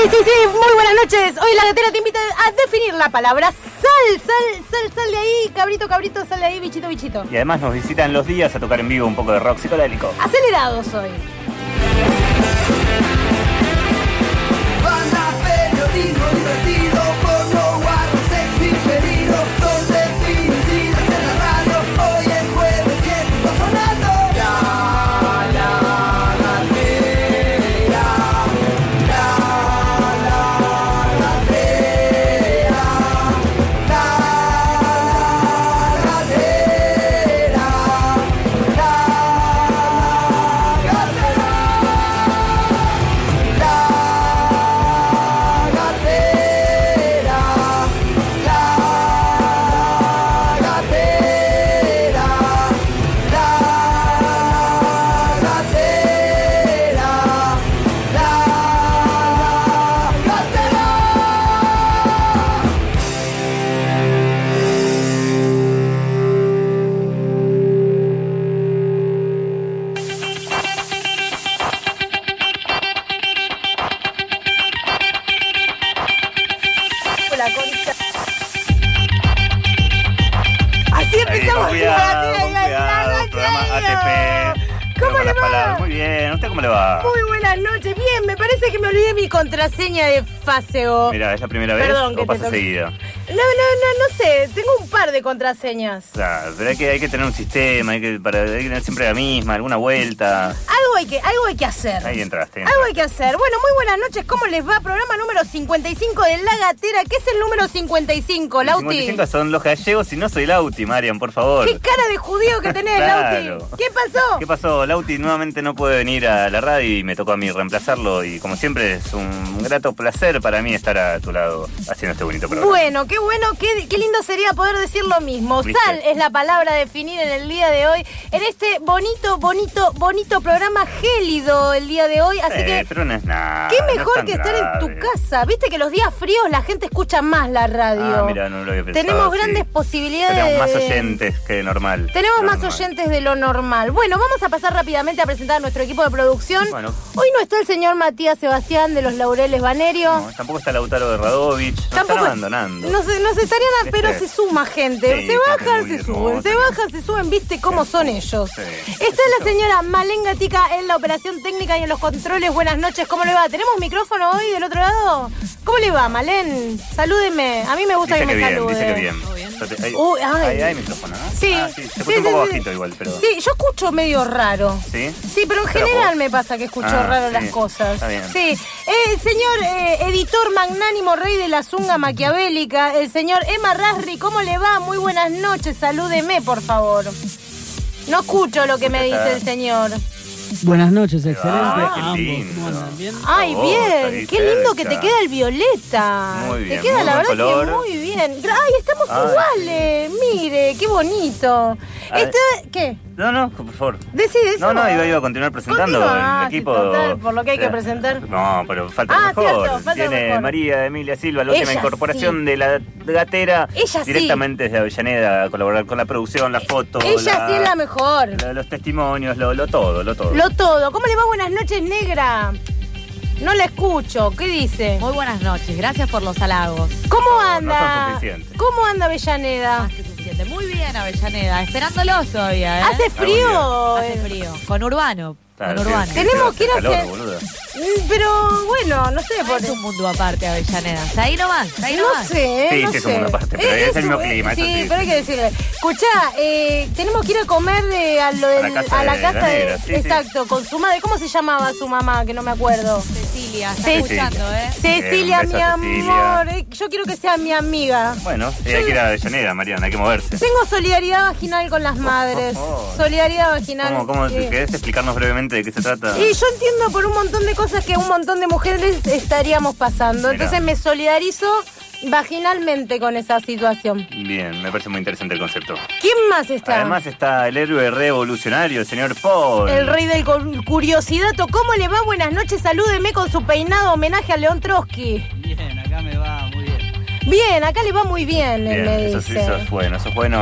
Sí, muy buenas noches. Hoy la gatera te invita a definir la palabra sal de ahí, cabrito, sal de ahí, bichito. Y además nos visitan los días a tocar en vivo un poco de rock psicodélico. Acelerados hoy. Banda, periodismo divertido, porno, guarro, sexy, pedido, donde finicidas en la radio. Hoy es jueves, ¿quién está sonando? La gatera, Muy bien, ¿usted cómo le va? Muy buenas noches, bien, me parece que me olvidé mi contraseña de Faseo. Mira, ¿es la primera vez o pasa seguido? No sé, tengo un par de contraseñas. Claro, pero hay que tener un sistema, hay que tener siempre la misma, alguna vuelta. Algo hay que hacer. Ahí entraste. Algo hay que hacer. Bueno, muy buenas noches, ¿cómo les va? Programa número 55 de La Gatera. ¿Qué es el número 55, Lauti? 55 son los gallegos y no soy Lauti, Marian, por favor. ¿Qué cara de judío que tenés, Claro. Lauti? ¿Qué pasó? ¿Qué pasó? Lauti nuevamente no puede venir a la radio y me tocó a mí reemplazarlo. Y como siempre es un grato placer para mí estar a tu lado haciendo este bonito programa. Bueno, qué lindo sería poder decir lo mismo. ¿Viste? Sal es la palabra a definir en el día de hoy, en este bonito programa gélido el día de hoy. Así que, pero no es nada. qué no mejor es que tan estar grave. en tu casa. Viste que los días fríos la gente escucha más la radio. Ah, mira, no lo había pensado. Tenemos sí. grandes posibilidades. Tenemos más oyentes que normal. Tenemos más Normal. oyentes de lo normal. Bueno, vamos a pasar rápidamente a presentar a nuestro equipo de producción. Bueno. Hoy no está el señor Matías Sebastián de los Laureles Banerio. No, tampoco está Lautaro de Radovich. Nos están abandonando. Nos estarían, pero ¿Viste? se suma gente. Sí, se bajan, muy se suben. hermosa. Se bajan, se suben. ¿Viste cómo son ellos? Sí. Está la señora Malén Gatica en la operación técnica y en los controles. Buenas noches, ¿cómo le va? ¿Tenemos micrófono hoy del otro lado? ¿Cómo le va, Malén? Salúdeme. A mí me gusta Dice que me bien, salude. dice que bien. Hay micrófono, ¿no? Sí. Se escucha un poco bajito igual, pero... Sí, yo escucho medio raro. ¿Sí? Sí, pero en general me pasa que escucho raro sí. las cosas. Está bien. Sí. El señor editor magnánimo, rey de la zunga maquiavélica, el señor Emma Rasri, ¿cómo le va? Muy buenas noches, salúdeme, por favor. No escucho lo que me dice el señor. Buenas noches, excelente. Ay, qué a ambos. lindo. ¿Cómo andan? ¿Bien? Ay, Oh, bien, ahí qué lindo que cerca. te queda el violeta. Muy bien, te queda muy la buen verdad color. que muy bien. Ay, estamos Ay, iguales. Mire, qué bonito. Ay. ¿Qué? No, por favor. Decide eso. No, iba a continuar presentando Continúa, el equipo. sí, total, por lo que hay que presentar. No, pero falta lo mejor. cierto, falta lo Viene mejor. María Emilia Silva, la última Ella incorporación sí. de la gatera. Ella sí. Directamente desde Avellaneda a colaborar con la producción, la foto. Ella sí es la mejor. Los testimonios, lo todo. Lo todo. ¿Cómo le va? Buenas noches, negra. No la escucho. ¿Qué dice? Muy buenas noches, gracias por los halagos. ¿Cómo No anda? son suficientes. ¿Cómo anda Avellaneda? Más que suficiente. Muy bien, Avellaneda, esperándolos todavía, ¿eh? Hace frío. Hace frío. Con Urbano. Claro, con Urbano. sí, Tenemos que ir a calor, hacer- boluda. Pero bueno, no sé. Es un mundo aparte, Avellaneda. Ahí nomás, ahí No nomás. sé, Sí, no sí, es sé. un mundo aparte, pero es el mismo clima, eso Sí, sí. pero hay que decirle. Escuchá, tenemos que ir a comer a la casa de... negra, sí, exacto, con su madre. ¿Cómo se llamaba su mamá? Que no me acuerdo. Cecilia, está Sí, escuchando, ¿eh? Cecilia, un beso mi a amor. Cecilia. Yo quiero que sea mi amiga. Bueno, sí, hay que ir a Avellaneda, Mariana, hay que moverse. Tengo solidaridad vaginal con las madres. Solidaridad vaginal. ¿Cómo Sí. querés explicarnos brevemente de qué se trata? Y yo entiendo por un montón de cosas que un montón de mujeres estaríamos pasando. Mirá. Entonces me solidarizo vaginalmente con esa situación. Bien, me parece muy interesante el concepto. ¿Quién más está? Además está el héroe revolucionario, el señor Paul. El rey del curiosidato. ¿Cómo le va? Buenas noches. Salúdeme con su peinado homenaje a León Trotsky. Bien, acá me va muy bien. Bien, acá le va muy bien, Bien, me eso dice. es bueno,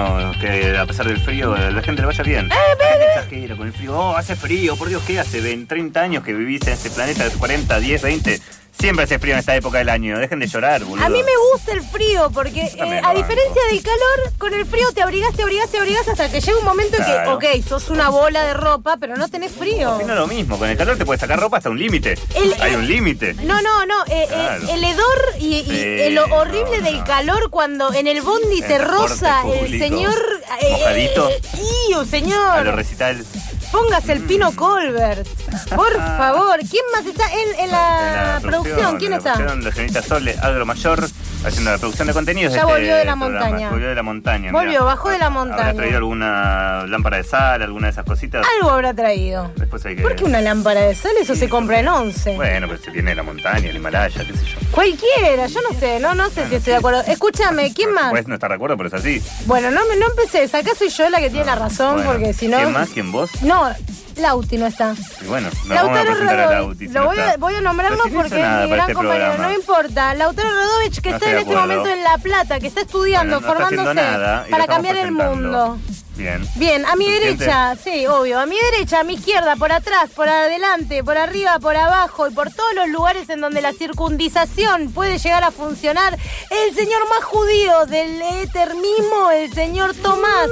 que a pesar del frío la gente le vaya bien. La gente exagera con el frío. Oh, hace frío, por Dios, ¿qué hace? 30 años que vivís en este planeta, 40, 10, 20, Siempre hace frío en esta época del año. Dejen de llorar, boludo. A mí me gusta el frío porque También a lo diferencia del calor, con el frío te abrigás hasta que llega un momento en Claro. que, ok, sos una bola de ropa, pero no tenés frío. Opino lo mismo. Con el calor te puedes sacar ropa hasta un límite. Hay un límite. No, Claro. el hedor y Sí, lo horrible no, del no. calor cuando en el bondi En te transporte roza el público, señor... mojadito. ¡Iu, A señor! los recitales. Póngase el Pino Colbert. Por favor. ¿Quién más está en la producción? ¿Quién está? La señorita Sole, Agro Mayor, haciendo la producción de contenidos. Ya de volvió de la programa. montaña. Volvió de la montaña. Volvió, mirá. bajó de la montaña. ¿Habrá traído alguna lámpara de sal, alguna de esas cositas? Algo habrá traído. Después hay que... ¿Por qué una lámpara de sal? Eso se compra en 11. Bueno, pero se viene de la montaña, el Himalaya, qué sé yo. Cualquiera, yo no sé, no sé si estoy de acuerdo. Escúchame, ¿quién más? Puedes no estar de acuerdo, pero es así. Bueno, no empecés, acá soy yo la que tiene la razón, Bueno, porque si no... ¿Quién más? ¿Quién vos? No, Lauti no está. Y bueno, nos vamos a Lautaro presentar a Radovich, Lauti. si lo no voy está. a nombrarlo Pero si no porque hizo es nada mi para gran este compañero, programa. no importa. Lautaro Radovich, que No está estoy en de este acuerdo. momento en La Plata, que está estudiando, Bueno, no está haciendo formándose nada y lo para estamos cambiar el presentando. mundo. Bien. Bien, a mi ¿Suficiente? derecha, sí, obvio, a mi derecha, a mi izquierda, por atrás, por adelante, por arriba, por abajo y por todos los lugares en donde la circundización puede llegar a funcionar, el señor más judío del éter mismo, el señor Tomás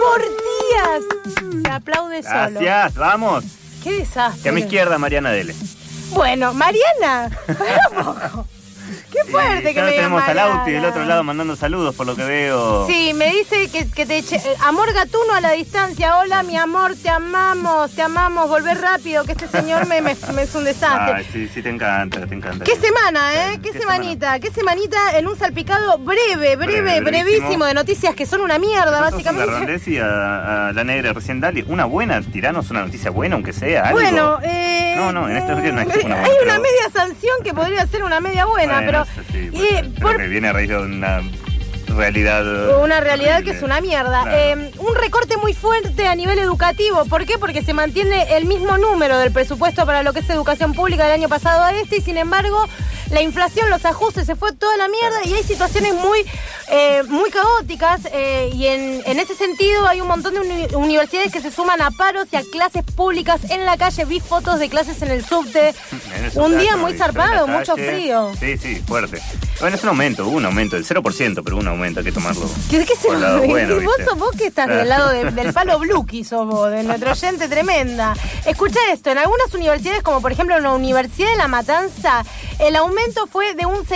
Portías. Se aplaude solo. Gracias, vamos. Qué desastre. Que a mi izquierda, Mariana Dele. Bueno, Mariana, para un poco. Qué fuerte que ya me digan tenemos a Mariana. Lauti del otro lado mandando saludos, por lo que veo. Sí, me dice que te eche... Amor gatuno a la distancia. Hola, mi amor, te amamos, volver rápido, que este señor me es un desastre. Ay, sí, te encanta. ¿Qué semana, ¿Qué ¿Qué semanita en un salpicado brevísimo brevísimo de noticias que son una mierda, A básicamente? Rondes y a la negra recién dale. Una buena, tiranos una noticia buena, aunque sea. Algo. Bueno, No, en esta no hay una buena. hay una media sanción que podría ser una media buena, Bueno, pero... eso sí, por- que viene a raíz de una realidad. Una realidad horrible. que es una mierda. Claro. Un recorte muy fuerte a nivel educativo. ¿Por qué? Porque se mantiene el mismo número del presupuesto para lo que es educación pública del año pasado a este, y sin embargo la inflación, los ajustes, se fue toda la mierda y hay situaciones muy caóticas, y en ese sentido hay un montón de universidades que se suman a paros y a clases públicas en la calle. Vi fotos de clases en el subte. En el Un día subte, muy en zarpado, la mucho calle. frío. Sí, fuerte. Bueno, es un aumento, hubo un aumento del 0%, pero un aumento, hay que tomarlo. ¿Qué se por el lado bueno, vos, ¿viste? vos que estás Claro. del lado del palo Bluki, sos vos, de nuestra oyente tremenda. Escucha esto, en algunas universidades, como por ejemplo en la Universidad de La Matanza, el aumento fue de un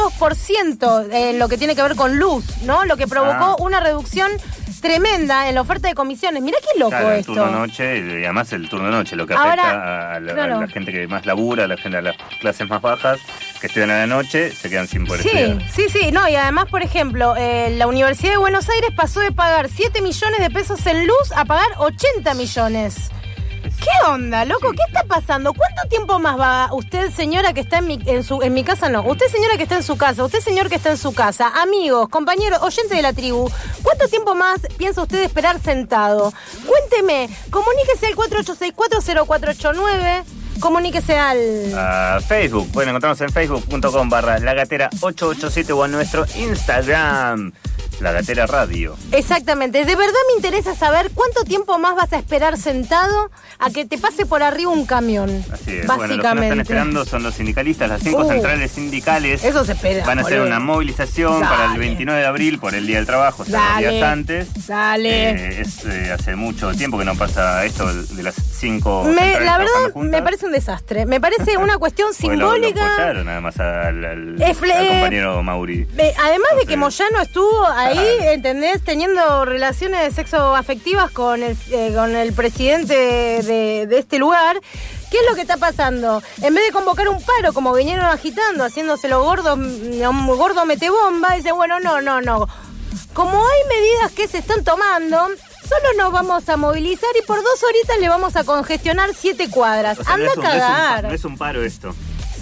600% en lo que tiene que ver con luz, ¿no? Lo que provocó una reducción tremenda en la oferta de comisiones. Mirá qué loco Claro, el esto. turno noche, y además el turno noche, lo que Ahora, afecta a claro. la gente que más labura, a la gente a las clases más bajas, que estudian a la noche, se quedan sin poder estudiar. Sí, no, y además, por ejemplo, la Universidad de Buenos Aires pasó de pagar 7 millones de pesos en luz a pagar 80 millones. ¿Qué onda, loco? ¿Qué está pasando? ¿Cuánto tiempo más va usted, señora, que está en mi casa? No. Usted, señora, que está en su casa. Usted, señor, que está en su casa. Amigos, compañeros, oyentes de la tribu. ¿Cuánto tiempo más piensa usted esperar sentado? Cuénteme. Comuníquese al 48640489. Comuníquese al... A Facebook, pueden encontrarnos en facebook.com/lagatera887 o en nuestro Instagram, La Gatera Radio. Exactamente. De verdad me interesa saber cuánto tiempo más vas a esperar sentado a que te pase por arriba un camión. Así es. Bueno, los que no Básicamente. están esperando son los sindicalistas. Las 5 centrales sindicales Eso se espera. van a hacer boludo. una movilización Dale. para el 29 de abril por el Día del Trabajo, o sea, los Dale. días antes. Dale. Hace mucho tiempo que no pasa esto de las 5 centrales La verdad, trabajando juntas. me parece un desastre. Me parece una cuestión Porque lo simbólica. apoyaron nada más al Es fle- compañero Mauri. Además de que Entonces, Moyano estuvo ahí, claro. ¿entendés? Teniendo relaciones de sexo afectivas con el presidente de este lugar. ¿Qué es lo que está pasando? En vez de convocar un paro, como vinieron agitando, haciéndoselo gordo metebomba, dice, bueno, no. Como hay medidas que se están tomando, solo nos vamos a movilizar y por 2 horitas le vamos a congestionar 7 cuadras. o sea, Anda a no cagar. es un paro esto.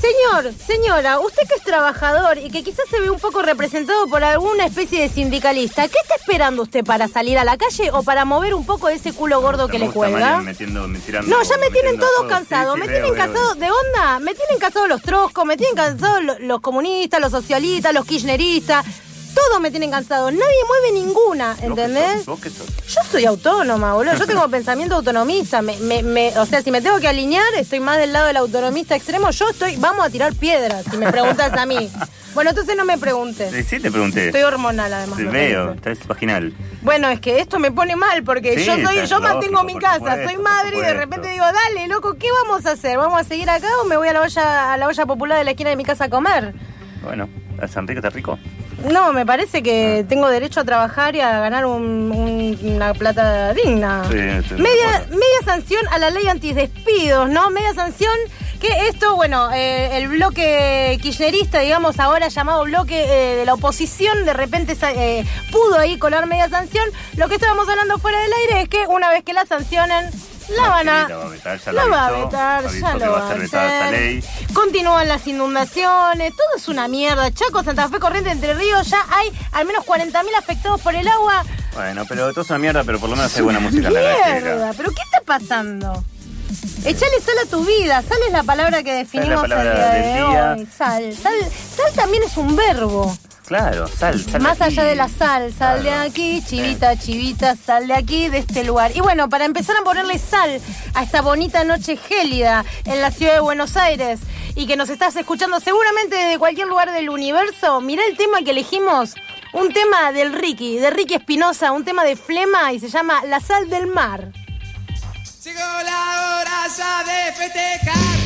Señora, usted que es trabajador y que quizás se ve un poco representado por alguna especie de sindicalista, ¿qué está esperando usted para salir a la calle o para mover un poco ese culo gordo que le cuelga? Tirando, No, ya me tienen metiendo todos todo. cansados, Sí, me veo, tienen veo. cansados de onda, me tienen cansados los troscos, me tienen cansados los comunistas, los socialistas, los kirchneristas, todos me tienen cansados, nadie mueve ninguna, ¿entendés? ¿Vos qué sos? Yo soy autónoma, boludo. Yo tengo pensamiento autonomista. O sea, si me tengo que alinear, estoy más del lado del autonomista extremo. Vamos a tirar piedras, si me preguntas a mí. Bueno, entonces no me preguntes. Sí, te pregunté. Estoy hormonal, además. Sí, veo, estás vaginal. Bueno, es que esto me pone mal, porque Sí, yo lógico, mantengo mi por casa, supuesto, soy madre y de repente digo, dale, loco, ¿qué vamos a hacer? ¿Vamos a seguir acá o me voy a la olla popular de la esquina de mi casa a comer? Bueno, ¿a San Rico está rico? No, me parece que tengo derecho a trabajar y a ganar una plata digna. Sí, media sanción a la ley antidespidos, ¿no? Media sanción que esto, bueno, el bloque kirchnerista, digamos, ahora llamado bloque de la oposición, de repente pudo ahí colar media sanción. Lo que estábamos hablando fuera del aire es que una vez que la sancionen, la van a... La va a vetar, ya la lo va a avisó, vetar, avisó ya que lo va va a a ser vetada esta hacer. ley. Continúan las inundaciones, todo es una mierda. Chaco, Santa Fe, Corrientes, Entre Ríos, ya hay al menos 40.000 afectados por el agua. Bueno, pero todo es una mierda, pero por lo menos hay buena música en la gatera. Mierda, ¿pero qué está pasando? Echale sal a tu vida, sal es la palabra que definimos el palabra día del de día. hoy. Sal también es un verbo. Claro, sal Más de aquí. allá de la sal de Claro. aquí, chivita, sal de aquí, de este lugar. Y bueno, para empezar a ponerle sal a esta bonita noche gélida en la ciudad de Buenos Aires y que nos estás escuchando seguramente desde cualquier lugar del universo, mirá el tema que elegimos, un tema de Ricky Espinosa, un tema de Flema y se llama La Sal del Mar. Llegó la hora ya de festejar,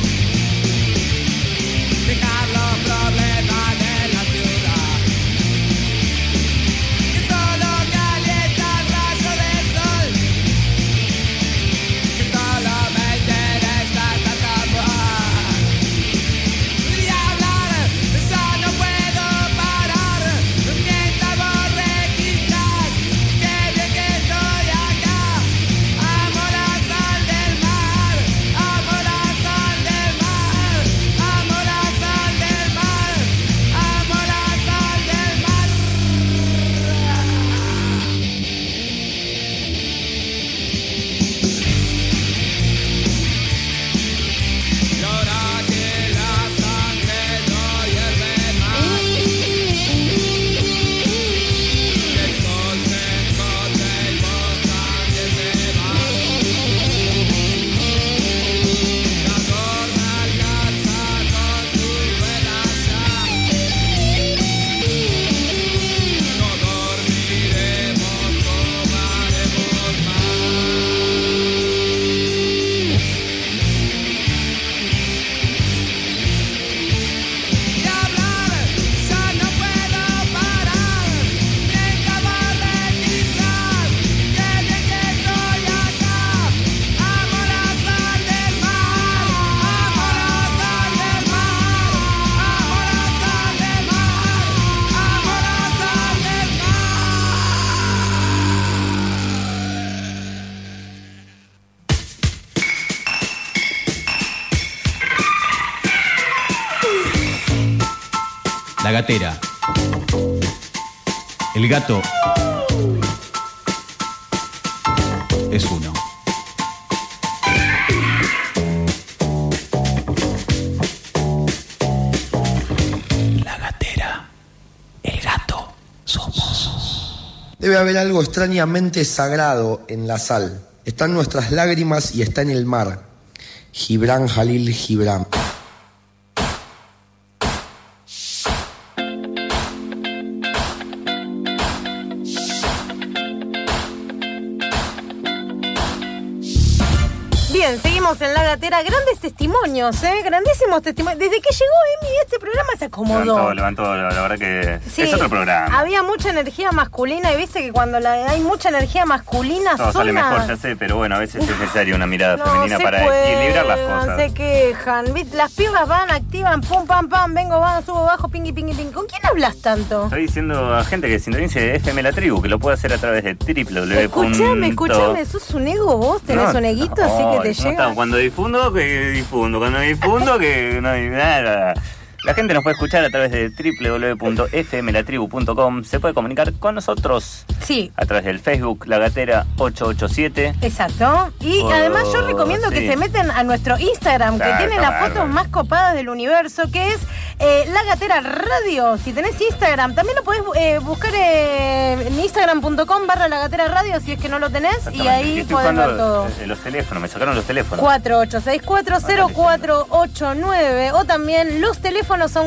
dejar los problemas de la ciudad, que solo calienta el rayo del sol, que solo me interesa tapar y hablar. Ya no puedo parar mientras vos registras que bien que estoy acá. Amo la sal del mar, amo la sal del mar, amo la sal del mar, amo la sal del mar. Y ahora que la sangre no hierve más, que el sol se esconde y vos también te vas. La torna alcanza con su vela ya. No dormiremos, tomaremos más. Y hablar, ya no puedo parar mientras vos registrar que bien que estoy acá. Amo la sal del mar, amo la sal del mar, amo la sal del mar, amo la sal del La gatera. El gato es uno. La gatera. El gato somos. Debe haber algo extrañamente sagrado en la sal. Están nuestras lágrimas y está en el mar. Gibran Jalil Gibran. Bien, seguimos en La Gatera. Grandes testimonios, grandísimos testimonios. Desde que llegó Emi, este programa se acomodó. Levantó, la verdad que Sí, es otro programa. había mucha energía masculina y viste que cuando hay mucha energía masculina Todo sale sola... mejor, ya sé, pero bueno, a veces es necesaria una mirada No femenina se para pueden, equilibrar las cosas. se quejan. ¿Viste? Las pibas van, activan, pum, pam, pam, vengo, van, subo, bajo, pingui, pingui, pingui. ¿Con quién hablas tanto? Estoy diciendo a gente que sintonice FM La Tribu, que lo puede hacer a través de www. Escuchame, sos un ego vos, tenés un eguito así que te llega. Cuando difundo, que difundo. Cuando difundo, que no hay nada. La gente nos puede escuchar a través de www.fmlatribu.com. Se puede comunicar con nosotros Sí. a través del Facebook La Gatera 887. Exacto. Y además yo recomiendo que sí. se meten a nuestro Instagram, que Claro, tiene está las fotos bárbaro. más copadas del universo, que es La Gatera Radio. Si tenés Instagram, también lo podés buscar en Instagram Instagram.com/lagatera-radio si es que no lo tenés, y Exactamente. ahí Estoy podés ver buscando, todo. los teléfonos, me sacaron los teléfonos. 48640489, o también los teléfonos son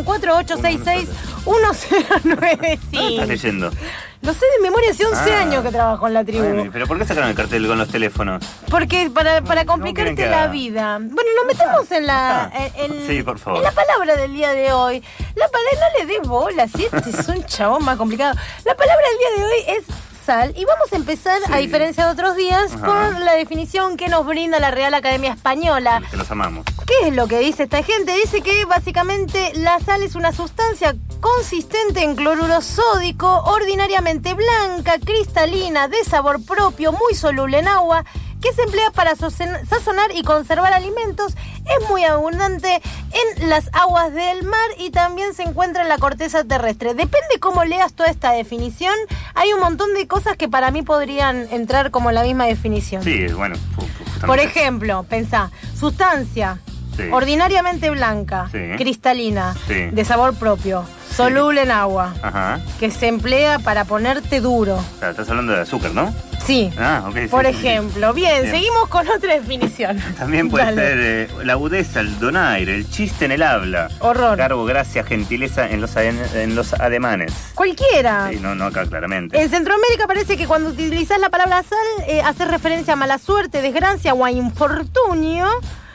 4866-1095. Estás leyendo. Lo sé de memoria, hace 11 Ah. años que trabajo en la tribu. Bueno, pero ¿por qué sacaron el cartel con los teléfonos? Porque para quieren complicarte que la haga? vida. Bueno, nos metemos en la Ah. Sí, por favor. en la palabra del día de hoy. La palabra, no le des bola, si este es un chabón más complicado. La palabra del día de hoy es sal, y vamos a empezar, Sí. a diferencia de otros días, Ajá. por la definición que nos brinda la Real Academia Española. Que los amamos. ¿Qué es lo que dice esta gente? Dice que básicamente la sal es una sustancia consistente en cloruro sódico, ordinariamente blanca, cristalina, de sabor propio, muy soluble en agua, que se emplea para sazonar y conservar alimentos. Es muy abundante en las aguas del mar y también se encuentra en la corteza terrestre. Depende cómo leas toda esta definición. Hay un montón de cosas que para mí podrían entrar como en la misma definición. Sí, bueno. Justamente. Por ejemplo, pensá, sustancia Sí. ordinariamente blanca, Sí. cristalina, Sí. de sabor propio, soluble en agua, Ajá. que se emplea para ponerte duro. Claro, estás hablando de azúcar, ¿no? Sí, Ah, ok. sí, por sí, ejemplo. Bien, Bien. seguimos con otra definición. sí. También puede Dale. ser la agudeza, el donaire, el chiste en el habla. Horror. Garbo, gracia, gentileza en los ademanes. Cualquiera. Sí, no acá claramente. En Centroamérica parece que cuando utilizás la palabra sal, haces referencia a mala suerte, desgracia o a infortunio.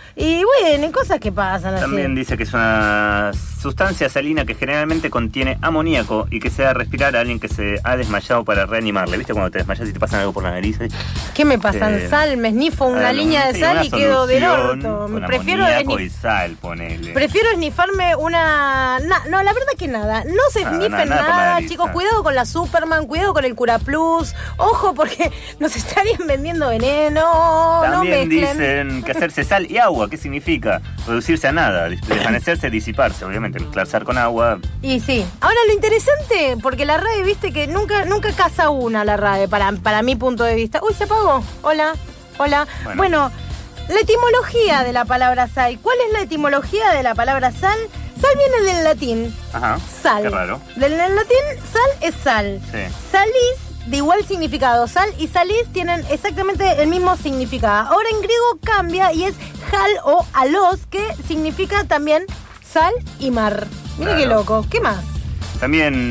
Y bueno, y cosas que pasan así. También dice que es una sustancia salina que generalmente contiene amoníaco y que se da a respirar a alguien que se ha desmayado para reanimarle. ¿Viste cuando te desmayas y te pasan algo por la nariz? ¿Qué me pasan? Sal, me snifo una línea de sí, sal una y quedo del solución orto. con Prefiero amoníaco y sal, ponele. Prefiero esnifarme una... No, la verdad que nada. No se Nada, esnifen nada por la nada, nariz, chicos. nada. Cuidado con la Superman, cuidado con el Cura Plus. Ojo, porque nos estarían vendiendo veneno. No También mezclen. dicen que hacerse sal y agua. ¿Qué significa? Reducirse a nada, desvanecerse, disiparse, obviamente. Mezclar sal con agua. Y sí. Ahora lo interesante, porque la RAE, viste que nunca casa una la RAE, para mi punto de vista. Uy, se apagó. Hola. Bueno, la etimología de la palabra sal. ¿Cuál es la etimología de la palabra sal? Sal viene del latín. Ajá. Sal. Qué raro. Del latín, sal es sal. Sí. Salís, de igual significado. Sal y salís tienen exactamente el mismo significado. Ahora en griego cambia y es hal o alos, que significa también sal y mar. Mira qué Claro. loco. ¿Qué más? También,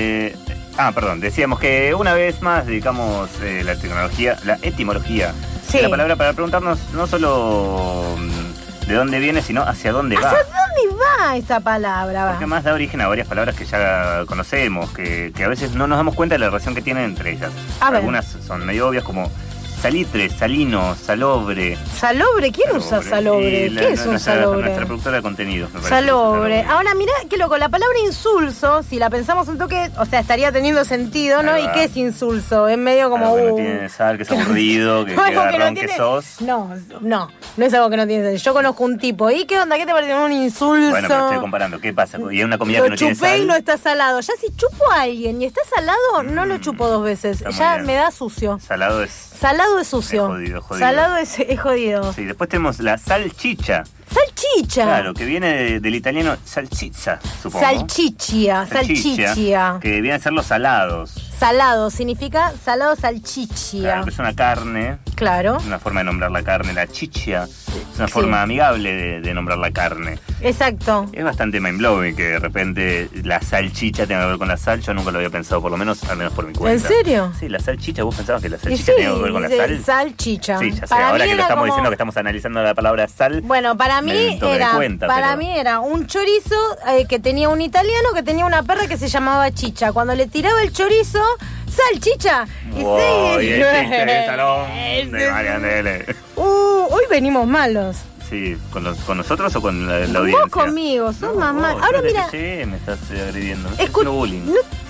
decíamos que una vez más dedicamos la etimología Sí. de la palabra para preguntarnos no solo de dónde viene, sino hacia dónde va. ¿Hacia dónde va esta palabra? Porque más da origen a varias palabras que ya conocemos, que a veces no nos damos cuenta de la relación que tienen entre ellas. A ver. Algunas son medio obvias como salitre, salino, salobre. ¿Salobre? ¿Quién usa salobre? Y ¿Qué es un nuestra salobre? productora de contenidos, me parece. Salobre. Ahora, mirá qué loco, la palabra insulso, si la pensamos un toque, o sea, estaría teniendo sentido, ¿no? Ahí ¿Y va. qué es insulso? Es medio como... Algo que no tiene sal, que es aburrido, que No, algo que no garrón que tiene- sos. No es algo que no tiene sentido. Yo conozco un tipo, ¿y qué onda? ¿Qué te parece un insulso? Bueno, pero estoy comparando. ¿Qué pasa? Y es una comida Lo que no tiene chupé sal. y no está salado. Ya si chupo a alguien y está salado, no lo chupo dos veces. Está muy Ya bien. me da sucio. Salado es... Salado es sucio. Es jodido. Salado es jodido. Sí, después tenemos la salchicha. Salchicha. Claro, que viene del italiano salchicha, supongo. Salchichia. Que viene a ser los salados. Salado, significa salado salchichia. Claro, que es una carne, Claro. una forma de nombrar la carne, la chichia. Es una Sí. forma amigable de nombrar la carne. Exacto. Es bastante mind-blowing que de repente la salchicha tenga que ver con la sal. Yo nunca lo había pensado, al menos por mi cuenta. ¿En serio? Sí, la salchicha. ¿Vos pensabas que la Y salchicha tenía que ver con la dice sal? salchicha. Sí, ya sé. Para Ahora mí que lo era estamos como- diciendo, que estamos analizando la palabra sal. Bueno, para Me mí tomé era cuenta, para pero- mí era un chorizo que tenía un italiano que tenía una perra que se llamaba Chicha. Cuando le tiraba el chorizo, salchicha. Y Wow, sí. y el chiste de salón de Ese- Marianele. Hoy venimos malos. Sí, ¿con nosotros o con la Vos audiencia? conmigo, sos más vos, mal. yo Ahora desde mira, que llegué me estás agrediendo. Me estás escu- haciendo bullying.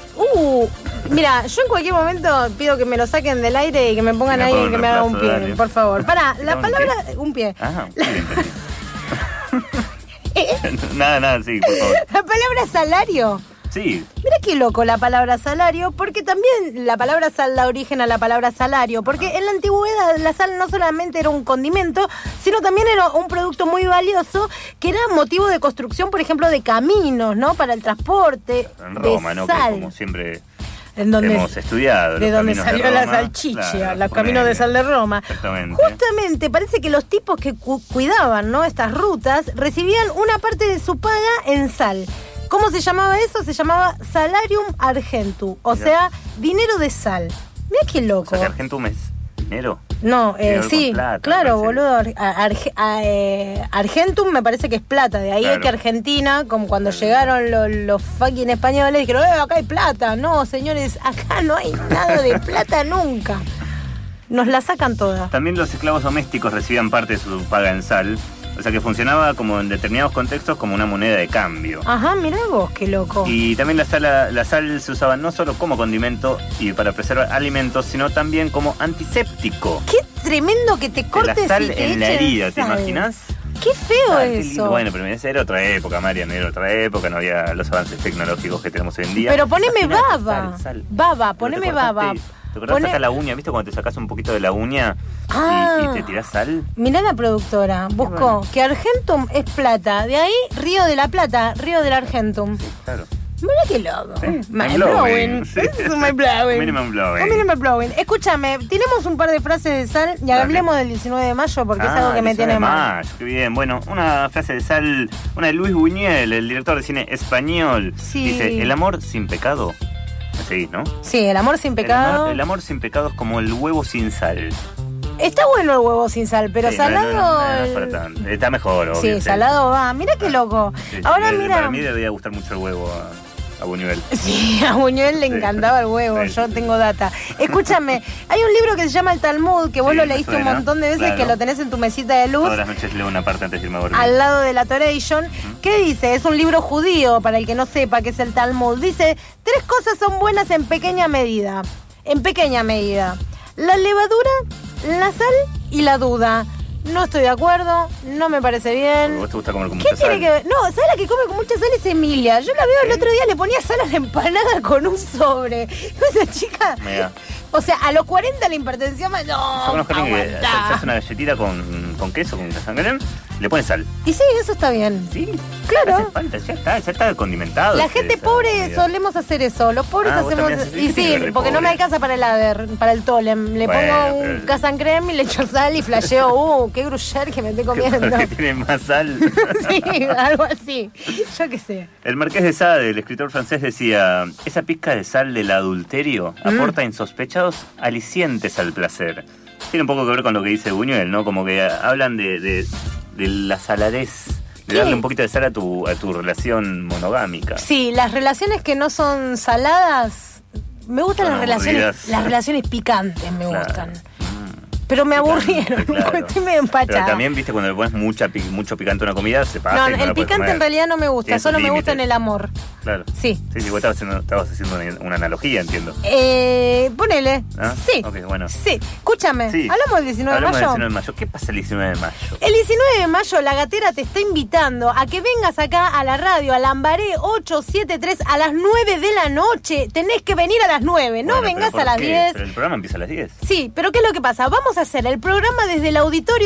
mira, yo en cualquier momento pido que me lo saquen del aire y que me pongan Me ahí pongo y que en me hagan un reemplazo, pie, dale. por favor. Pará, ¿Te la hago un palabra un pie. Ah, bien, entendí. Nada, sí, por favor. La palabra salario. Sí, Mira qué loco la palabra salario, porque también la palabra sal da origen a la palabra salario, porque en la antigüedad la sal no solamente era un condimento, sino también era un producto muy valioso que era motivo de construcción, por ejemplo, de caminos, ¿no? Para el transporte en Roma, de ¿no? Que sal. como siempre en donde hemos estudiado. de los donde caminos salió de la Roma. salchicha, Claro, los caminos de Sal de Roma. Exactamente. Justamente parece que los tipos que cuidaban, ¿no?, estas rutas recibían una parte de su paga en sal. ¿Cómo se llamaba eso? Se llamaba Salarium Argentum, o Mirá. sea, dinero de sal. Mira qué O loco. sea que Argentum es dinero. No, Tiene que ver sí, con plata, claro, me boludo. Argentum me parece que es plata. De ahí Claro. es que Argentina, como cuando llegaron los fucking españoles, dijeron, acá hay plata. No, señores, acá no hay nada de plata nunca. Nos la sacan toda. También los esclavos domésticos recibían parte de su paga en sal. O sea que funcionaba como en determinados contextos como una moneda de cambio. Ajá, mirá vos, qué loco. Y también la sal se usaba no solo como condimento y para preservar alimentos, sino también como antiséptico. Qué tremendo que te cortes La sal y te en la echen herida, ¿te sal. imaginas? Qué feo Ah, qué lindo. eso. Bueno, pero era otra época, Marian, era otra época, no había los avances tecnológicos que tenemos hoy en día. Pero poneme Imagínate, baba. sal. Baba, Pero poneme te cortaste- baba. ¿Te acordás de Poné- sacar la uña? ¿Viste cuando te sacas un poquito de la uña y te tirás sal? Mirá la productora, buscó bueno. que Argentum es plata. De ahí, Río de la Plata, Río del Argentum. Claro. Mirá qué loco. Sí, Mind mind blowing, blowing. sí. Eso es un mind blowing. Minimum blowing. Un minimum blowing. Escúchame, tenemos un par de frases de sal y Dale. hablemos del 19 de mayo porque es algo que me 19 tiene de mal. mayo, qué bien. Bueno, una frase de sal, una de Luis Buñuel, el director de cine español. Sí. Dice, el amor sin pecado. Sí, ¿no? Sí, el amor sin pecado. El amor sin pecado es como el huevo sin sal. Está bueno el huevo sin sal, pero Sí, salado. no es para tanto. Está mejor, obvio. Sí, salado va. Mira qué loco. Sí, sí, Ahora para mira. mí debería gustar mucho el huevo a Buñuel. Sí, a Buñuel le Sí. encantaba el huevo, Sí. yo tengo data. Escúchame, hay un libro que se llama El Talmud, que vos Sí, lo me leíste suena, un montón de veces, claro. que lo tenés en tu mesita de luz, Todas las noches leo una parte antes de irme a dormir. al lado de la Toration. ¿Qué dice? Es un libro judío, para el que no sepa qué es el Talmud. Dice, 3 cosas son buenas en pequeña medida. En pequeña medida. La levadura, la sal y la duda. No estoy de acuerdo, no me parece Porque bien. vos te gusta comer con ¿Qué mucha tiene sal. que ver? No, ¿sabes la que come con mucha sal? Es Emilia. Yo la veo el otro día, le ponía sal a la empanada con un sobre. Esa chica. Mira. O sea, a los 40 la hipertensión. No, Yo conozco a alguien que se aguantá. hace una galletita con queso, con sangre, le pone sal. Y sí, eso está bien. Sí, Claro. hace falta, ya está condimentado. La gente esa pobre comida. solemos hacer eso. Los pobres Ah, vos hacemos. también haces- Y ¿qué tiene que sí, ver porque no pobre? me alcanza para para el tolem. Le Bueno, pongo un pero- casan creme y le echo sal y flasheo. Qué gruyere que me estoy comiendo. Que tiene más sal. Sí, algo así. Yo qué sé. El Marqués de Sade, el escritor francés, decía: esa pizca de sal del adulterio aporta insospechados alicientes al placer. Tiene un poco que ver con lo que dice Buñuel, ¿no? Como que hablan de la saladez, de ¿Qué? darle un poquito de sal a tu relación monogámica. Sí, las relaciones que no son saladas, me gustan Son aburridas. las relaciones picantes me Claro. gustan. Pero me aburrieron, Claro. estoy medio empachada. Pero también, viste, cuando le pones mucho picante a una comida, se pasa. No, y no el la puedes picante comer. en realidad no me gusta, Tiene sus solo me gusta en límites. el amor. Claro. Sí. Sí, vos estabas haciendo una analogía, entiendo. Ponele. ¿Ah? Sí. Ok, bueno. Sí. Escúchame, Sí. hablamos del 19 Hablamos de del mayo. 19 de mayo. ¿Qué pasa el 19 de mayo? El 19 de mayo la Gatera te está invitando a que vengas acá a la radio, a Lambaré 873 a las 9 de la noche. Tenés que venir a las 9, no Bueno, vengas ¿pero por a las qué? 10. Pero el programa empieza a las 10. Sí, pero ¿qué es lo que pasa? Vamos a hacer el programa desde el auditorio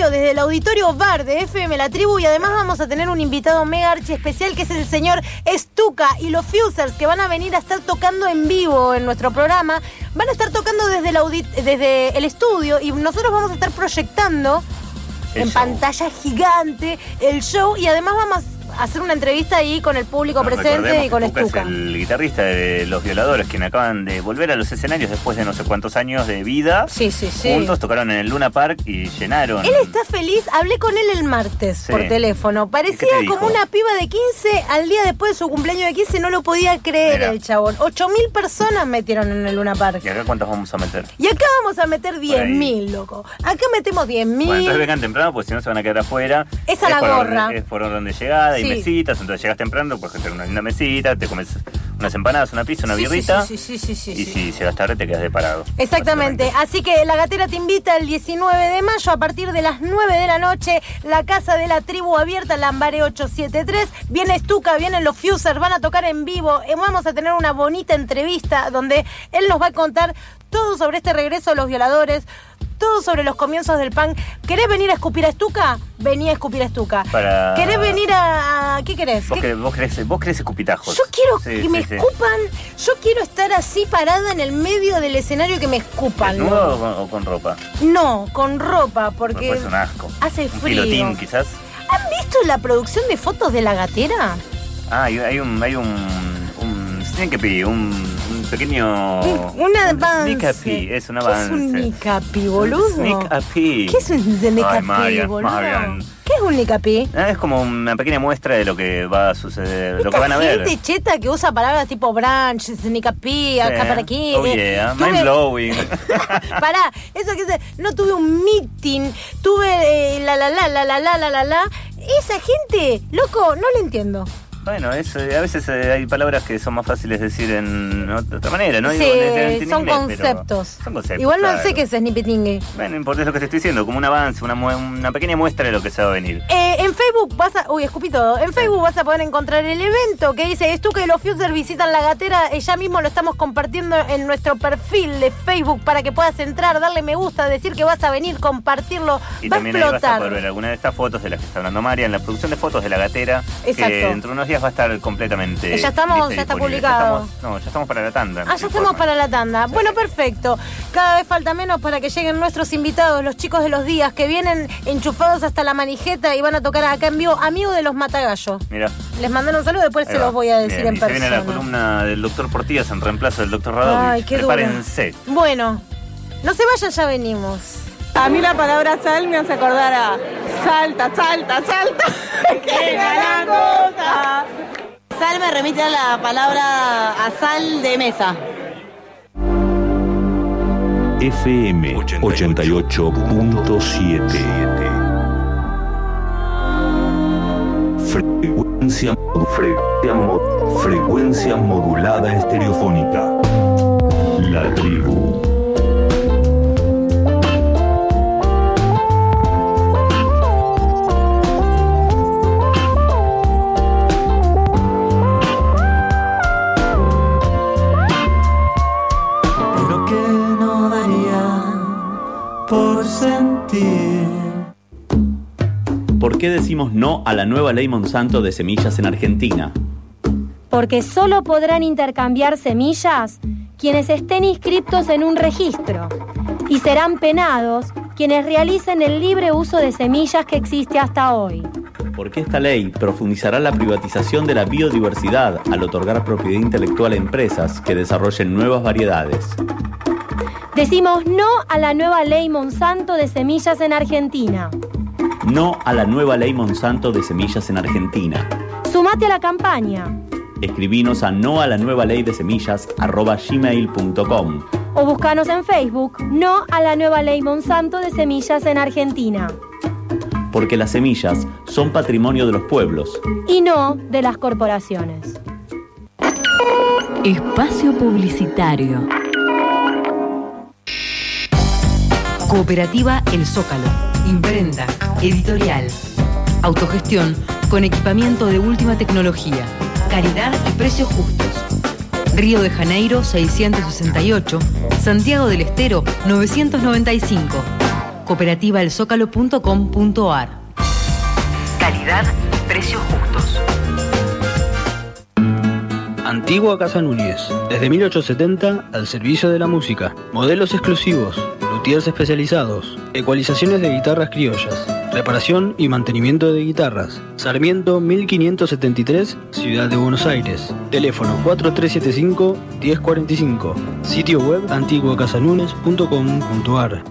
bar de FM La Tribu, y además vamos a tener un invitado mega archi especial que es el señor Stuka y los Fusers, que van a venir a estar tocando en vivo en nuestro programa. Van a estar tocando desde el estudio y nosotros vamos a estar proyectando El en show. pantalla gigante el show, y además vamos a hacer una entrevista ahí con el público Bueno, presente recordemos y con que Tuca Stuka. es el guitarrista de Los Violadores, quien acaban de volver a los escenarios después de no sé cuántos años de vida. Sí, sí, sí. Juntos tocaron en el Luna Park y llenaron. Él está feliz, hablé con él el martes Sí. por teléfono. Parecía ¿Y qué te dijo? como una piba de 15 al día después de su cumpleaños de 15, no lo podía creer. Mirá. El chabón. 8.000 personas metieron en el Luna Park. ¿Y acá cuántos vamos a meter? Y acá vamos a meter ahí. 10.000, loco. Acá metemos 10.000. Bueno, entonces vengan temprano, porque si no se van a quedar afuera. Es a la por gorra. Es por orden de llegada, hay Sí. mesitas, entonces llegas temprano, puedes hacer una linda mesita, te comes unas empanadas, una pizza, una Sí, birrita. sí, sí, sí, sí, Y sí. si llegas tarde te quedas de parado. Exactamente, básicamente. así que la Gatera te invita el 19 de mayo a partir de las 9 de la noche, la Casa de la Tribu abierta, Lambaré 873, viene Stuka, vienen los Fusers, van a tocar en vivo, vamos a tener una bonita entrevista donde él nos va a contar todo sobre este regreso de Los Violadores, todo sobre los comienzos del punk. ¿Querés venir a escupir a Estuca? Vení a escupir a Estuca. ¿Querés venir a...? ¿Qué querés? Vos querés escupitajos. Yo quiero que me escupan. Yo quiero estar así parada en el medio del escenario y que me escupan. ¿Desnudo o con ropa? No, con ropa, porque... Pues es un asco. Hace frío. Un pilotín, quizás. ¿Han visto la producción de fotos de la gatera? Ah, hay un sneak-a-pee, un pequeño... Un avance. Sneak-a-pee, es un avance. ¿Qué es un sneak-a-pee, boludo? Sneak-a-pee. ¿Qué es un sneak-a-pee, boludo? Marian. ¿Qué es un sneak-a-pee? Es como una pequeña muestra de lo que va a suceder, lo que van a ver. Gente cheta que usa palabras tipo brunch, sneak-a-pee, acá para aquí. Oh yeah, mind-blowing. Pará, eso que dice, no tuve un meeting, tuve la. Esa gente, loco, no le entiendo. Bueno, a veces hay palabras que son más fáciles de decir en otra manera, ¿no? Sí, en son inglés, conceptos. Son conceptos. Igual no claro. sé qué es snipetingue. Bueno, no importa, es lo que te estoy diciendo, como un avance, una pequeña muestra de lo que se va a venir. En Facebook escupí todo. En Facebook vas a poder encontrar el evento que dice Estuca y los Fuser visitan la gatera. Ya mismo lo estamos compartiendo en nuestro perfil de Facebook para que puedas entrar, darle me gusta, decir que vas a venir, compartirlo. Y va a también ahí vas a explotar. poder ver alguna de estas fotos de las que está hablando María en la producción de fotos de la gatera. Exacto. Que dentro de unos días va a estar completamente. Ya estamos, lista y ya está disponible. publicado. Ya estamos para la tanda. Ya estamos para la tanda. Bueno, perfecto. Cada vez falta menos para que lleguen nuestros invitados, los chicos de los días, que vienen enchufados hasta la manijeta y van a tocar acá en vivo, amigos de los Matagallos. Mira. Les mandaron un saludo, después se los voy a decir en y persona. se viene la columna del doctor Portillas en reemplazo del doctor Radovich. Ay, qué duro. Prepárense. Bueno, no se vayan, ya venimos. A mí la palabra sal me hace acordar a salta, que la cosa. Sal me remite a la palabra a sal de mesa. FM 88.7. Frecuencia modulada estereofónica. La tribu. Pero que no daría por sentir. ¿Por qué decimos no a la nueva ley Monsanto de semillas en Argentina? Porque solo podrán intercambiar semillas quienes estén inscritos en un registro y serán penados quienes realicen el libre uso de semillas que existe hasta hoy. Porque esta ley profundizará la privatización de la biodiversidad al otorgar propiedad intelectual a empresas que desarrollen nuevas variedades. Decimos no a la nueva ley Monsanto de semillas en Argentina. No a la nueva ley Monsanto de semillas en Argentina. Sumate a la campaña. Escribinos a noalanuevaleydesemillas@gmail.com O buscanos en Facebook, no a la nueva ley Monsanto de semillas en Argentina. Porque las semillas son patrimonio de los pueblos. Y no de las corporaciones. Espacio publicitario. Cooperativa El Zócalo. Imprenta, editorial, autogestión con equipamiento de última tecnología, calidad y precios justos. Río de Janeiro 668, Santiago del Estero 995. Cooperativaelzócalo.com.ar. Calidad, precios justos. Antigua Casa Núñez, desde 1870 al servicio de la música. Modelos exclusivos, luthiers especializados, ecualizaciones de guitarras criollas, reparación y mantenimiento de guitarras. Sarmiento 1573, Ciudad de Buenos Aires. Teléfono 4375-1045. Sitio web antiguacasanunes.com.ar.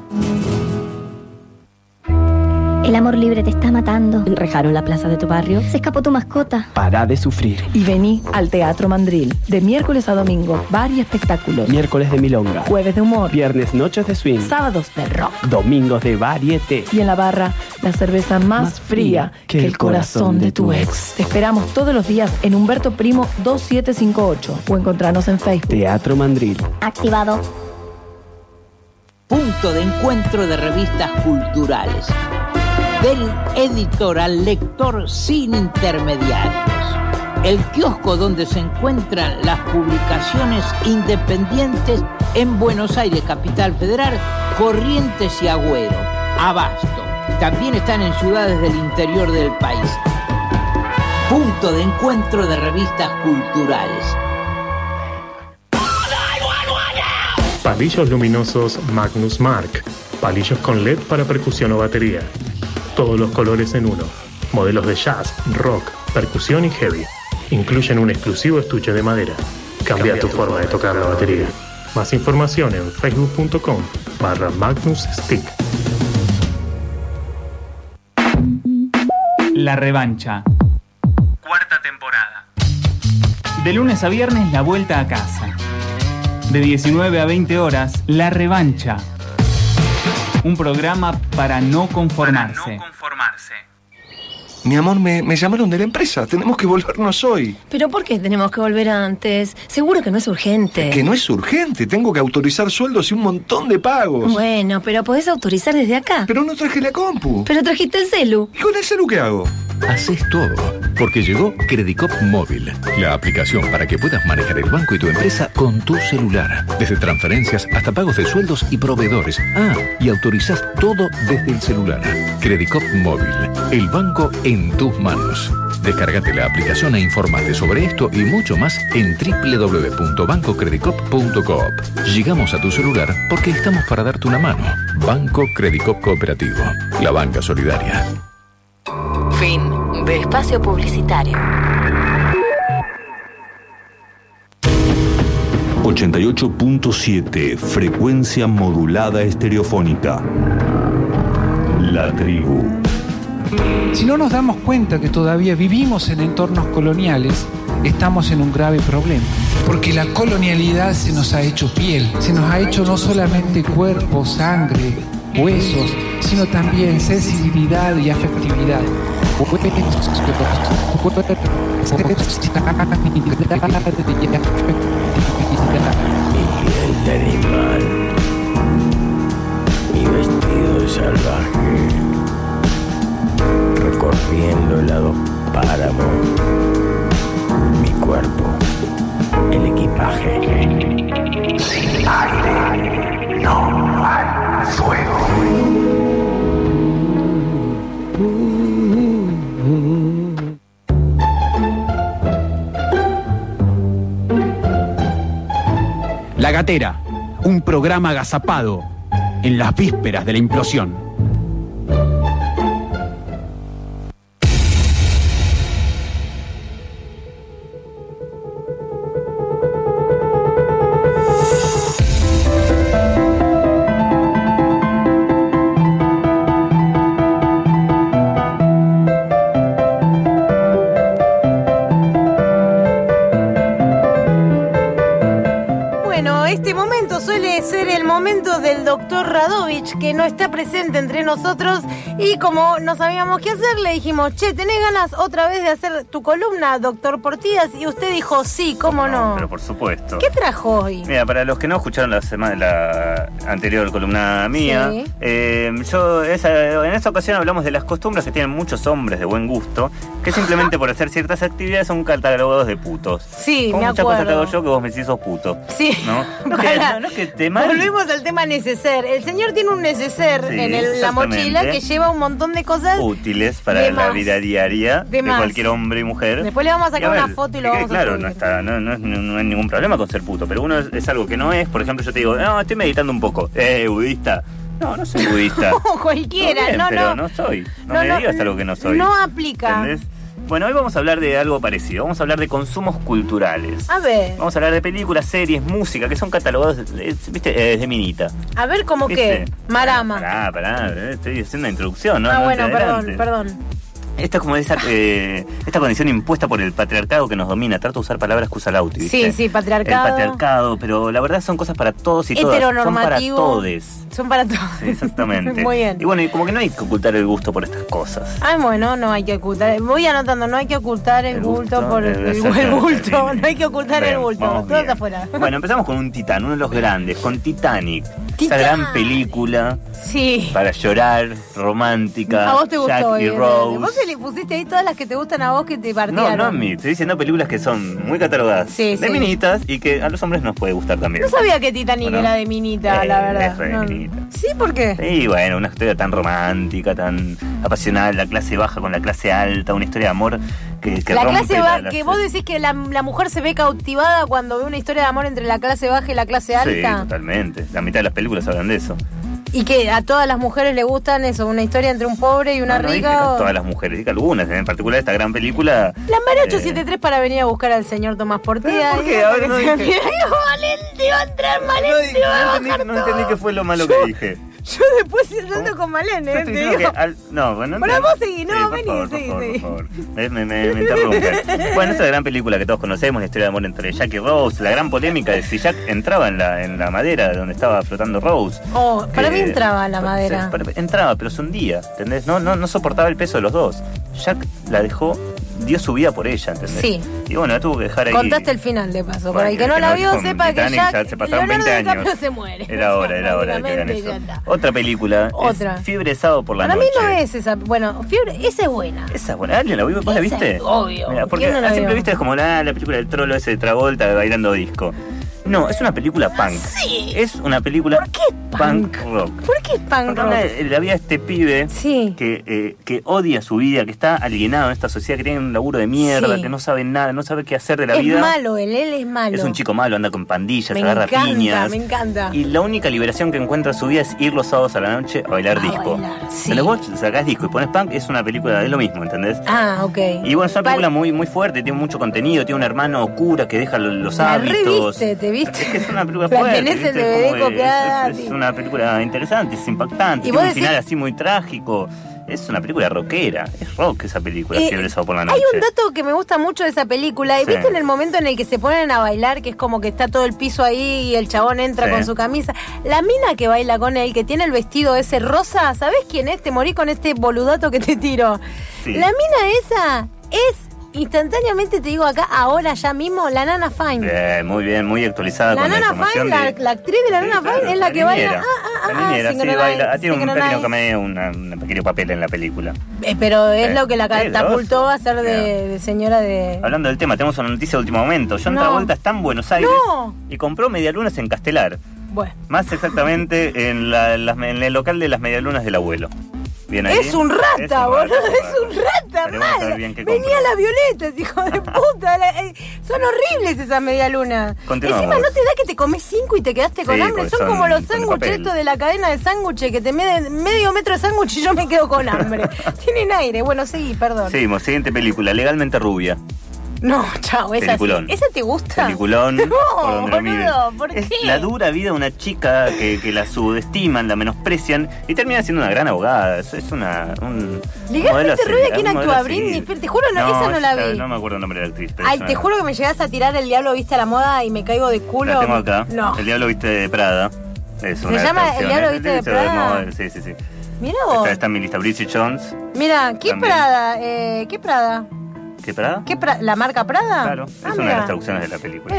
El amor libre te está matando. Enrejaron la plaza de tu barrio. Se escapó tu mascota. Para de sufrir. Y vení al Teatro Mandril. De miércoles a domingo, varios espectáculos. Miércoles de milonga. Jueves de humor. Viernes noches de swing. Sábados de rock. Domingos de varieté. Y en la barra, la cerveza más fría que el corazón de tu ex. Te esperamos todos los días en Humberto Primo 2758 o encontrarnos en Facebook. Teatro Mandril. Activado. Punto de encuentro de revistas culturales. Del editor al lector sin intermediarios. El kiosco donde se encuentran las publicaciones independientes en Buenos Aires, Capital Federal, Corrientes y Agüero, Abasto. También están en ciudades del interior del país. Punto de encuentro de revistas culturales. Palillos luminosos Magnus Mark. Palillos con LED para percusión o batería. Todos los colores en uno. Modelos de jazz, rock, percusión y heavy. Incluyen un exclusivo estuche de madera. Cambia tu forma de tocar la batería. Más información en facebook.com/Magnus Stick. La revancha. Cuarta temporada. De lunes a viernes, la vuelta a casa. De 19 a 20 horas, La revancha. Un programa para no conformarse. Mi amor, me llamaron de la empresa. Tenemos que volvernos hoy. ¿Pero por qué tenemos que volver antes? Seguro que no es urgente. Que no es urgente. Tengo que autorizar sueldos y un montón de pagos. Bueno, pero podés autorizar desde acá. Pero no traje la compu. Pero trajiste el celu. ¿Y con el celu qué hago? Haces todo, porque llegó Credicop Móvil, la aplicación para que puedas manejar el banco y tu empresa con tu celular. Desde transferencias hasta pagos de sueldos y proveedores. Y autorizás todo desde el celular. Credicop Móvil, el banco en tus manos. Descárgate la aplicación e informate sobre esto y mucho más en www.bancocredicop.coop. Llegamos a tu celular porque estamos para darte una mano. Banco Credicop Cooperativo, la banca solidaria. Fin de espacio publicitario. 88.7, frecuencia modulada estereofónica. La tribu. Si no nos damos cuenta que todavía vivimos en entornos coloniales, estamos en un grave problema. Porque la colonialidad se nos ha hecho piel, se nos ha hecho no solamente cuerpo, sangre, huesos, sino también sensibilidad y afectividad. Mi piel de animal, mi vestido de salvaje, recorriendo el lado páramo, mi cuerpo, el equipaje. Sin aire no hay fuego. La Gatera, un programa agazapado en las vísperas de la implosión. Que no está presente entre nosotros y como no sabíamos qué hacer, le dijimos, che, ¿tenés ganas otra vez de hacer tu columna, doctor Portillas? Y usted dijo, sí, ¿cómo no? Pero por supuesto. ¿Qué trajo hoy? Mira, para los que no escucharon la anterior columna mía, sí. En esa ocasión hablamos de las costumbres que tienen muchos hombres de buen gusto, que simplemente por hacer ciertas actividades son catalogados de putos. Sí, como me muchas acuerdo. cosas te hago yo que vos me decís sos puto. Sí. ¿No? No es que te mal. Volvemos al tema neceser. El señor tiene un neceser Sí, en la mochila que lleva un montón de cosas útiles para de la más. vida diaria de más. cualquier hombre y mujer. Después le vamos a sacar una foto y lo vamos a claro, subir. no hay ningún problema con ser puto, pero uno es algo que no es. Por ejemplo, yo te digo, no, estoy meditando un poco. Budista. No soy budista. No, cualquiera, Bien, no, pero no. no soy. No me digas algo que no soy. No aplica. ¿Entendés? Bueno, hoy vamos a hablar de algo parecido. Vamos a hablar de consumos culturales. A ver. Vamos a hablar de películas, series, música, que son catalogados, ¿viste? Desde minita. A ver, ¿cómo ¿Viste? qué? Marama. Pará, estoy haciendo una introducción, ¿no? No Bueno, te adelantes. perdón. Esta es como esta condición impuesta por el patriarcado que nos domina. Trato de usar palabras que usa Lauti, ¿viste? Sí, patriarcado. El patriarcado, pero la verdad son cosas para todos y todas. Heteronormativo. Son para todes. Son para todos. Sí, exactamente. Muy bien. Y bueno, y como que no hay que ocultar el gusto por estas cosas. Bueno, no hay que ocultar. Voy anotando, no hay que ocultar el bulto por el bulto. No hay que ocultar el bulto. Todo está afuera. Bueno, empezamos con un titán, uno de los grandes, con Titanic. Esa gran película Sí. Para llorar, romántica. A vos te Jack gustó, y Rose. Vos le pusiste ahí todas las que te gustan a vos que te partieron. No a mí. Estoy diciendo películas que son muy catalogadas de minitas y que a los hombres nos puede gustar también. No sabía que Titanic era de minita, la verdad. Es re minita. ¿Sí? ¿Por qué? Y bueno, una historia tan romántica, tan apasionada, la clase baja con la clase alta, una historia de amor que la rompe clase baja, que vos decís que la mujer se ve cautivada cuando ve una historia de amor entre la clase baja y la clase alta. Sí, totalmente. La mitad de las películas hablan de eso. Y que a todas las mujeres le gustan eso, una historia entre un pobre y una rica. Dije a todas las mujeres, dije algunas, en particular esta gran película. Lambaré 873 para venir a buscar al señor Tomás Portilla. ¿Por qué? A ver, no dije. Valente va a entrar, Valente va a bajar. No entendí qué fue lo malo que dije. Yo después salto con Malene, te digo. No, bueno, bueno, vos seguís, no, sí, vení, por favor. Me interrumpe. Bueno, esta gran película que todos conocemos, la historia de amor entre Jack y Rose, la gran polémica de si Jack entraba en la madera donde estaba flotando Rose. Para mí entraba la madera. Entraba, pero se hundía, ¿entendés? No soportaba el peso de los dos. Jack la dejó, dio su vida por ella, ¿entendés? Sí. Y bueno, la tuvo que dejar ahí. Contaste el final de paso. Bueno, para el que no la vio, sepa Titanic, que Jack ya se pasaron 20 años. se muere. Era hora de que hagan eso. Otra película. Otra. Fiebre de sábado por la noche. Para mí no es esa. Bueno, Fiebre, esa es buena. Esa es buena. ¿Alguien la vio? ¿Vos la viste? Obvio. Mira, porque ¿Quién no la siempre vio? viste es como la película del trolo ese de Travolta bailando disco. No, es una película punk. Sí. Es una película punk rock. ¿Por qué punk rock? La vida de este pibe que odia su vida, que está alienado en esta sociedad, que tiene un laburo de mierda, que no sabe nada, no sabe qué hacer de la vida. Es malo, él es malo. Es un chico malo, anda con pandillas, agarra piñas. Me encanta. Y la única liberación que encuentra en su vida es ir los sábados a la noche a bailar disco. Si vos sacás disco y pones punk, es una película de lo mismo, ¿entendés? Ah, ok. Y bueno, es una película muy, muy fuerte, tiene mucho contenido, tiene un hermano cura que deja los hábitos. ¿Te viste? Es que es una película la fuerte. Tenés el DVD copiada. Es una película interesante, es impactante, tiene un final así muy trágico. Es una película rockera, es rock esa película, Fiebre de sábado por la noche. Hay un dato que me gusta mucho de esa película. ¿Y viste en el momento en el que se ponen a bailar, que es como que está todo el piso ahí y el chabón entra con su camisa? La mina que baila con él, que tiene el vestido ese rosa, ¿sabés quién es? Te morí con este boludato que te tiro. Sí. La mina esa es... Instantáneamente te digo acá, ahora ya mismo, la Nana Fine. Muy bien, muy actualizada. La Nana Fine, la actriz de la Nana Fine es la que baila. La niñera, sí, baila. Tiene un pequeño cameo, un pequeño papel en la película. Pero es lo que la catapultó a ser de señora de... Hablando del tema, tenemos una noticia de último momento. John Travolta está en Buenos Aires y compró medialunas en Castelar. Bueno. Más exactamente en el local de las medialunas del abuelo. Es un rata, boludo, es un rata, mal. Venía la Violeta, hijo de puta. Son horribles esas medialunas. Encima no te da que te comes 5 y te quedaste con hambre. Son como los sándwiches estos de la cadena de sándwiches que te miden medio metro de sándwich y yo me quedo con hambre. Tienen aire. Bueno, seguí, perdón. Seguimos, siguiente película, Legalmente Rubia. No, chao, esa Peliculón. ¿Esa te gusta? Peliculón. No, por donde lo miren. ¿por qué? Es la dura vida de una chica que la subestiman, la menosprecian y termina siendo una gran abogada. Es un Legalmente Rubia, ¿quién actúa? Britney, te juro, esa no la vi. No me acuerdo el nombre de la actriz. Ay, te juro que me llegás a tirar El Diablo Viste a la Moda y me caigo de culo. La tengo acá. No. El Diablo Viste de Prada. ¿Se llama El Diablo Viste de Prada? Sí. Mira vos. Está en mi lista. Bridget Jones. Mira, ¿qué también. Prada? ¿Qué Prada? ¿Qué Prada? ¿La marca Prada? Claro, es una de las traducciones de la película.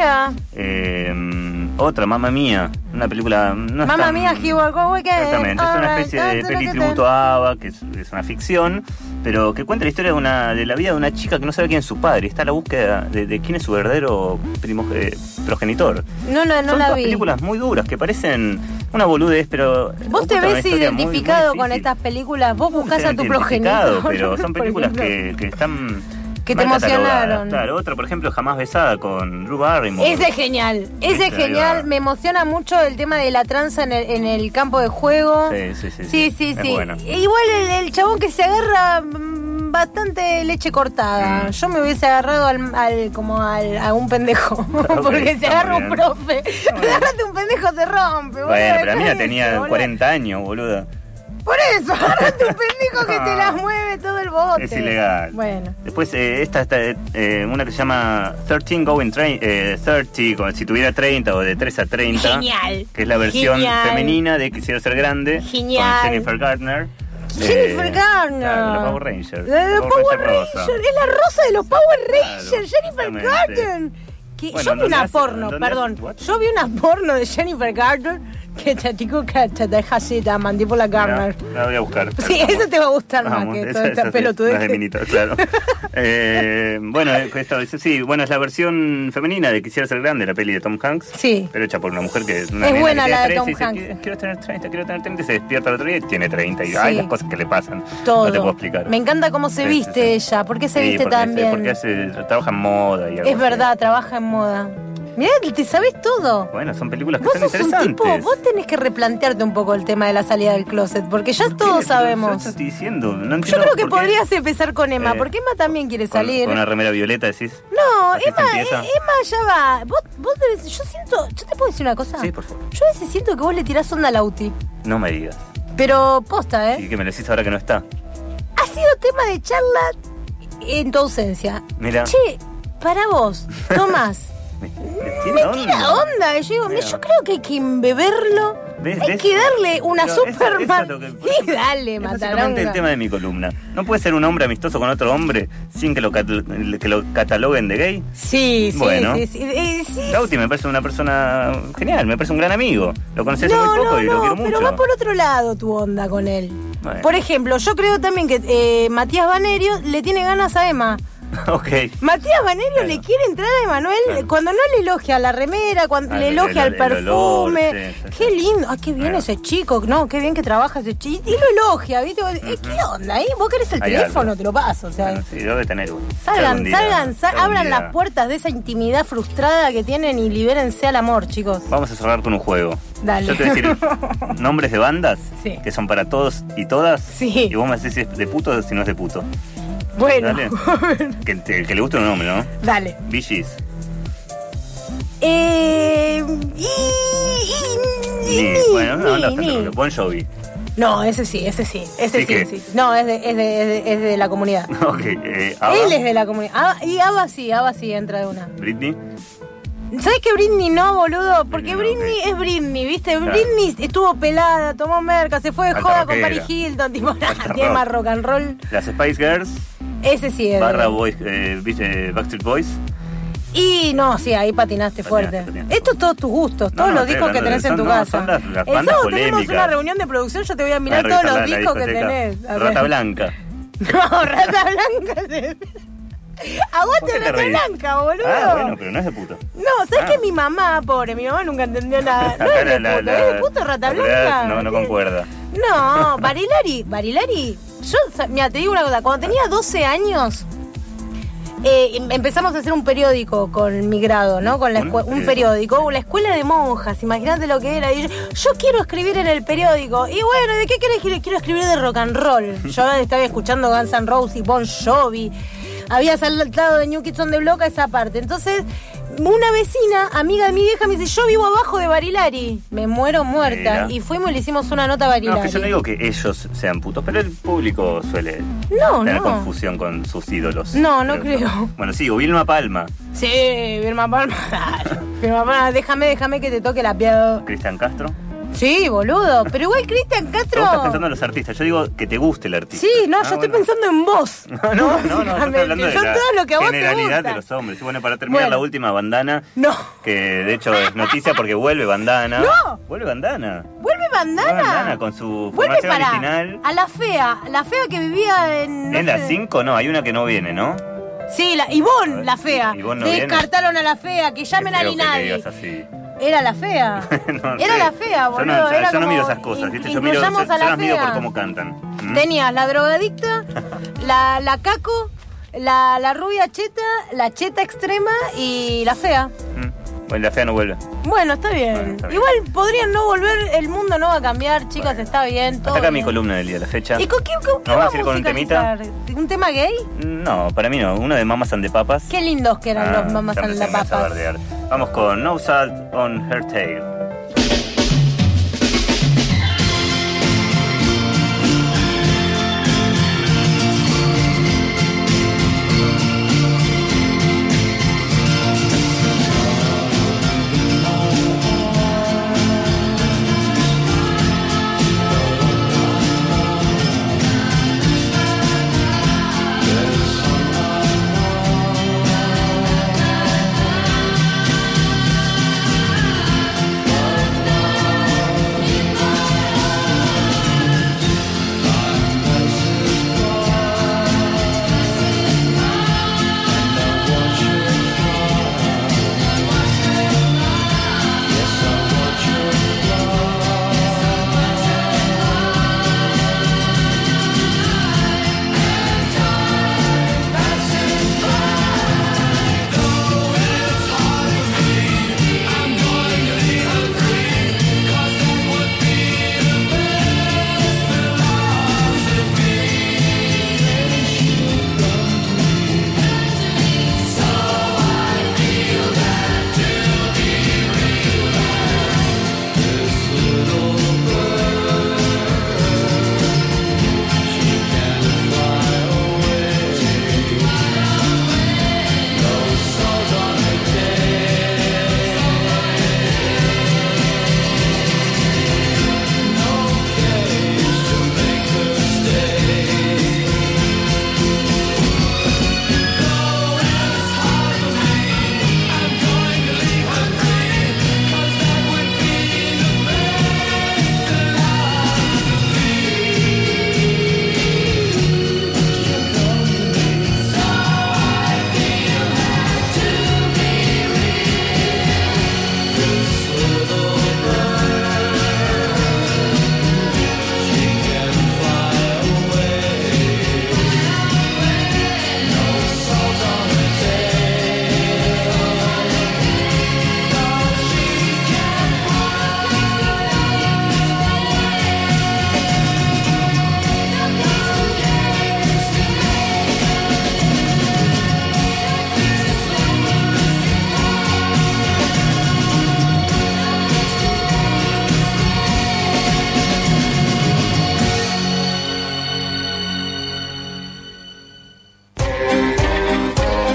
Mira. Otra, Mamma Mía, una película... Mamma Mía, He Will Go Again. Exactamente, es una especie de peli tributo a ABBA, que es una ficción, pero que cuenta la historia de la vida de una chica que no sabe quién es su padre, y está a la búsqueda de quién es su verdadero progenitor. No Son la dos vi. películas muy duras, que parecen una boludez, pero... ¿Vos te ves identificado con estas películas? ¿Vos buscás a tu progenitor? Pero son películas que están... Que te emocionaron. Claro, otra, por ejemplo, Jamás Besada con Drew Barrymore. Ese es genial, me emociona mucho el tema de la tranza en el campo de juego. Sí. Bueno. Igual el chabón que se agarra bastante leche cortada. Yo me hubiese agarrado a un pendejo. Porque se agarra un profe. Agárrate un pendejo, se rompe. Bueno, pero la mina tenía 40 años, boluda. Por eso, agárrate un pendejo que te las mueve todo el bote. Es ilegal. Bueno. Después esta una que se llama 13 Going 30, como si tuviera 30 o de 3 a 30. Genial. Que es la versión femenina de Quisiera Ser Grande. Genial. Con Jennifer Garner. Jennifer Garner. Claro, los Power Rangers. Los Power Rangers. Es la rosa de los Power Rangers. Jennifer Garner. Yo vi una porno, perdón. Yo vi una porno de Jennifer Garner Que chatico chatejasita, mandíbula Garner. La voy a buscar. Sí, eso te va a gustar más que toda esta pelotudez. de Minito, claro. Bueno, sí, bueno, es la versión femenina de Quisiera ser grande, la peli de Tom Hanks. Sí. Pero hecha por una mujer que... Es buena la de Tom dice, Hanks. Quiero tener 30, y se despierta el otro día y tiene 30. Y Sí. hay las cosas que le pasan. Todo. No te puedo explicar. Me encanta cómo se viste ella. ¿Por qué se viste tan bien? Porque trabaja en moda y algo Es así. verdad, trabaja en moda. Mirá, te sabes todo. Bueno, son películas que Vos están sos un interesantes. tipo, vos tenés que replantearte un poco el tema de la salida del closet, porque ya todos sabemos. Yo estoy diciendo, no Yo entiendo creo que por qué. podrías empezar con Emma, porque Emma también quiere salir. Con una remera violeta decís. No, ¿Así se empieza? Emma ya va. Vos debes, yo te puedo decir una cosa. Sí, por favor. Yo a veces siento que vos le tirás onda a Lauti. No me digas. Pero posta, Y que me lo decís ahora que no está. Ha sido tema de charla en tu ausencia. Mira. Che, para vos, Tomás. Me tira onda. Yo digo, yo creo que hay que embeberlo. Hay que darle una Superman. Y dale, Es básicamente Mataronga. el tema de mi columna. ¿No puede ser un hombre amistoso con otro hombre sin que lo cataloguen de gay? Sí, bueno, sí. Lauti me parece una persona genial, me parece un gran amigo. Lo conocí hace muy poco y lo quiero mucho. Pero va por otro lado tu onda con él. Bueno. Por ejemplo, yo creo también que Matías Banerio le tiene ganas a Emma. Ok. Matías Banerio le quiere entrar a Emanuel cuando no le elogia la remera, cuando le elogia el perfume. olor, sí. Qué lindo, qué bien ese chico, no, qué bien que trabaja ese chico. Y lo elogia, ¿viste? ¿Qué onda? ¿Ahí? Vos querés el Hay teléfono, algo. te lo paso. O sea, Bueno, sí, debe tener uno. salgan, Algún abran día. las puertas de esa intimidad frustrada que tienen y libérense al amor, chicos. Vamos a cerrar con un juego. Dale. Yo te voy a decir nombres de bandas Sí. que son para todos y todas. Sí. Y vos me decís si es de puto o si no es de puto. Bueno, Dale. que le guste un nombre, ¿no? dale. Bee Gees. Bueno, una banda bastante rock. Bon Jovi. No, ese sí. ¿Sí Sí, qué? sí. No, es de la comunidad. Ok, ABBA. Él es de la comunidad. Y ABBA sí entra de una. Britney. ¿Sabes que Britney no, boludo? Porque Britney es Britney, ¿viste? Claro. Britney estuvo pelada, tomó merca, se fue de Alta joda con rockera. Paris Hilton, tipo, Alta tiene rock. más rock and roll. Las Spice Girls. Ese sí es. Barra Boys, Backstreet Boys. Y no, sí, ahí patinaste fuerte. Esto es todos tus gustos, todos los discos que tenés en tu casa. Son las El bandas sábado tenemos polémicas. una reunión de producción, yo te voy a mirar todos los discos que tenés. A ver. Rata Blanca. No, Rata Blanca. Aguante ¿Por qué te Rata reís? Blanca, boludo. Bueno, pero no es de puto. No, ¿sabes que mi mamá, pobre, mi mamá nunca entendió nada? No es de puto, ¿es de puto Rata Blanca? No concuerda. No, Barilari, yo, mira, te digo una cosa, cuando tenía 12 años, empezamos a hacer un periódico con mi grado, ¿no? Con un periódico, la escuela de monjas, imagínate lo que era. Y yo quiero escribir en el periódico. Y bueno, ¿de qué querés? Quiero escribir de rock and roll. Yo estaba escuchando Guns N' Roses y Bon Jovi. Había saltado de New Kids on the Block a esa parte. Entonces, una vecina, amiga de mi vieja, me dice, yo vivo abajo de Barilari. Me muero muerta. Mira. Y fuimos y le hicimos una nota a Barilari. No, que yo no digo que ellos sean putos, pero el público suele tener confusión con sus ídolos. No creo. Bueno, sigo, Vilma Palma, Sí, Vilma Palma. Vilma Palma, déjame que te toque la piel. Cristian Castro. Sí, boludo. Pero igual Cristian Vos Castro. estás pensando en los artistas, yo digo que te guste el artista. Sí, no, yo estoy pensando en vos. No, yo estoy hablando de Son la todo lo que a vos te generalidad gusta. de los hombres. Y bueno, para terminar Bueno. la última, Bandana. No. Que de hecho es noticia porque vuelve Bandana. No. Vuelve Bandana. ¿Vuelve Bandana? Bandana con su Vuelve formación para original. a la fea que vivía en... no ¿En la sé. 5? No, hay una que no viene, ¿no? Sí, Ivonne, la fea. Ivonne no viene. Descartaron a la fea, que llamen a Creo que le Linaldi. digas así. Era la fea. No Era sé. la fea, Yo boludo. no, Era yo no como, miro esas cosas, ¿viste? Yo miro, incluyamos a yo la las miro fea. por cómo cantan. ¿Mm? Tenías la drogadicta, la caco, la rubia cheta, la cheta extrema y la fea. Bueno, la fea no vuelve. Bueno, está bien. Igual podrían no volver, el mundo no va a cambiar, chicas, está bien. Todo Hasta acá mi bien. columna del día de la fecha. ¿Y con qué ¿Nos vamos a ir con un temita? musicalizar? ¿Un tema gay? No, para mí no. Uno de Mamas and the Papas. Qué lindos que eran los Mamas and the Papas. Vamos con No Salt on Her Tail. There's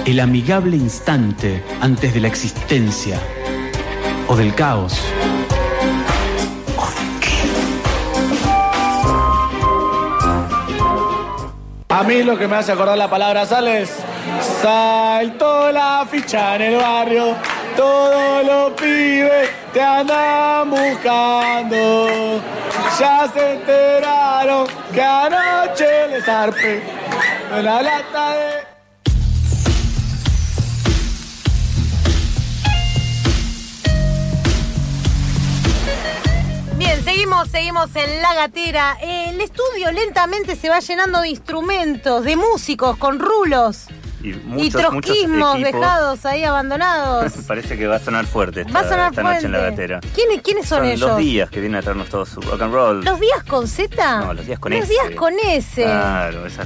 el amigable instante antes de la existencia o del caos. A mí lo que me hace acordar la palabra sal es: saltó la ficha en el barrio, todos los pibes te andan buscando. Ya se enteraron que anoche les zarpé en la lata de... Bien, seguimos en La Gatera. El estudio lentamente se va llenando de instrumentos, de músicos con rulos. Y trotskismos dejados ahí abandonados. Parece que va a sonar fuerte Va a sonar esta fuerte. noche en La Gatera. ¿Quiénes son ellos? Los Días, que vienen a traernos todo su rock and roll. ¿Los Días con Z? No, Los Días con Los S. Días con S. Claro, esa es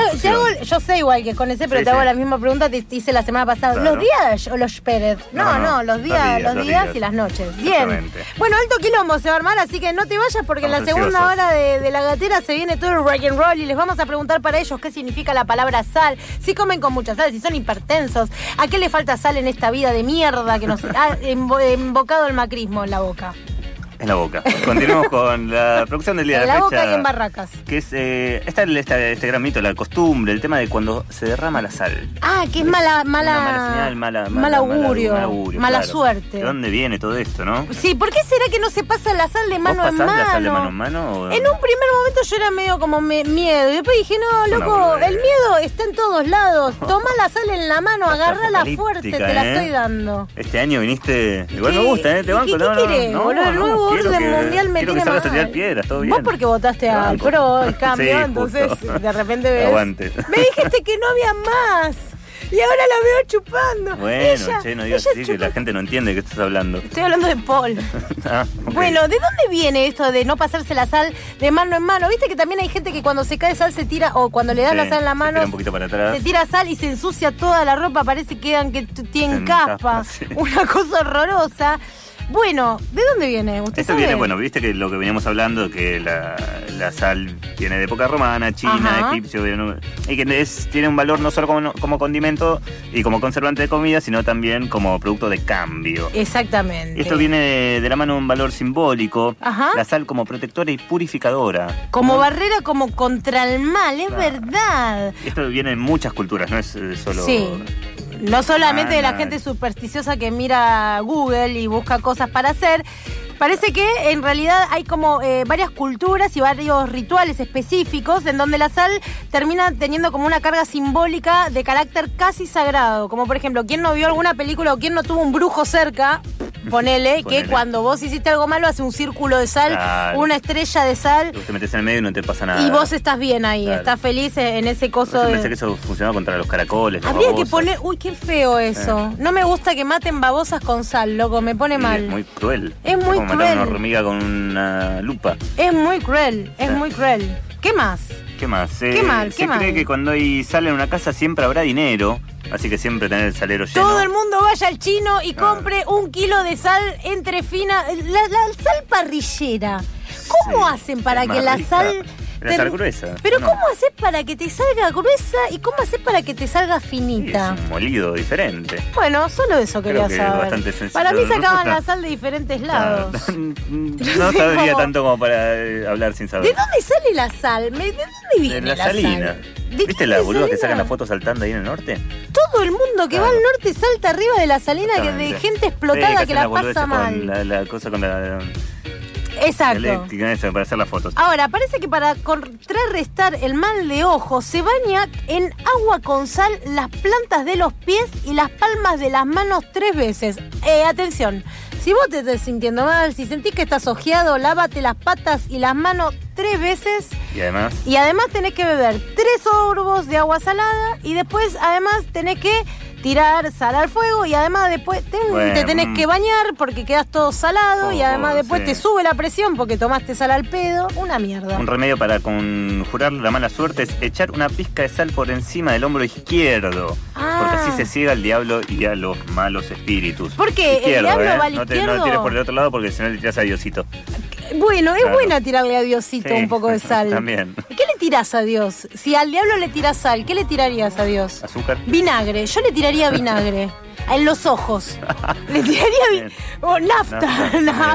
la yo sé igual que con S, pero Sí, te hago sí. la misma pregunta que te hice la semana pasada. Claro. ¿Los días o los Pérez? No, los días y las noches. Bien. Exactamente. Bueno, alto quilombo se va a armar, así que no te vayas porque en la Estamos segunda ansiosos. hora de La Gatera se viene todo el rock and roll y les vamos a preguntar para ellos qué significa la palabra sal, si comen con mucha sal, si son hipertensos, a qué le falta sal en esta vida de mierda que nos ha embocado el macrismo en la boca. En la boca. Continuamos con la producción del día de En la la fecha. boca y en Barracas. Que es este gran mito, la costumbre, el tema de cuando se derrama la sal. Ah, que es mala señal, mal augurio, mala claro. suerte. ¿De dónde viene todo esto, no? Sí, ¿por qué será que no se pasa la sal de mano ¿Vos en pasás mano? la sal de mano en mano? O... En un primer momento yo era medio como miedo. Y después dije, no, Es una loco, boludez. el miedo está en todos lados. Tomá la sal en la mano, Estás agarrala fuerte, te la estoy dando. Este año viniste... Igual ¿Qué? me gusta, te banco. ¿Qué querés, boludo? El nuevo orden mundial me quiero tiene que salgas a mal. tirar piedras, todo bien. Vos porque votaste Te al banco. PRO, el cambio, Sí, entonces justo. de repente ves... Aguante. Me dijiste que no había más. Y ahora la veo chupando. Bueno, Ella- che, no digas ella así que la gente no entiende de qué estás hablando. Estoy hablando de Paul. Ah, ok. Bueno, ¿de dónde viene esto de no pasarse la sal de mano en mano? Viste que también hay gente que cuando se cae sal se tira, o cuando le das Sí, la sal en la se mano, tira un poquito para atrás. se tira sal y se ensucia toda la ropa, parece que quedan que tienen En capa. capa, sí. Una cosa horrorosa. Bueno, ¿de dónde viene? ¿Usted Esto sabe? viene, bueno, viste que lo que veníamos hablando, que la sal viene de época romana, china, Ajá. egipcio, y que tiene un valor no solo como condimento y como conservante de comida, sino también como producto de cambio. Exactamente. Y esto viene de la mano de un valor simbólico, Ajá. la sal como protectora y purificadora. Como barrera, como contra el mal, es Claro. verdad. Y esto viene en muchas culturas, no es solo... Sí. No solamente de la Ah, gente supersticiosa que mira Google y busca cosas para hacer. Parece que en realidad hay como varias culturas y varios rituales específicos en donde la sal termina teniendo como una carga simbólica de carácter casi sagrado. Como por ejemplo, ¿quién no vio alguna película o quién no tuvo un brujo cerca? Ponele, que cuando vos hiciste algo malo hace un círculo de sal, Claro. una estrella de sal Tú te metes en el medio y no te pasa nada. y vos estás bien ahí, Claro. estás feliz en ese coso Yo de... pensé que eso funcionaba contra los caracoles, los Habría que babosas. poner... Uy, qué feo eso. No me gusta que maten babosas con sal, loco, me pone Sí, mal. es muy cruel. Es muy como matar cruel. una hormiga con una lupa. Es muy cruel, es Sí. muy cruel. ¿Qué más? ¿Qué más? ¿Qué mal, Se qué mal? cree que cuando hay sal en una casa siempre habrá dinero, así que siempre tener el salero lleno. Todo el mundo vaya al chino y compre 1 kilo de sal entre fina. La sal parrillera. ¿Cómo hacen para es que más la rica. sal... La sal gruesa. Pero ¿no? ¿cómo haces para que te salga gruesa y cómo haces para que te salga finita? Es un molido diferente. Bueno, solo eso quería Creo que es saber. bastante sencillo. Para mí sacaban No, la sal de diferentes lados. No sabría tanto como para hablar sin saber. ¿De dónde sale la sal? ¿De dónde viene De la la salina. sal? ¿Viste las boludas que sacan las fotos saltando ahí en el norte? Todo el mundo que va al norte salta arriba de la salina que de Exactamente. gente explotada Sí, que hacen la boludeces pasa mal. Con la cosa con la Exacto. eléctrica esa, para hacer las fotos. Ahora, parece que para contrarrestar el mal de ojo se baña en agua con sal las plantas de los pies y las palmas de las manos 3 veces. Atención, si vos te estás sintiendo mal, si sentís que estás ojeado, lávate las patas y las manos 3 veces. Y además tenés que beber 3 sorbos de agua salada y después además tenés que tirar sal al fuego y además después te tenés que bañar porque quedas todo salado y además después sí. te sube la presión porque tomaste sal al pedo. Una mierda. un remedio para conjurar la mala suerte es echar una pizca de sal por encima del hombro izquierdo. Porque así se ciega al diablo y a los malos espíritus. ¿Por qué? ¿El Izquierdo, diablo va al no izquierdo? No tires por el otro lado porque si no le tiras a Diosito. Bueno, es Claro. buena tirarle a Diosito Sí, un poco de sal. También. ¿Qué le tirás a Dios? Si al diablo le tirás sal, ¿qué le tirarías a Dios? Azúcar. Vinagre. Yo le tiraría vinagre. En los ojos. Le tiraría nafta.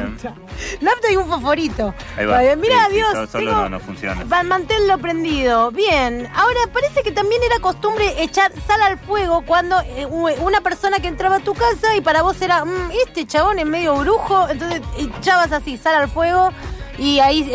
Nafta y un fosforito. Ahí va. Mira, sí, Dios. Solo no funciona. Manténlo prendido. Bien. Ahora, parece que también era costumbre echar sal al fuego cuando una persona que entraba a tu casa y para vos era, este chabón es medio brujo, entonces echabas así sal al fuego y ahí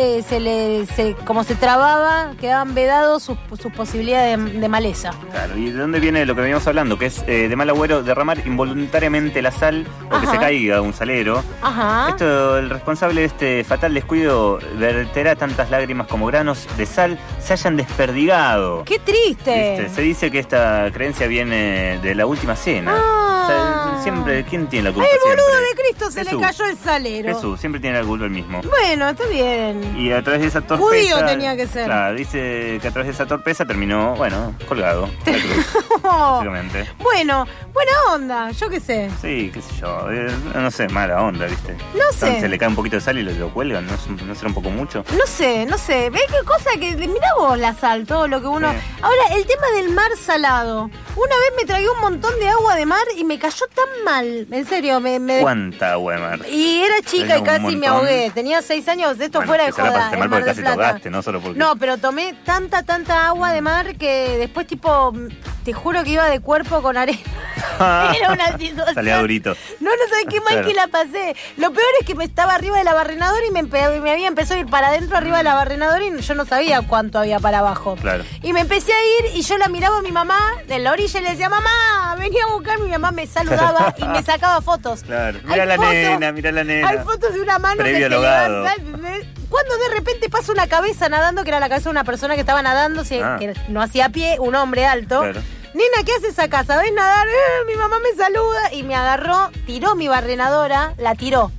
como se trababa, quedaban vedados sus posibilidades de maleza. Claro, ¿y de dónde viene lo que veníamos hablando? Que es de mal agüero derramar involuntariamente la sal o que se caiga un salero. Ajá. Esto, el responsable de este fatal descuido verterá tantas lágrimas como granos de sal se hayan desperdigado. ¡Qué triste! ¿Viste? Se dice que esta creencia viene de la última cena. O sea, siempre, ¿quién tiene la culpa? El boludo siempre? de Cristo se le cayó el salero. Jesús, siempre tiene la culpa el mismo. Bueno, está bien. Y a través de esa torpeza... Judío tenía que ser. Claro, dice que a través de esa torpeza terminó, colgado. La cruz, básicamente. Bueno, buena onda, yo qué sé. Sí, qué sé yo. No sé, mala onda, ¿viste? No sé. Se le cae un poquito de sal y lo cuelgan, ¿no será un poco mucho? No sé. ¿Ves qué cosa que... Mirá vos la sal, todo lo que uno... Sí. Ahora, el tema del mar salado. Una vez me tragué un montón de agua de mar y me cayó tan mal. En serio, ¿Cuánta agua de mar? Y era chica y casi me ahogué. Tenía 6 años, esto fuera de joda. La pasaste mal porque casi tocaste, no solo porque... No, pero tomé tanta agua de mar que después tipo... Te juro que iba de cuerpo con arena. Era una situación... Salía durito. No sabés qué mal que la pasé. Lo peor es que me estaba arriba de la barrenadora y me había empezado a ir para adentro arriba de la barrenadora y yo no sabía cuánto había para abajo. Claro. Y me empecé a ir y yo la miraba a mi mamá en la orilla y le decía, mamá, venía a buscar. Mi mamá me saludaba y me sacaba fotos. Claro. Mira la nena. Hay fotos de una mano que se levanta. Cuando de repente pasa una cabeza nadando, que era la cabeza de una persona que estaba nadando, que no hacía pie, un hombre alto. Claro. Nena, ¿qué haces acá? ¿Sabés nadar? Mi mamá me saluda y me agarró, tiró mi barrenadora, la tiró.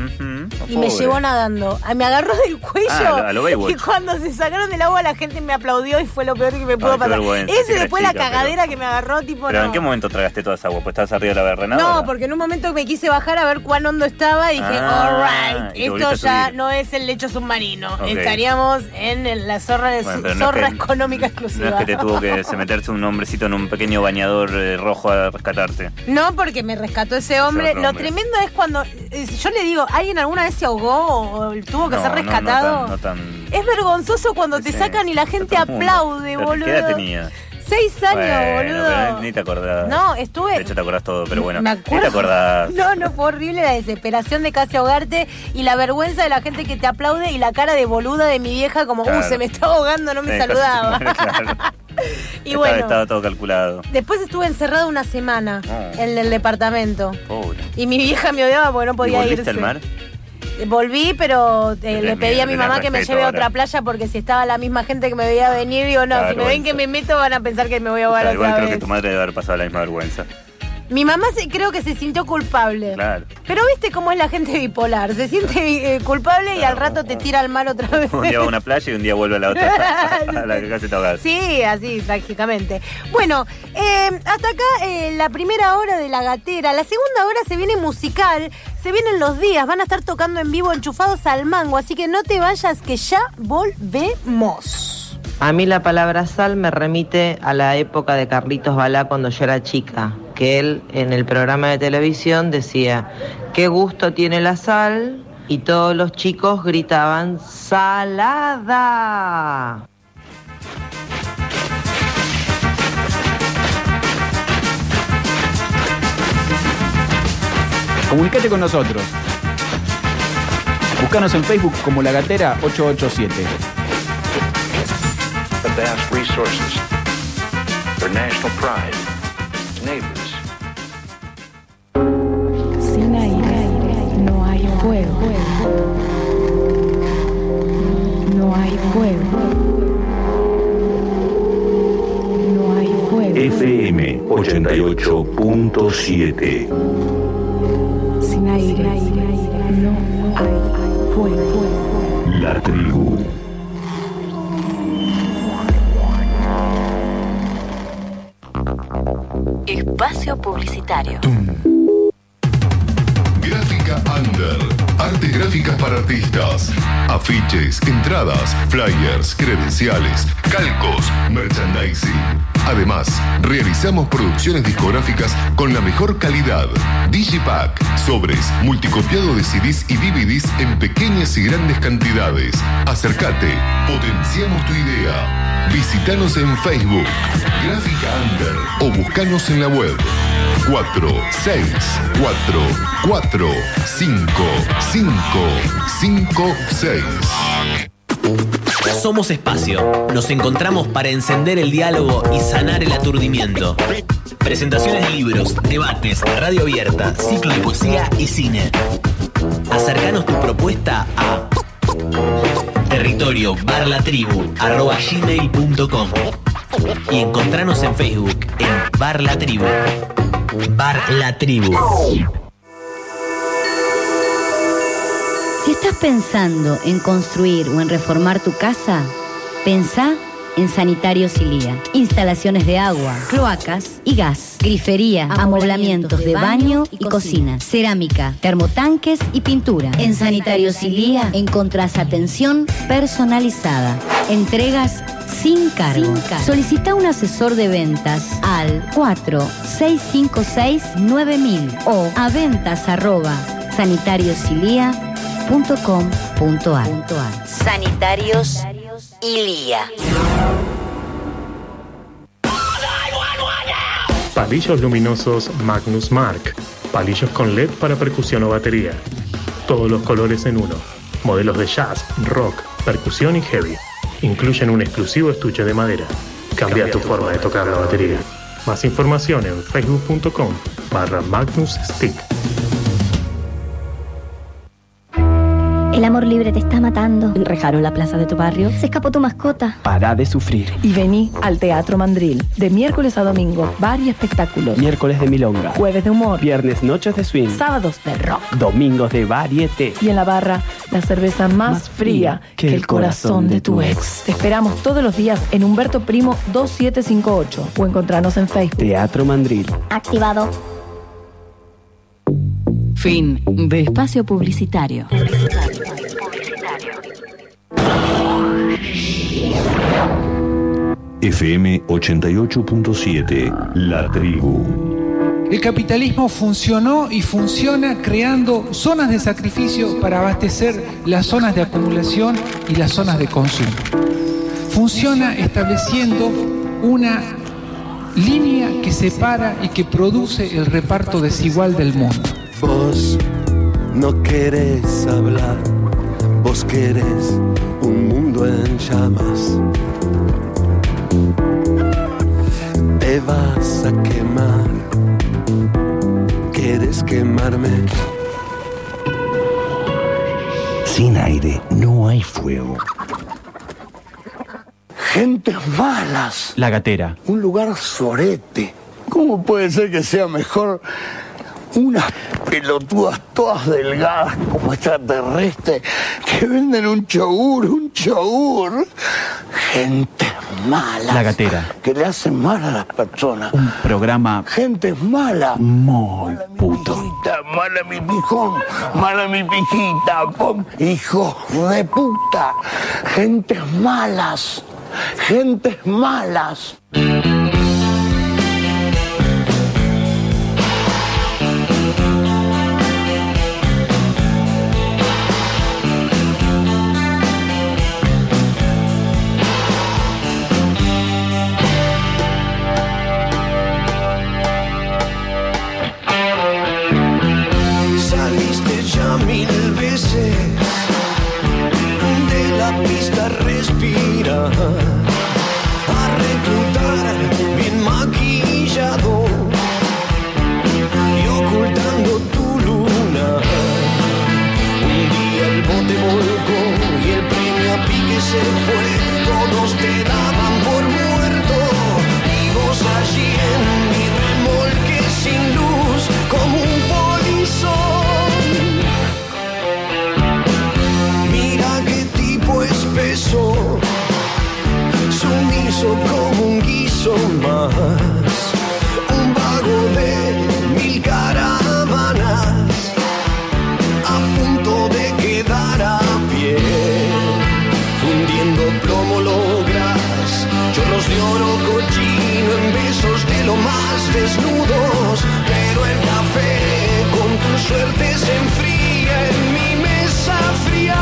Y me llevó nadando. Me agarró del cuello. A lo Baywatch. Y cuando se sacaron del agua la gente me aplaudió y fue lo peor que me pudo pasar. Ese después la cagadera que me agarró, tipo Pero ¿en qué momento tragaste toda esa agua? ¿Pues estabas arriba de la barrenadora? No, porque en un momento me quise bajar a ver cuán hondo estaba y dije, alright, esto ya no es el lecho submarino. Okay. Estaríamos en la zorra económica exclusiva. No es que te tuvo que meterse un hombrecito en un pequeño bañador rojo a rescatarte. No, porque me rescató ese hombre. Lo tremendo es cuando yo le digo, ¿alguien alguna vez se ahogó o tuvo que ser rescatado? No tan... Es vergonzoso cuando te sacan y la gente aplaude, boludo. ¿Qué edad tenía? 6 años, boludo. Pero ni te acordás. No, estuve... De hecho te acordás todo, pero bueno. Me acuerdo. Ni te acordás. No, fue horrible la desesperación de casi ahogarte y la vergüenza de la gente que te aplaude y la cara de boluda de mi vieja como, se me está ahogando, no me saludaba. Claro. Y bueno, estaba todo calculado. Después estuve encerrada una semana en el departamento. Pobre. Y mi vieja me odiaba porque no podía irse. ¿Volviste al mar? Volví, pero le pedí a mi mamá que me lleve a otra playa porque si estaba la misma gente que me veía venir, digo, no, si me ven que me meto van a pensar que me voy a ahogar otra vez. Igual creo que tu madre debe haber pasado la misma vergüenza. Mi mamá creo que se sintió culpable. Claro. Pero viste cómo es la gente bipolar. Se siente culpable y al rato te tira al mar otra vez. Un día va a una playa y un día vuelve a la otra. A la que casi te ahogas. Sí, así, trágicamente. Bueno, hasta acá la primera hora de La Gatera. La segunda hora se viene musical. Se vienen los días. Van a estar tocando en vivo enchufados al mango. Así que no te vayas que ya volvemos. A mí la palabra sal me remite a la época de Carlitos Balá cuando yo era chica, que él en el programa de televisión decía, qué gusto tiene la sal, y todos los chicos gritaban, ¡salada! Comunícate con nosotros. Búscanos en Facebook como La Gatera 887. The vast resources, their national pride, neighbors. Sin aire no hay fuego. No hay fuego. No hay fuego. FM 88.7. Sin aire no hay fuego. La tribu. Espacio publicitario. Gráfica Under. Arte gráfico gráficas para artistas, afiches, entradas, flyers, credenciales, calcos, merchandising. Además, realizamos producciones discográficas con la mejor calidad. Digipack, sobres, multicopiado de CDs y DVDs en pequeñas y grandes cantidades. Acércate, potenciamos tu idea. Visítanos en Facebook, Gráfica Under, o buscanos en la web 4644455556. Somos Espacio. Nos encontramos para encender el diálogo y sanar el aturdimiento. Presentaciones de libros, debates, radio abierta, ciclo de poesía y cine. Acercanos tu propuesta a territorio@gmail.com y encontranos en Facebook en Bar La Tribu. Bar La Tribu. Si estás pensando en construir o en reformar tu casa, pensá en Sanitarios Ilía. Instalaciones de agua, cloacas y gas, grifería, amoblamientos de baño y cocina, cerámica, termotanques y pintura. En Sanitarios Ilía encontrás atención personalizada, entregas sin cargo. Solicita un asesor de ventas al 4656-9000 o a ventas@sanitariosilia.com.ar. Sanitarios Ilía. Palillos luminosos Magnus Mark. Palillos con LED para percusión o batería. Todos los colores en uno. Modelos de jazz, rock, percusión y heavy. Incluyen un exclusivo estuche de madera. Cambia tu forma de tocar la batería. Más información en facebook.com/Magnus Stick. El amor libre te está matando. Enrejaron la plaza de tu barrio. Se escapó tu mascota. Para de sufrir. Y vení al Teatro Mandril. De miércoles a domingo, bar y espectáculos. Miércoles de milonga. Jueves de humor. Viernes noches de swing. Sábados de rock. Domingos de varieté. Y en la barra, la cerveza más fría que el corazón de tu ex. Te esperamos todos los días en Humberto Primo 2758 o encontrarnos en Facebook. Teatro Mandril. Activado. Fin de espacio publicitario. FM 88.7, La Tribu. El capitalismo funcionó y funciona creando zonas de sacrificio para abastecer las zonas de acumulación y las zonas de consumo. Funciona estableciendo una línea que separa y que produce el reparto desigual del mundo. Vos no querés hablar, vos querés un mundo en llamas. Te vas a quemar, quieres quemarme. Sin aire no hay fuego. Gentes malas. La Gatera. Un lugar sorete. ¿Cómo puede ser que sea mejor unas pelotudas todas delgadas como extraterrestres que venden un yogur? Gente mala. La Gatera. Que le hacen mal a las personas. Un programa. Gente mala. Muy puto. Mala mi pijón, mala mi pijita, hijo de puta. Gentes malas. Gentes malas. Saliste ya 1000 veces de la pista, respira. A reclutar bien maquillado y ocultando tu luna. Un día el bote volcó y el premio a pique se fue. Todos te daban por muerto y vos allí en mi remolque sin luz como un polizón. Mira qué tipo espeso, sumiso como un guiso más, un vago de 1000 caravanas, a punto de quedar plomo logras, chorros de oro cochino en besos de lo más desnudos, pero el café con tu suerte se enfría en mi mesa fría.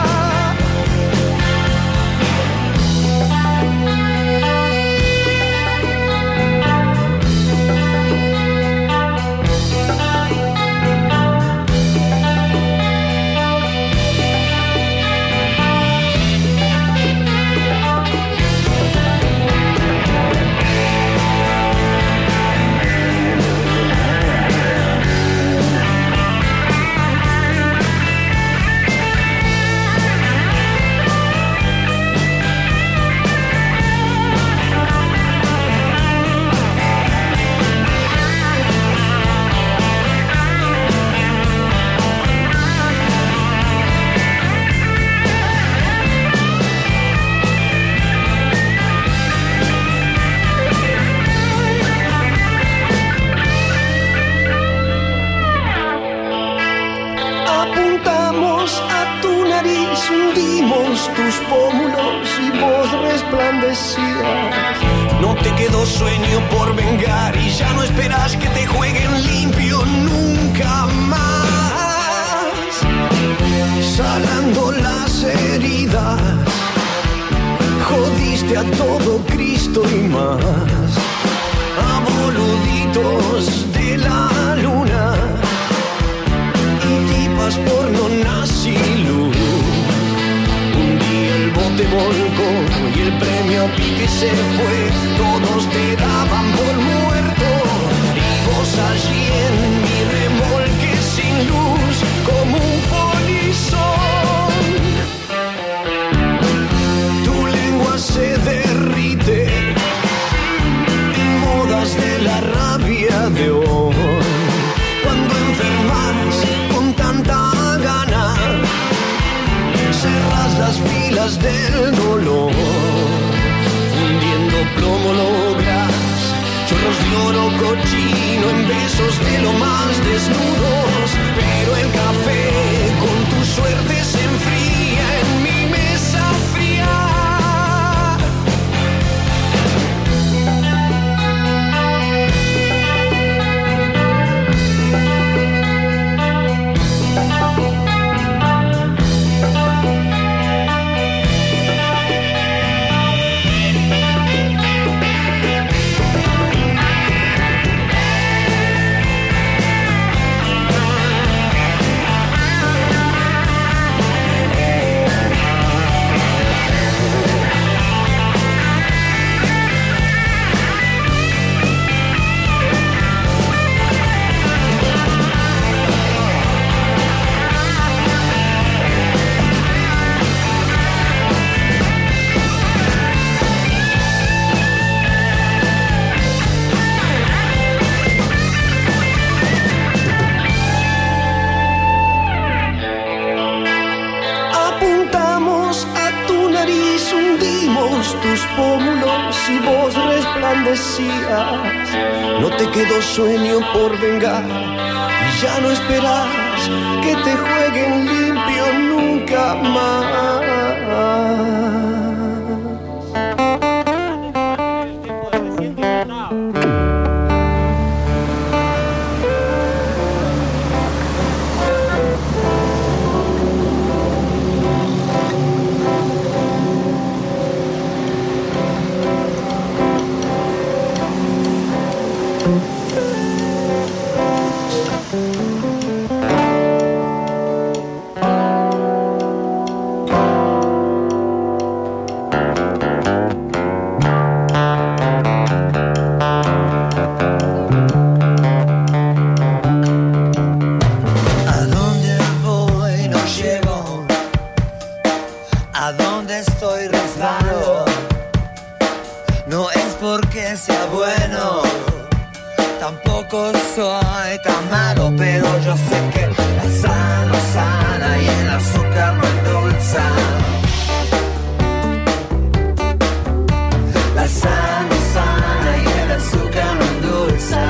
Tus pómulos y voz resplandecías. No te quedó sueño por vengar y ya no esperas que te jueguen limpio nunca más. Sanando las heridas, jodiste a todo Cristo y más. A boluditos de la luna y tipas porno nazi luz. El bote volcó y el premio a pique se fue. Todos te daban por muerto y vos allí en mi remolque sin luz como un polizón. Tu lengua se derrite en modas de la rabia de hoy. Cuando enfermas con tanta gana, cerras las filas del dolor, fundiendo plomo logras, chorros de oro cochino en besos de lo más desnudos, pero el café con tu suerte se enfría en mi mesa fría. Tus pómulos y vos resplandecías. No te quedó sueño por vengar y ya no esperas que te jueguen limpio nunca más. Soy tan malo, pero yo sé que la sal no sana y el azúcar no endulza. La sal no sana y el azúcar no endulza.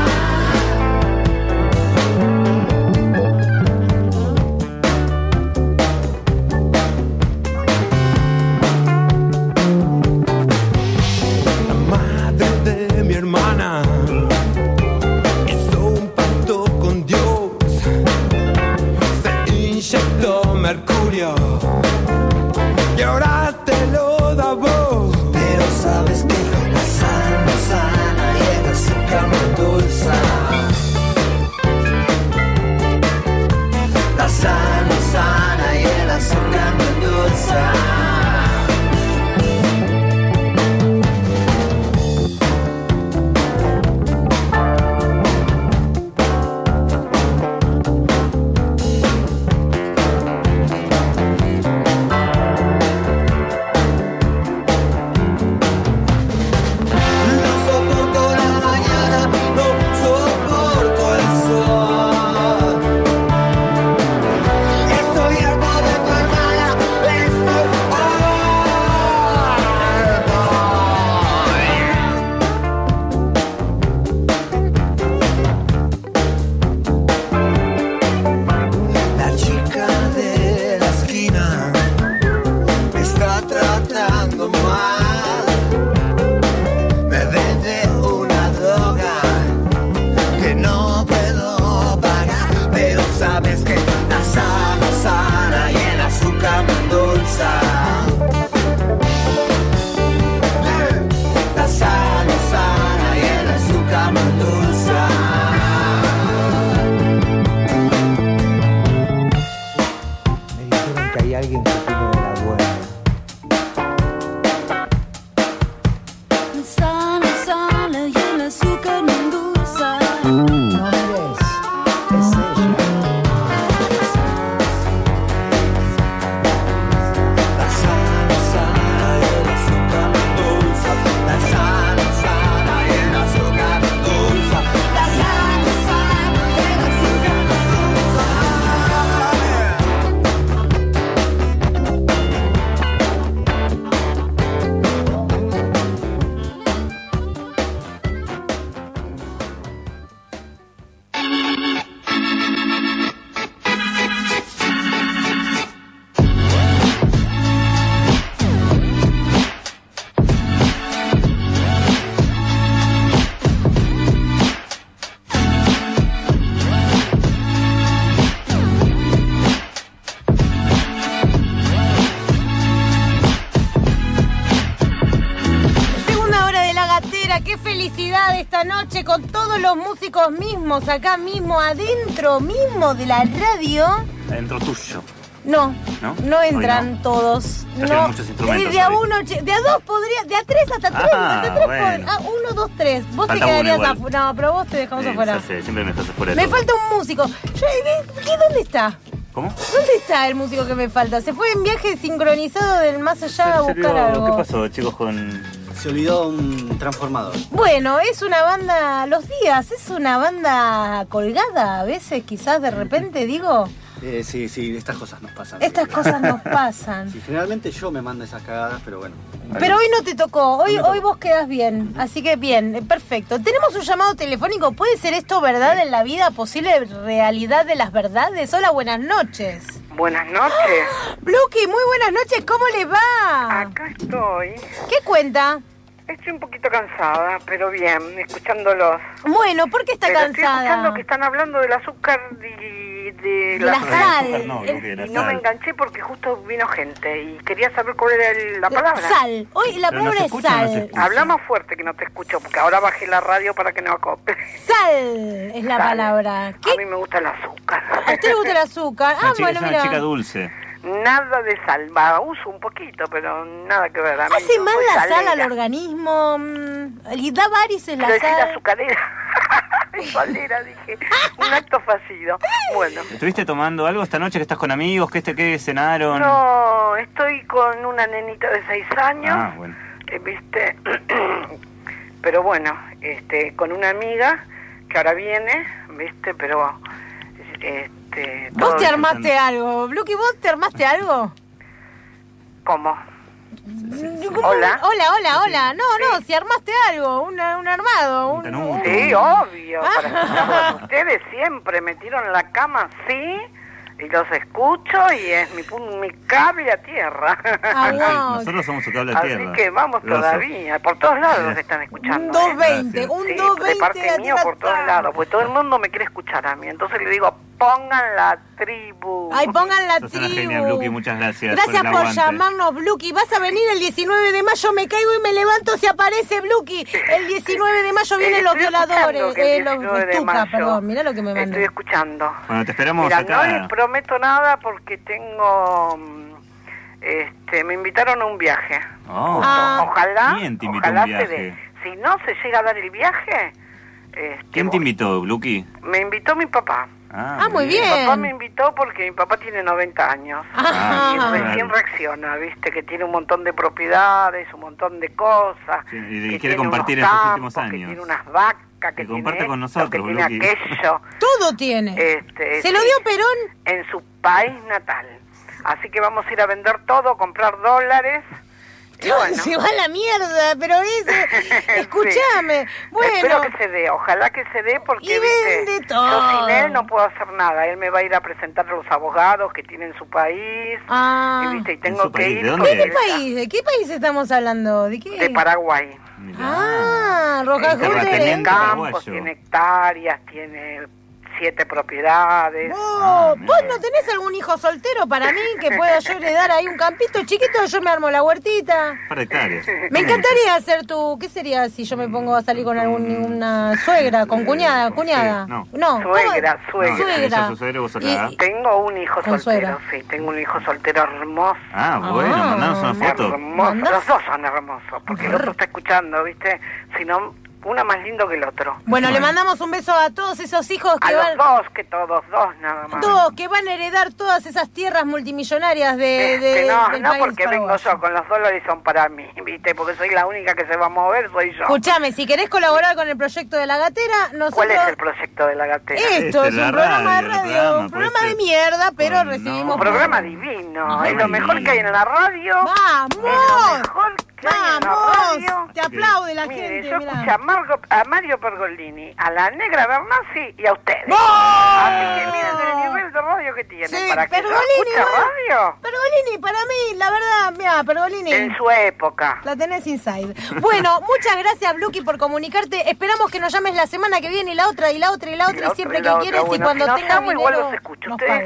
Hola, qué felicidad esta noche con todos los músicos mismos, acá mismo, adentro mismo de la radio. Adentro tuyo. No entran no. todos. Ya tienen muchos instrumentos De a hoy. uno, de a dos podría, de a tres hasta tres. De tres bueno. 1, 2, 3. Vos Falta te quedarías uno afuera. No, pero vos te dejamos afuera. Ya sé, siempre me dejas afuera de Me todo. falta un músico. ¿Dónde está? ¿Cómo? ¿Dónde está el músico que me falta? Se fue en viaje sincronizado del más allá a buscar algo. ¿Qué pasó, chicos, con...? Se olvidó un transformador. Bueno, es una banda, Los Días, es una banda colgada a veces, quizás de repente, digo. Sí, estas cosas nos pasan. Estas cosas nos pasan. Sí, generalmente yo me mando esas cagadas, pero bueno. Pero hoy no te tocó, hoy vos quedás bien, así que bien, perfecto. Tenemos un llamado telefónico, ¿puede ser esto verdad en la vida, posible realidad de las verdades? Hola, buenas noches. Buenas noches. Bluki, muy buenas noches, ¿cómo le va? Acá estoy. ¿Qué cuenta? Estoy un poquito cansada, pero bien, escuchándolos. Bueno, ¿por qué está pero cansada? Estoy escuchando que están hablando del azúcar y de la sal. Y no me enganché porque justo vino gente y quería saber cuál era la palabra. Sal. Hoy la palabra es sal. Habla más fuerte que no te escucho porque ahora bajé la radio para que no acople. Sal es la palabra. ¿Qué? A mí me gusta el azúcar. ¿A usted le gusta el azúcar? Es una chica dulce. Nada de sal, uso un poquito, pero nada que ver. ¿Hace mal la sal al organismo? ¿Le da varices la sal? Azucarera. Salera, dije. Un acto fallido. Bueno. ¿Estuviste tomando algo esta noche que estás con amigos? ¿Qué cenaron? No, estoy con una nenita de 6 años. Ah, bueno. ¿Viste? Pero bueno, con una amiga que ahora viene, ¿viste? Pero... ¿Vos te armaste algo? Bluki, ¿vos te armaste algo? ¿Cómo? Hola. Hola. No, si armaste algo, un armado. Sí, obvio. Para escucharlos ustedes siempre me tiro en la cama, sí, y los escucho y es mi cable a tierra. Nosotros somos su cable a tierra. Así que vamos todavía, por todos lados los están escuchando. 220, un 220 de parte mío por todos lados, porque todo el mundo me quiere escuchar a mí. Entonces le digo, pongan la tribu. Ay, pongan la Sos tribu. una genia, Bluki, muchas gracias. Gracias por aguante. llamarnos, Bluki. Vas a venir el 19 de mayo, me caigo y me levanto si aparece Bluki. El 19 de mayo vienen los violadores. Los Stuka, perdón, mirá lo que me mandó. Estoy escuchando. Bueno, te esperamos Mira, acá. no les prometo nada porque tengo... me invitaron a un viaje. Ojalá, ¿Quién te invitó a ojalá un viaje? se dé. Si no se llega a dar el viaje... ¿Quién te invitó, Bluki? Me invitó mi papá. Muy bien. Mi papá me invitó porque mi papá tiene 90 años. Y recién reacciona, viste, que tiene un montón de propiedades, un montón de cosas. Sí, y que quiere tiene compartir unos sus campos, últimos años. Que tiene unas vacas, que comparte tiene con esto, nosotros, que tiene Bluki. aquello. Todo tiene. ¿Se lo dio Perón? En su país natal. Así que vamos a ir a vender todo, comprar dólares. Y bueno. Se va a la mierda, pero escúchame. Sí. Bueno. Espero que se dé, ojalá que se dé porque y vende ¿viste? todo. Yo sin él no puedo hacer nada. Él me va a ir a presentar a los abogados que tiene en su país. Y, ¿viste? Y tengo que ir. ¿De qué país estamos hablando? ¿De qué? De Paraguay. Rojas tiene campos, tiene hectáreas, tiene 7 propiedades. ¿Vos no tenés algún hijo soltero para mí que pueda yo heredar ahí un campito chiquito? Yo me armo la huertita. Para hectáreas. Me encantaría hacer ¿qué sería si yo me pongo a salir con una suegra, con cuñada? Sí, no. Suegra. Tengo un hijo soltero, suegra. sí, tengo un hijo soltero hermoso. Bueno, mandanos una foto. Hermoso, los dos son hermosos, porque el otro está escuchando, ¿viste? Si no, una más lindo que el otro. Bueno, le mandamos un beso a todos esos hijos que van... A los dos, que todos, dos nada más. Dos, que van a heredar todas esas tierras multimillonarias del no, país porque vengo yo, con los dólares son para mí, ¿viste? Porque soy la única que se va a mover, soy yo. Escuchame, si querés colaborar con el proyecto de La Gatera, nosotros... ¿Cuál es el proyecto de La Gatera? Esto es un programa de radio, un programa de mierda, pero recibimos... Un programa divino, es lo mejor que hay en la radio. ¡Vamos! Es lo mejor que hay en la radio. Te aplaude la Mire, gente, yo escucho a Mario Pergolini, a la Negra Bernasi y a ustedes. Así que miren el nivel de radio que tienen. Sí, ¿Para que Pergolini, escucha radio? Pergolini, para mí, la verdad, mira, Pergolini. En su época. La tenés inside. Bueno, muchas gracias, Bluki, por comunicarte. Esperamos que nos llames la semana que viene y la otra, y siempre que quieres, y cuando tengas dinero, igual los escucho. nos Ustedes pagues.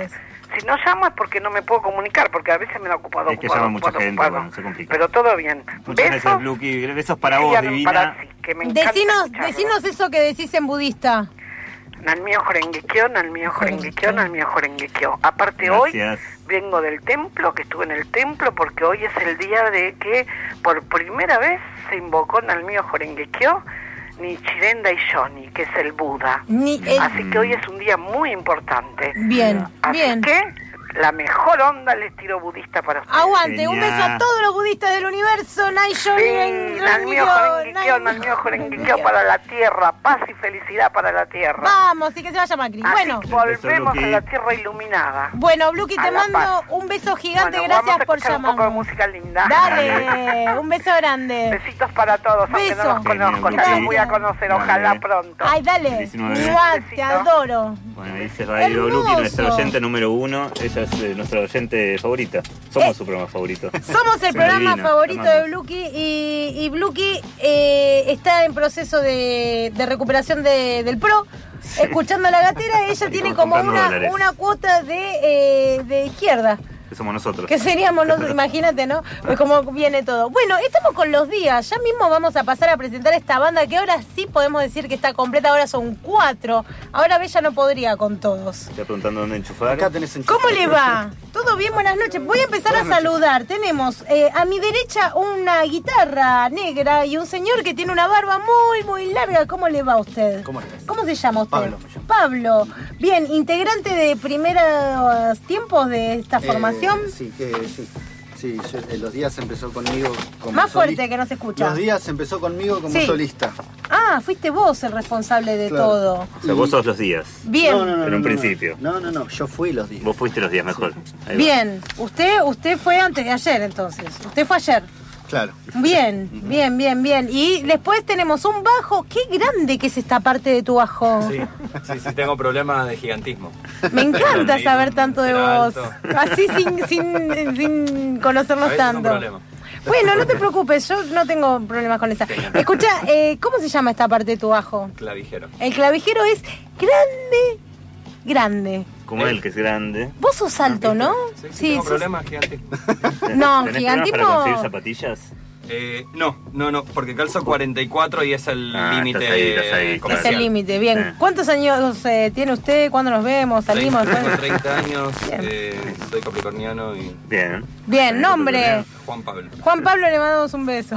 Si no llamo es porque no me puedo comunicar, porque a veces me da ocupado. Es que llama mucha gente, bueno, se complica. Pero todo bien. Muchas gracias, Bluki. Besos para vos, divina. Que me encanta escucharlo. Decinos eso que decís en budista. Nalmío Jorenguequio, Nalmío Jorenguequio, Nalmío Jorenguequio. Aparte hoy vengo del templo, que estuve en el templo, porque hoy es el día de que por primera vez se invocó Nalmío Jorenguequio Nichiren Daishonin, que es el Buda. Así que hoy es un día muy importante. Bien, Así que la mejor onda al estilo budista para ustedes. Aguante, un beso a todos los budistas del universo. Nalmío Jorenguequio para la tierra, paz y felicidad para la tierra. Vamos, y que se vaya Macri. Así bueno, volvemos a la tierra iluminada. Bueno, Bluki, te mando un beso gigante, gracias por llamar. Un poco de música linda. Dale, un beso grande. Besitos para todos, aunque no los conozco, ya los voy a conocer, ojalá pronto. Ay, dale. Te adoro. Bueno, dice Radio Bluki, nuestra oyente número 1. Ella es nuestra oyente favorita. Somos su programa favorito. Somos el programa favorito de Bluki y Bluki está en proceso de recuperación del PRO. Sí. Escuchando La Gatera, ella tiene como una cuota de izquierda. Que somos nosotros. Que seríamos nosotros, imagínate, ¿no? Pues como viene todo. Bueno, estamos con los días. Ya mismo vamos a pasar a presentar esta banda que ahora sí podemos decir que está completa. Ahora son 4. Ahora Bella no podría con todos. Está preguntando dónde enchufar. Acá tenés enchufar. ¿Cómo le va? ¿Todo bien? Buenas noches. Voy a empezar a saludar. Tenemos a mi derecha una guitarra negra y un señor que tiene una barba muy, muy larga. ¿Cómo le va a usted? ¿Cómo estás? ¿Cómo se llama usted? Pablo. Pablo. Bien, integrante de primeros tiempos de esta formación. Sí, los días empezó conmigo como más fuerte que no se escucha. Los días empezó conmigo como solista. Ah, fuiste vos el responsable de todo. O sea, vos sos los días. Bien. No, en un principio. No, yo fui los días. Vos fuiste los días, mejor. Sí. Bien. Usted fue antes de ayer, entonces. Usted fue ayer. Claro. Bien. Y después tenemos un bajo. Qué grande que es esta parte de tu bajo. Sí, tengo problemas de gigantismo. Me encanta saber tanto de vos. Así sin conocernos tanto. Bueno, no te preocupes, yo no tengo problemas con esa. Escucha, ¿cómo se llama esta parte de tu bajo? Clavijero. El clavijero es grande. Como él, que es grande. Vos sos alto, ¿no? Sí, tengo problemas gigantismo. No, ¿Tenés gigantismo. para conseguir zapatillas? No, porque calzo 44 y es el límite comercial. Es el límite, bien. ¿Cuántos años tiene usted? ¿Cuándo nos vemos? ¿Salimos? Tengo 30 años, soy capricorniano y... Bien, nombre. Juan Pablo. Juan Pablo, le mandamos un beso.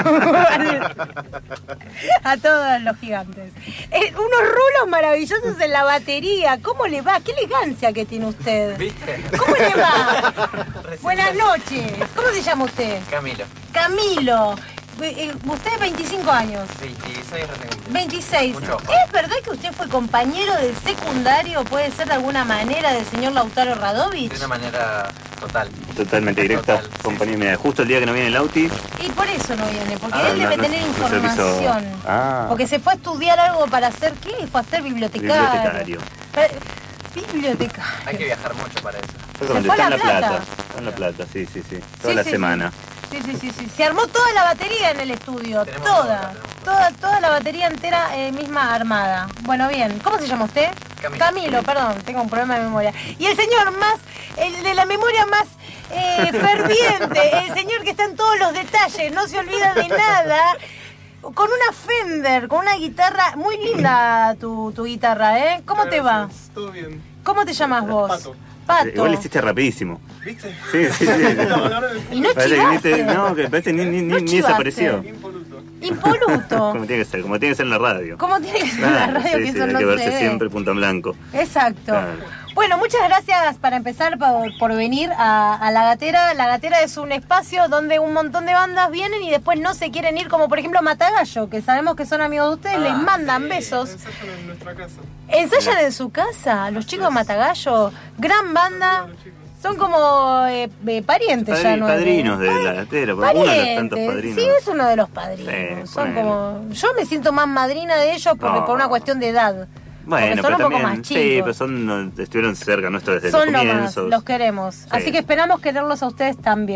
A todos los gigantes. Unos rulos maravillosos en la batería. ¿Cómo le va? Qué elegancia que tiene usted. ¿Viste? ¿Cómo le va? Buenas noches. ¿Cómo se llama usted? Camilo. Usted 25 años. 26. ¿Es verdad que usted fue compañero del secundario, puede ser de alguna manera, del señor Lautaro Radovich? De una manera total. Totalmente directa, compañero. Mira, justo el día que no viene el Lauti. Y por eso no viene, porque él debe tener información. Porque se fue a estudiar algo para hacer, ¿qué? Fue a ser bibliotecario. Hay que viajar mucho para eso. Está en La Plata. Está en La Plata, sí. Toda la semana. Sí. Se armó toda la batería en el estudio. Toda la batería entera misma armada. Bueno, bien. ¿Cómo se llama usted? Camilo, perdón, tengo un problema de memoria. Y el señor el de la memoria más ferviente, el señor que está en todos los detalles, no se olvida de nada. Con una Fender, con una guitarra muy linda tu guitarra, ¿eh? ¿Cómo te va? Todo bien. ¿Cómo te llamas vos? Pato. Igual lo hiciste rapidísimo. ¿Viste? Sí. Y no chivaste. No, que parece ni desapareció. Impoluto. Como tiene que ser en la radio. ¿Cómo tiene que ser en la radio? Que eso hay no que verse se siempre punta en blanco. Exacto. Claro. Bueno, muchas gracias para empezar por venir a La Gatera. La Gatera es un espacio donde un montón de bandas vienen y después no se quieren ir, como por ejemplo Matagallo, que sabemos que son amigos de ustedes, les mandan besos. Ensayan en nuestra casa. ¿Ensayan en su casa? Los chicos de Matagallo, gran banda. Son como parientes ya, ¿no? Padrinos de La Gatera, uno de los tantos padrinos. Sí, es uno de los padrinos. Son como... Yo me siento más madrina de ellos por una cuestión de edad. Bueno, son pero un poco también, más chicos. pero estuvieron cerca nuestros desde son los comienzos. Los queremos. Así que esperamos quererlos a ustedes también.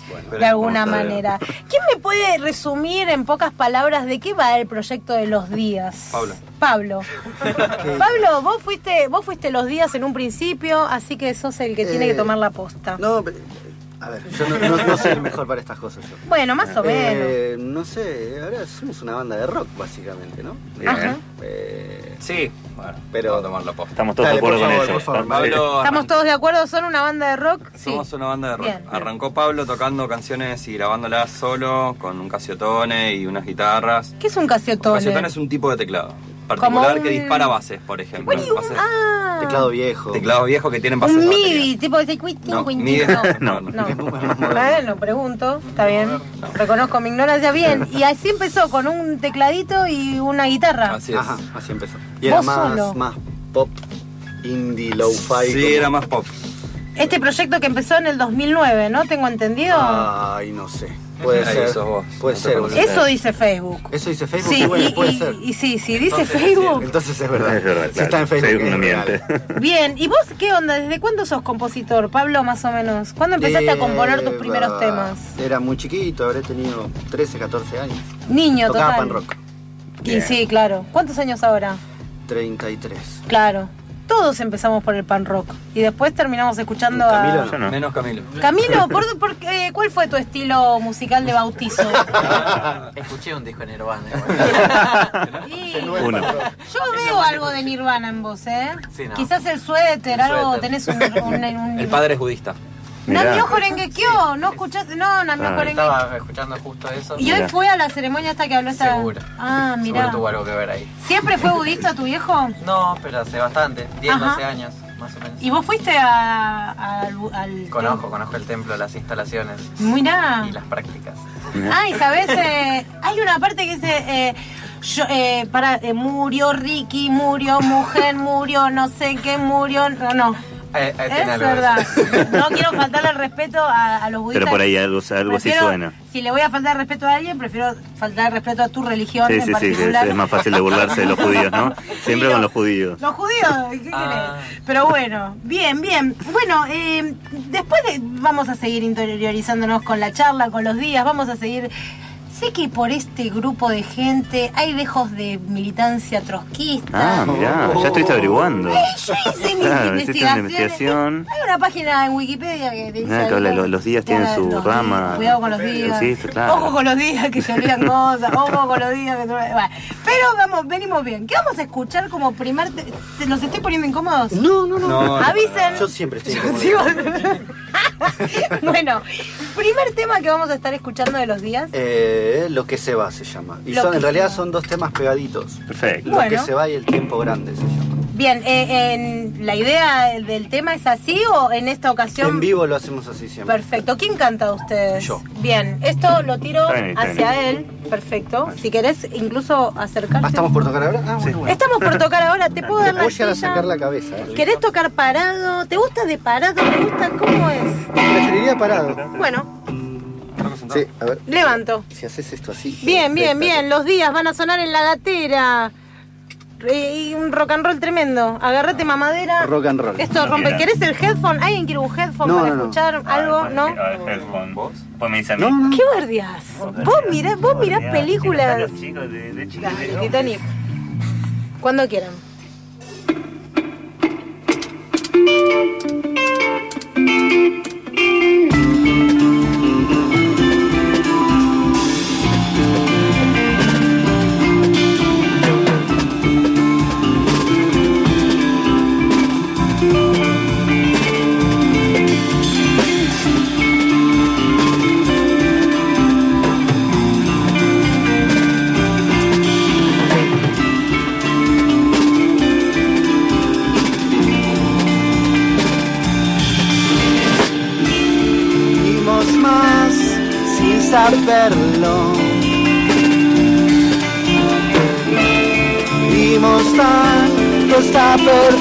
de alguna manera. ¿Quién me puede resumir en pocas palabras de qué va el proyecto de Los Días? Pablo. Pablo, vos fuiste Los Días en un principio, así que sos el que tiene que tomar la posta. No, a ver, yo no soy el mejor para estas cosas. Yo. Bueno, más o menos. No sé, ahora somos una banda de rock, básicamente, ¿no? Ajá. Sí, bueno, pero vamos a tomar la posta. Estamos todos de acuerdo con eso. Pablo, ¿Estamos todos de acuerdo? ¿Son una banda de rock? Somos una banda de rock. Bien. Arrancó Pablo tocando canciones y grabándolas solo, con un Casiotone y unas guitarras. ¿Qué es un Casiotone? Casiotone es un tipo de teclado particular un... que dispara bases, por ejemplo. Teclado viejo. Teclado viejo que tienen bases. Un MIDI, tipo de no. Bueno, pregunto, está bien. Reconozco mi ignorancia bien. Y así empezó, con un tecladito y una guitarra. Así es. Ajá, así empezó. Y era más pop, indie, lo-fi. Sí, era más pop. Este proyecto que empezó en el 2009, ¿no? ¿Tengo entendido? Ay, no sé. Puede ser. Puede ser. Eso dice Facebook. ¿Eso dice Facebook? Sí, bueno, puede ser. Y sí, dice Facebook. Entonces es verdad. Es verdad, Si está en Facebook, no miente. Bien, ¿y vos qué onda? ¿Desde cuándo sos compositor, Pablo, más o menos? ¿Cuándo empezaste a componer tus primeros temas? Era muy chiquito, habré tenido 13, 14 años. Niño, tocaba total. pan rock. Y sí, claro. ¿Cuántos años ahora? 33. Claro. Todos empezamos por el pan rock y después terminamos escuchando Camilo, a... Yo no. Menos Camilo. Camilo, ¿cuál fue tu estilo musical de bautizo? Escuché un disco de Nirvana. Uno. Yo veo algo de Nirvana en vos, ¿eh? Sí, no. Quizás el suéter, algo, tenés un El padre es budista. Namio Jorenguekyo, ¿no escuchaste? No, Namio Jorenguekyo. Estaba escuchando justo eso. ¿Y hoy fue a la ceremonia esta que habló esta? Seguro. Ah, mirá. Seguro tuvo algo que ver ahí. ¿Siempre fue budista tu viejo? No, pero hace bastante, 10, Ajá. 12 años, más o menos. ¿Y vos fuiste al Conozco el templo, las instalaciones. Mirá. Y las prácticas. Ay, ¿sabés? Hay una parte que dice... murió Ricky, murió mujer, murió no sé qué, murió... No. Es verdad. No quiero faltarle el respeto a los budistas. Pero por ahí algo sí suena. Si le voy a faltar el respeto a alguien, prefiero faltar el respeto a tu religión en Sí, particular. es más fácil de burlarse de los judíos, ¿no? Siempre con los judíos. Los judíos, ¿qué querés? Pero bueno, bien. Bueno, después vamos a seguir interiorizándonos con la charla, con los días, vamos a seguir... Sé que por este grupo de gente hay dejos de militancia trotskista. Ah, mirá, ya estuviste averiguando. Yo hice mi investigación. Hay una página en Wikipedia que dice... Que habla, los días tienen su rama. Cuidado con los días. Sí, claro. Ojo con los días que se olvidan cosas. Ojo con los días que... Bueno, pero venimos bien. ¿Qué vamos a escuchar como primer... ¿Te los estoy poniendo incómodos? No. Avisen. Yo siempre estoy incómodo. Bueno, primer tema que vamos a estar escuchando de Los Días. Lo que se va se llama. Y en realidad son dos temas pegaditos. Perfecto. Lo que se va y el tiempo grande se llama. Bien, ¿la idea del tema es así o en esta ocasión? En vivo lo hacemos así siempre. Perfecto. ¿Quién canta de ustedes? Yo. Bien, esto lo tiro Está hacia bien. él. Perfecto. Si querés incluso acercarte. ¿Estamos por tocar ahora? Bueno. Estamos por tocar ahora. ¿Te puedo dar la Voy a silla? sacar la cabeza. ¿Querés tocar parado? ¿Te gusta de parado? ¿Te gusta? ¿Cómo es? Preferiría parado. Bueno, Sí, a ver. levanto. Si haces esto así. Bien. Los días van a sonar en la gatera. Y un rock and roll tremendo. Agárrate mamadera. Rock and roll. Esto rompe. ¿Querés el headphone? ¿Alguien quiere un headphone para escuchar algo? ¿No? ¿Vos me dices a mí? ¿Qué guardias? Vos mirás películas. Los chicos de Dale, Titanic. Cuando quieran. saberlo. Dimos tanto hasta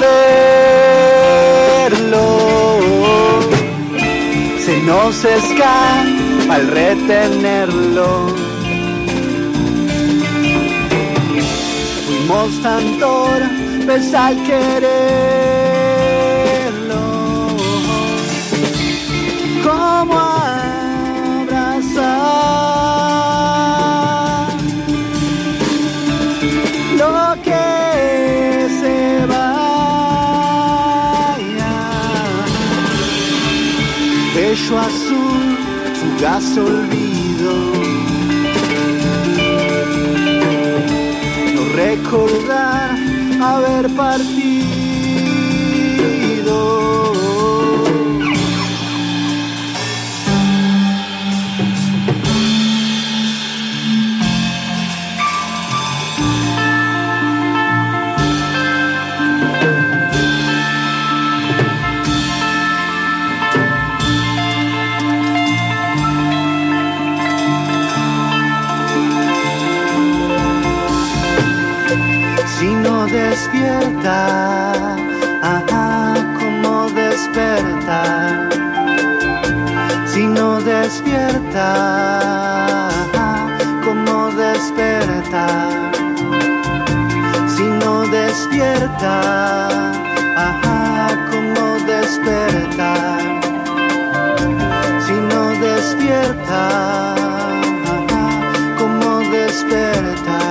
perderlo. Se nos escapa al retenerlo. Fuimos tan torpes al quererlo. ¿Cómo rayo azul, fugaz olvido. No recordar haber partido. Si no despierta, ¿cómo despertar? Si no despierta, ¿cómo despertar? Si no despierta, ¿cómo despertar? Si no despierta, ¿cómo despertar?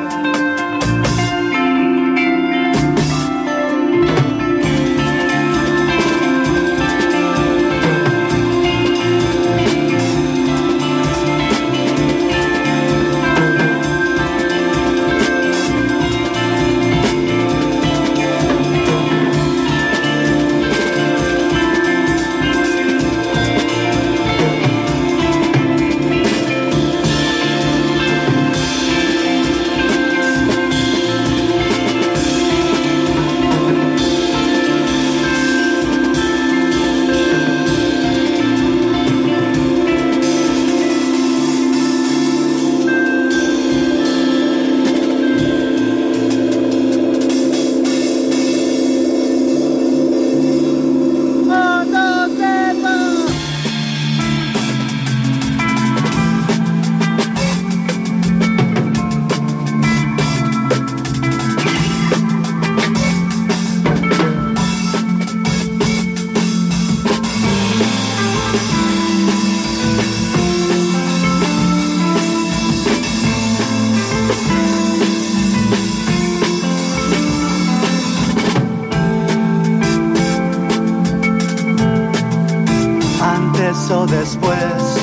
O después,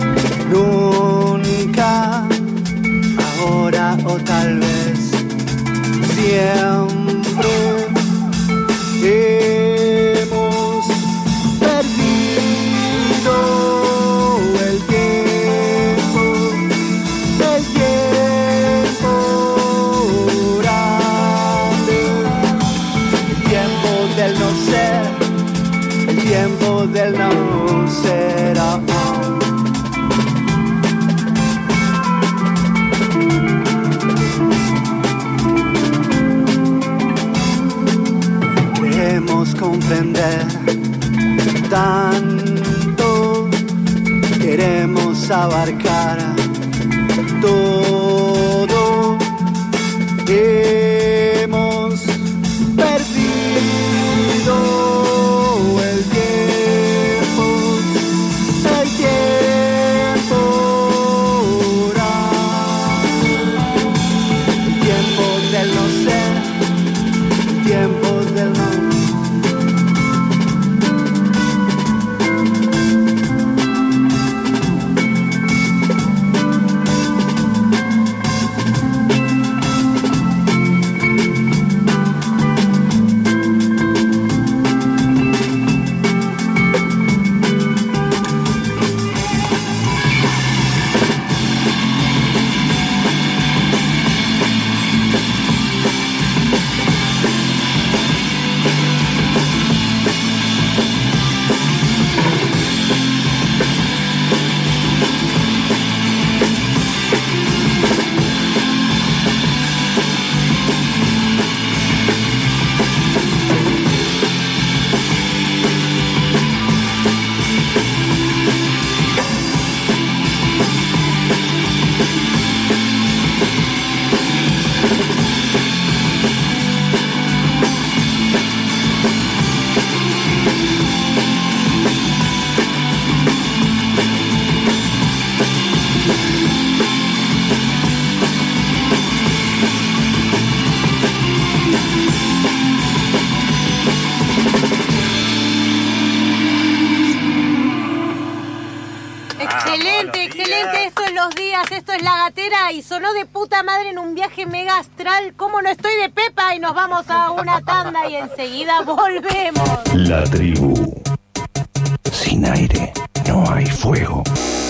nunca, ahora o tal vez, siempre hemos perdido el tiempo grande, el tiempo del no ser, el tiempo del no ser aún. Queremos comprender tanto, queremos abarcar todo. Hemos perdido el tiempo del no ser, el tiempo del no. gatera y sonó de puta madre en un viaje mega astral. ¿Cómo no estoy de pepa? Y nos vamos a una tanda y enseguida volvemos. La tribu. Sin aire no hay fuego.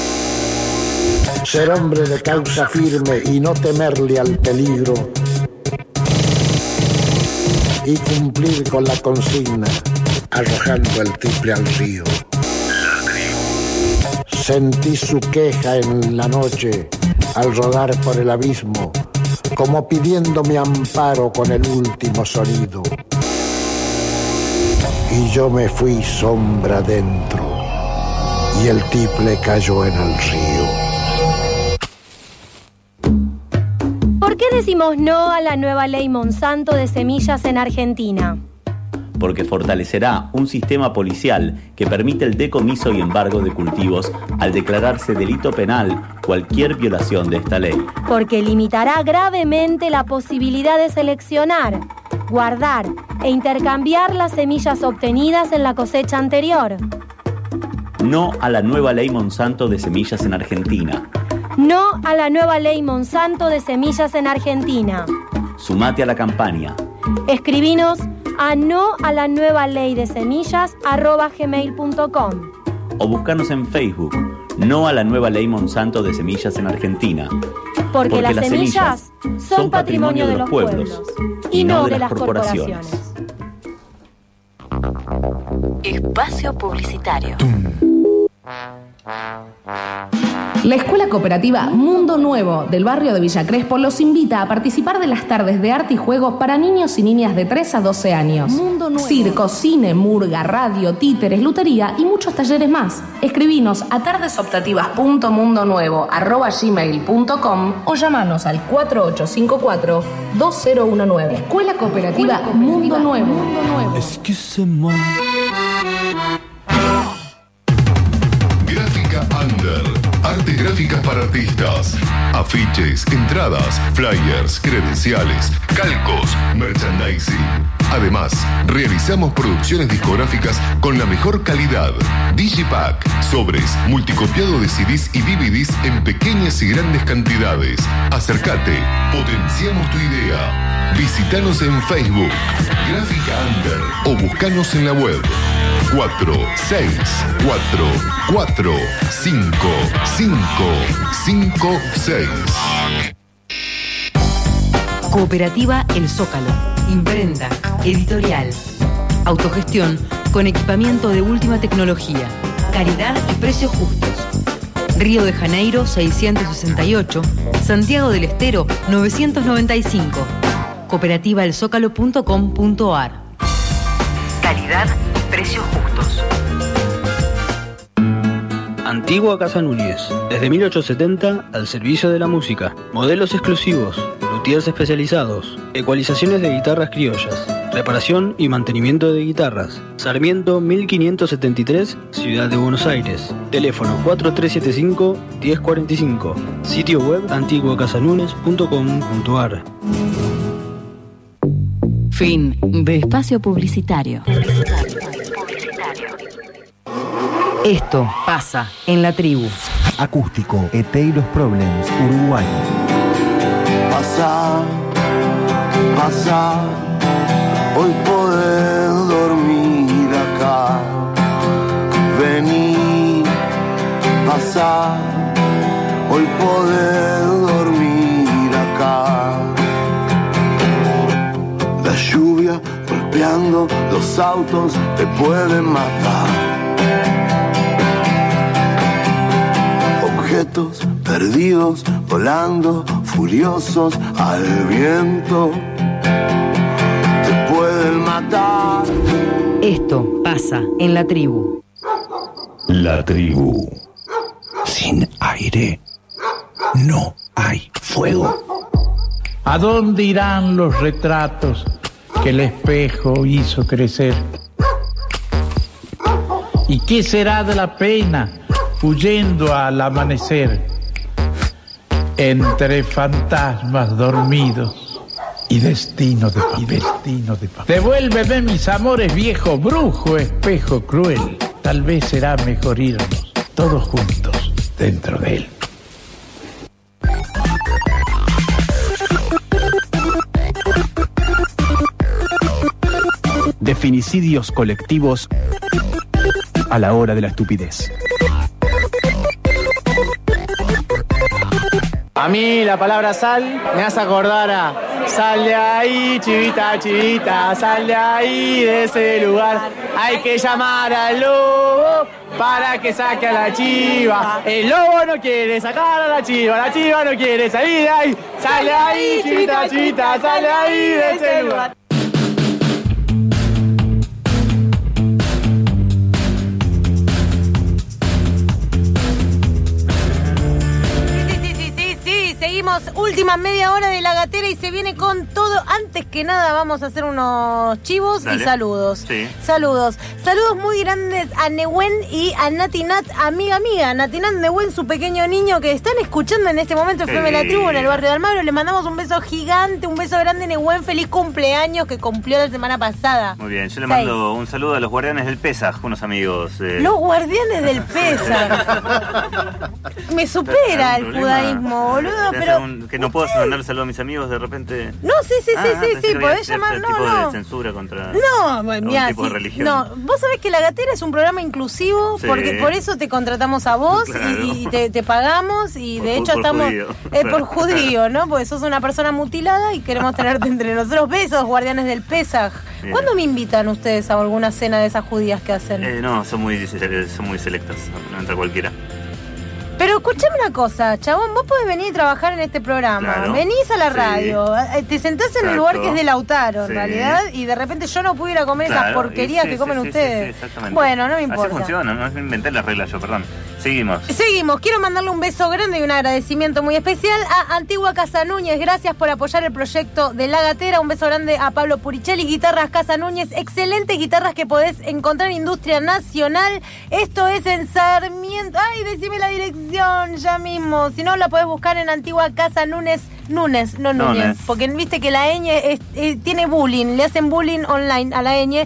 Ser hombre de causa firme y no temerle al peligro. Y cumplir con la consigna, arrojando el triple al río. Sentí su queja en la noche al rodar por el abismo, como pidiendo mi amparo con el último sonido. Y yo me fui sombra dentro, y el triple cayó en el río. ¿Por qué decimos no a la nueva ley Monsanto de semillas en Argentina? Porque fortalecerá un sistema policial que permite el decomiso y embargo de cultivos al declararse delito penal cualquier violación de esta ley. Porque limitará gravemente la posibilidad de seleccionar, guardar e intercambiar las semillas obtenidas en la cosecha anterior. No a la nueva ley Monsanto de semillas en Argentina. No a la nueva ley Monsanto de semillas en Argentina. Sumate a la campaña. Escribinos a no a la nueva ley de semillas @gmail.com o buscanos en Facebook. No a la nueva ley Monsanto de semillas en Argentina. Porque las semillas son patrimonio de los pueblos y no de las corporaciones. Espacio publicitario. La Escuela Cooperativa Mundo Nuevo del barrio de Villa Crespo los invita a participar de las tardes de arte y juego para niños y niñas de 3 a 12 años. Mundo Nuevo. Circo, cine, murga, radio, títeres, lutería y muchos talleres más. Escribinos a tardesoptativas.mundonuevo@gmail.com o llamanos al 4854-2019. Escuela Cooperativa Mundo Nuevo. Excusez-moi. Gráfica Under. Artes gráficas para artistas. Afiches, entradas, flyers, credenciales, calcos, merchandising. Además, realizamos producciones discográficas con la mejor calidad. Digipack, sobres, multicopiado de CDs y DVDs en pequeñas y grandes cantidades. Acércate, potenciamos tu idea. Visítanos en Facebook, Gráfica Under, o buscanos en la web 4644555556. Cooperativa El Zócalo. Imprenta, editorial, autogestión con equipamiento de última tecnología, calidad y precios justos. Río de Janeiro 668, Santiago del Estero 995. Cooperativaelzócalo.com.ar. Calidad y precios justos. Antigua Casa Núñez, desde 1870 al servicio de la música. Modelos exclusivos, luthiers especializados, ecualizaciones de guitarras criollas, reparación y mantenimiento de guitarras. Sarmiento 1573, Ciudad de Buenos Aires. Teléfono 4375-1045. Sitio web antiguacasanunes.com.ar. Fin de espacio publicitario. Esto pasa en la tribu. Acústico, Eteiros Problems, Uruguay. Pasa, pasa, hoy podés dormir acá. Vení, pasa, hoy podés dormir acá. La lluvia golpeando los autos te puede matar. Objetos perdidos volando furiosos al viento te pueden matar. Esto pasa en la tribu. La tribu. Sin aire no hay fuego. ¿A dónde irán los retratos que el espejo hizo crecer? ¿Y qué será de la pena huyendo al amanecer? Entre fantasmas dormidos y destino de papel. Devuélveme mis amores, viejo brujo, espejo cruel. Tal vez será mejor irnos todos juntos dentro de él. feminicidios colectivos a la hora de la estupidez. A mí la palabra sal me hace acordar a sal de ahí, chivita, chivita, sal de ahí, de ese lugar. Hay que llamar al lobo para que saque a la chiva. El lobo no quiere sacar a la chiva no quiere salir de ahí. Sal de ahí, chivita, chivita, sal de ahí, de ese lugar. Seguimos, última media hora de La Gatera y se viene con todo. Antes que nada vamos a hacer unos chivos. Dale. Y saludos. Sí. Saludos muy grandes a Nehuen y a Nati Nat, amiga. Nati Nat, Nehuen, su pequeño niño que están escuchando en este momento FM La Tribu en el barrio de Almagro. Le mandamos un beso gigante, un beso grande, Nehuen. Feliz cumpleaños que cumplió la semana pasada. Muy bien, yo le mando un saludo a los guardianes del Pesaj, unos amigos. Los guardianes del Pesaj. Me supera el judaísmo, boludo. Pero que no puedo mandar saludo a mis amigos de repente. No, sí, podés llamar, tipo de censura contra tipo de religión. No, vos sabés que La Gatera es un programa inclusivo, porque por eso te contratamos a vos, claro. y te pagamos, y de hecho estamos judío, por judío, ¿no? Porque sos una persona mutilada y queremos tenerte entre nosotros. Besos, guardianes del Pesaj. ¿Cuándo me invitan ustedes a alguna cena de esas judías que hacen? No, son muy selectas, no entra cualquiera. Pero escuchame una cosa, chabón, vos podés venir y trabajar en este programa. Claro. Venís a la radio, te sentás en el lugar que es de Lautaro, en realidad, y de repente yo no puedo ir a comer esas porquerías que comen ustedes. Exactamente. Bueno, no me importa. Así funciona, no es inventar las reglas yo, perdón. Seguimos. Quiero mandarle un beso grande y un agradecimiento muy especial a Antigua Casa Núñez. Gracias por apoyar el proyecto de La Gatera. Un beso grande a Pablo Puricelli, Guitarras Casa Núñez. Excelentes guitarras que podés encontrar en Industria Nacional. Esto es en Sarmiento. Ay, decime la dirección ya mismo. Si no, la podés buscar en Antigua Casa Núñez, no Núñez. Porque viste que la ñ tiene bullying. Le hacen bullying online a la ñ.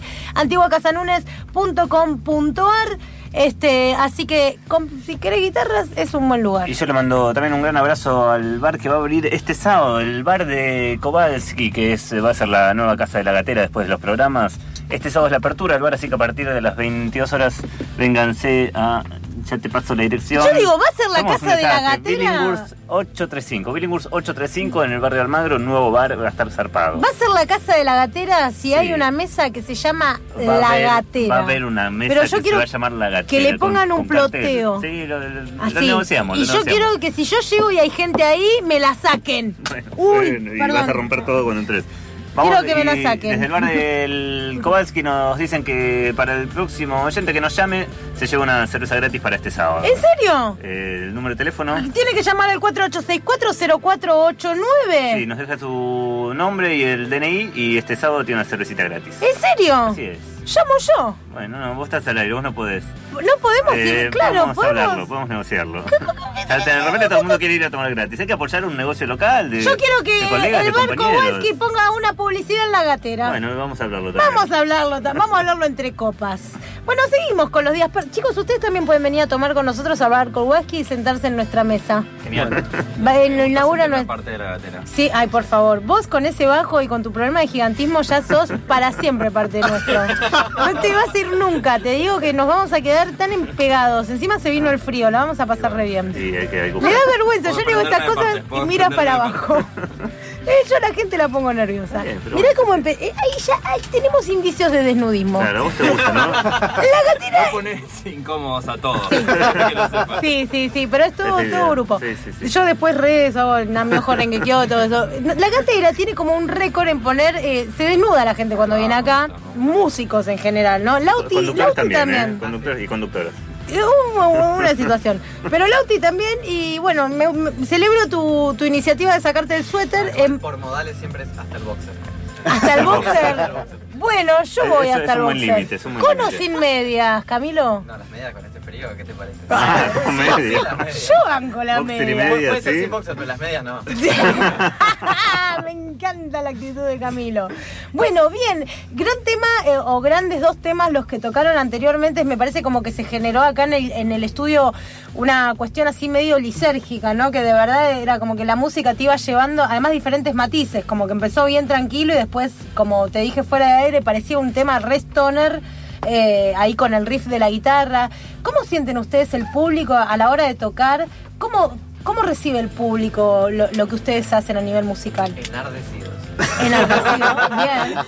antiguacasanunes.com.ar. Así que si querés guitarras es un buen lugar. Y yo le mando también un gran abrazo al bar que va a abrir este sábado, el bar de Kowalski, que va a ser la nueva casa de La Gatera después de los programas. Este sábado es la apertura del bar, así que a partir de las 22 horas vénganse a... Ya te paso la dirección. Yo digo, ¿va a ser la casa de La Gatera? Billinghurst 835 en el barrio de Almagro, un nuevo bar, va a estar zarpado. ¿Va a ser la casa de La Gatera si hay una mesa que se llama La Gatera? Va a haber una mesa que se va a llamar La Gatera. Que le pongan un ploteo. Sí, lo negociamos. Y yo quiero que si yo llego y hay gente ahí, me la saquen. Bueno, y vas a romper todo cuando entres. Quiero que me la saquen. Desde el bar del Kowalski nos dicen que para el próximo oyente que nos llame se lleva una cerveza gratis para este sábado. ¿En serio? El número de teléfono. Tiene que llamar al 48640489. Sí, nos deja su nombre y el DNI y este sábado tiene una cervecita gratis. ¿En serio? Así es. ¿Llamo yo? Bueno, no, vos estás al aire, vos no podés. No podemos ir, claro. Podemos hablarlo, podemos negociarlo. De repente todo el mundo quiere ir a tomar gratis. Hay que apoyar un negocio local. Yo quiero que el bar Kowalski ponga una publicidad en La Gatera. Bueno, vamos a hablarlo también. Vamos a hablarlo entre copas. Bueno, seguimos con los días. Chicos, ustedes también pueden venir a tomar con nosotros al bar Kowalski y sentarse en nuestra mesa. Genial. Inaugura parte de La Gatera. Sí, ay, por favor. Vos con ese bajo y con tu problema de gigantismo ya sos para siempre parte de nuestro. No te vas a ir nunca, te digo que nos vamos a quedar tan empegados. Encima se vino el frío, la vamos a pasar re bien. Sí, hay que me da vergüenza, yo digo estas cosas y miras para abajo. Yo a la gente la pongo nerviosa. Mirá cómo ahí tenemos indicios de desnudismo. Claro, a vos te gusta, ¿no? La Gatera. No ponés incómodos a todos. Sí, pero es todo grupo. Sí. Yo después hago Namiojo Rengequio, todo eso. La Gatera tiene como un récord en poner, se desnuda la gente cuando viene acá, músicos en general, ¿no? Lauti también. Conductores y conductoras. Una situación. Pero Lauti también, y bueno, celebro tu iniciativa de sacarte el suéter. Por modales siempre es hasta el boxer. ¿Hasta el boxer? Bueno, yo voy hasta el boxer. ¿Con o sin medias, Camilo? No, las medias con este frío, ¿qué te parece? Con medias. Yo banco la media. Puede ser sin boxer, pero las medias no. Me encanta la actitud de Camilo. Bueno, bien, gran tema, o grandes dos temas los que tocaron anteriormente. Me parece como que se generó acá en el estudio una cuestión así medio lisérgica, ¿no? Que de verdad era como que la música te iba llevando, además diferentes matices, como que empezó bien tranquilo y después, como te dije fuera de aire, parecía un tema re stoner, ahí con el riff de la guitarra. ¿Cómo sienten ustedes el público a la hora de tocar? ¿Cómo recibe el público lo que ustedes hacen a nivel musical? Enardecidos. Bien.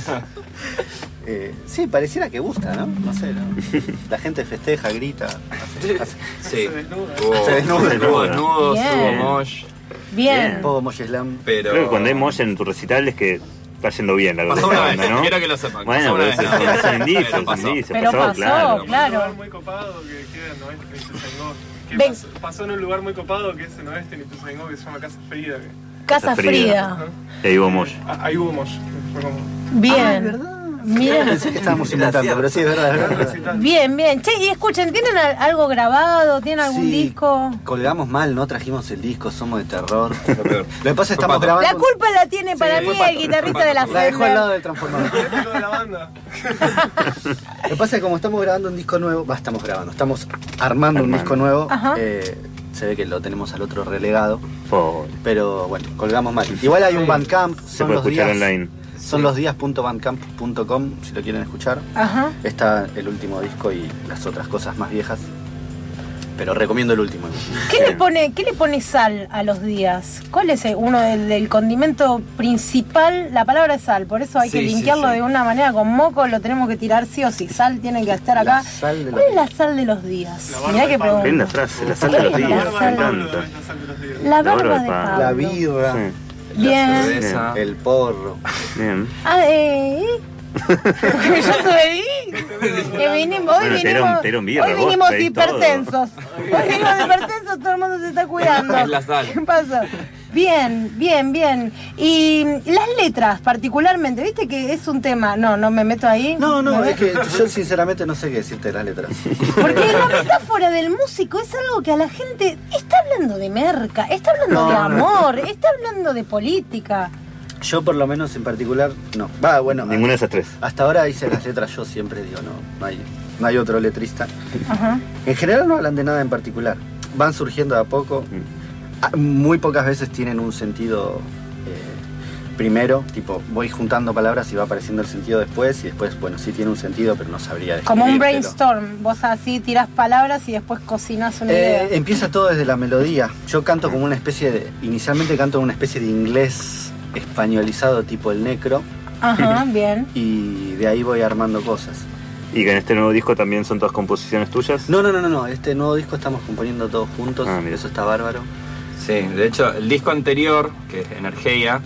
Sí, pareciera que gusta, ¿no? No sé, ¿no? La gente festeja, grita. Sí. Se desnuda. Estuvo desnudo, Bien. estuvo mosh. Bien. Poco mosh slam. Pero... Creo que cuando hay mosh en tu recital es que está yendo bien la Pasó cosa, una vez, ¿no? quiero que lo sepan. Bueno, pasó una pero vez, es un indicio, pero pasó. Pero pasó, claro. Un lugar muy copado que queda en Oeste y Ituzaingó. Que pasó en un lugar muy copado que es en Oeste y Ituzaingó, que se llama Casa Frida. Casa Frida. Y ahí hubo mosh. Ahí hubo mosh. Fue como... Bien. ¿verdad? Miren. Pensé que estábamos inventando, pero sí, es verdad. Bien. Che, y escuchen, ¿tienen algo grabado? ¿Tienen algún disco? Colgamos mal, no trajimos el disco, somos de terror. Lo que pasa es que estamos grabando... La culpa la tiene para mí el guitarrista de la La dejó al lado Fender. del transformador. Lo que pasa es que como estamos grabando un disco nuevo, estamos armando un disco nuevo, se ve que lo tenemos al otro relegado. Pero bueno, colgamos mal. Igual hay un Bandcamp, Se puede escuchar online. Son losdías.bandcamp.com si lo quieren escuchar. Ajá. Está el último disco y las otras cosas más viejas. Pero recomiendo el último. ¿Qué le pone sal a los días? ¿Cuál es uno del condimento principal? La palabra es sal, por eso hay que limpiarlo de una manera con moco, lo tenemos que tirar sí o sí. Sal tiene que estar acá. ¿Cuál es la sal de los días? Mirá que pregunta. Linda frase, la sal de los días, me encanta. La barba de Pablo. La birra. Bien. El porro. Bien. Porque yo estuve ahí. Hoy vinimos hipertensos. Hoy vinimos hipertensos, todo el mundo se está cuidando. Es la sal. ¿Qué pasa? Bien. Y las letras, particularmente, ¿viste que es un tema? No me meto ahí. No, es que yo sinceramente no sé qué decirte de las letras. Porque la metáfora del músico es algo que a la gente está hablando de merca, está hablando de amor, está hablando de política. Yo por lo menos en particular, no. Bueno. Ninguna de esas tres. Hasta ahora hice las letras yo siempre, digo, no hay otro letrista. Ajá. En general no hablan de nada en particular. Van surgiendo de a poco. Muy pocas veces tienen un sentido primero, tipo voy juntando palabras y va apareciendo el sentido después, y después, bueno, sí tiene un sentido, pero no sabría describírtelo. Como un brainstorm, vos así tirás palabras y después cocinás una idea. Empieza todo desde la melodía. Yo canto como una especie de... Inicialmente canto una especie de inglés españolizado tipo el necro. Ajá, bien. Y de ahí voy armando cosas. ¿Y que en este nuevo disco también son todas composiciones tuyas? No. Este nuevo disco estamos componiendo todos juntos. Eso está bárbaro. Sí, de hecho, el disco anterior, que es Energía,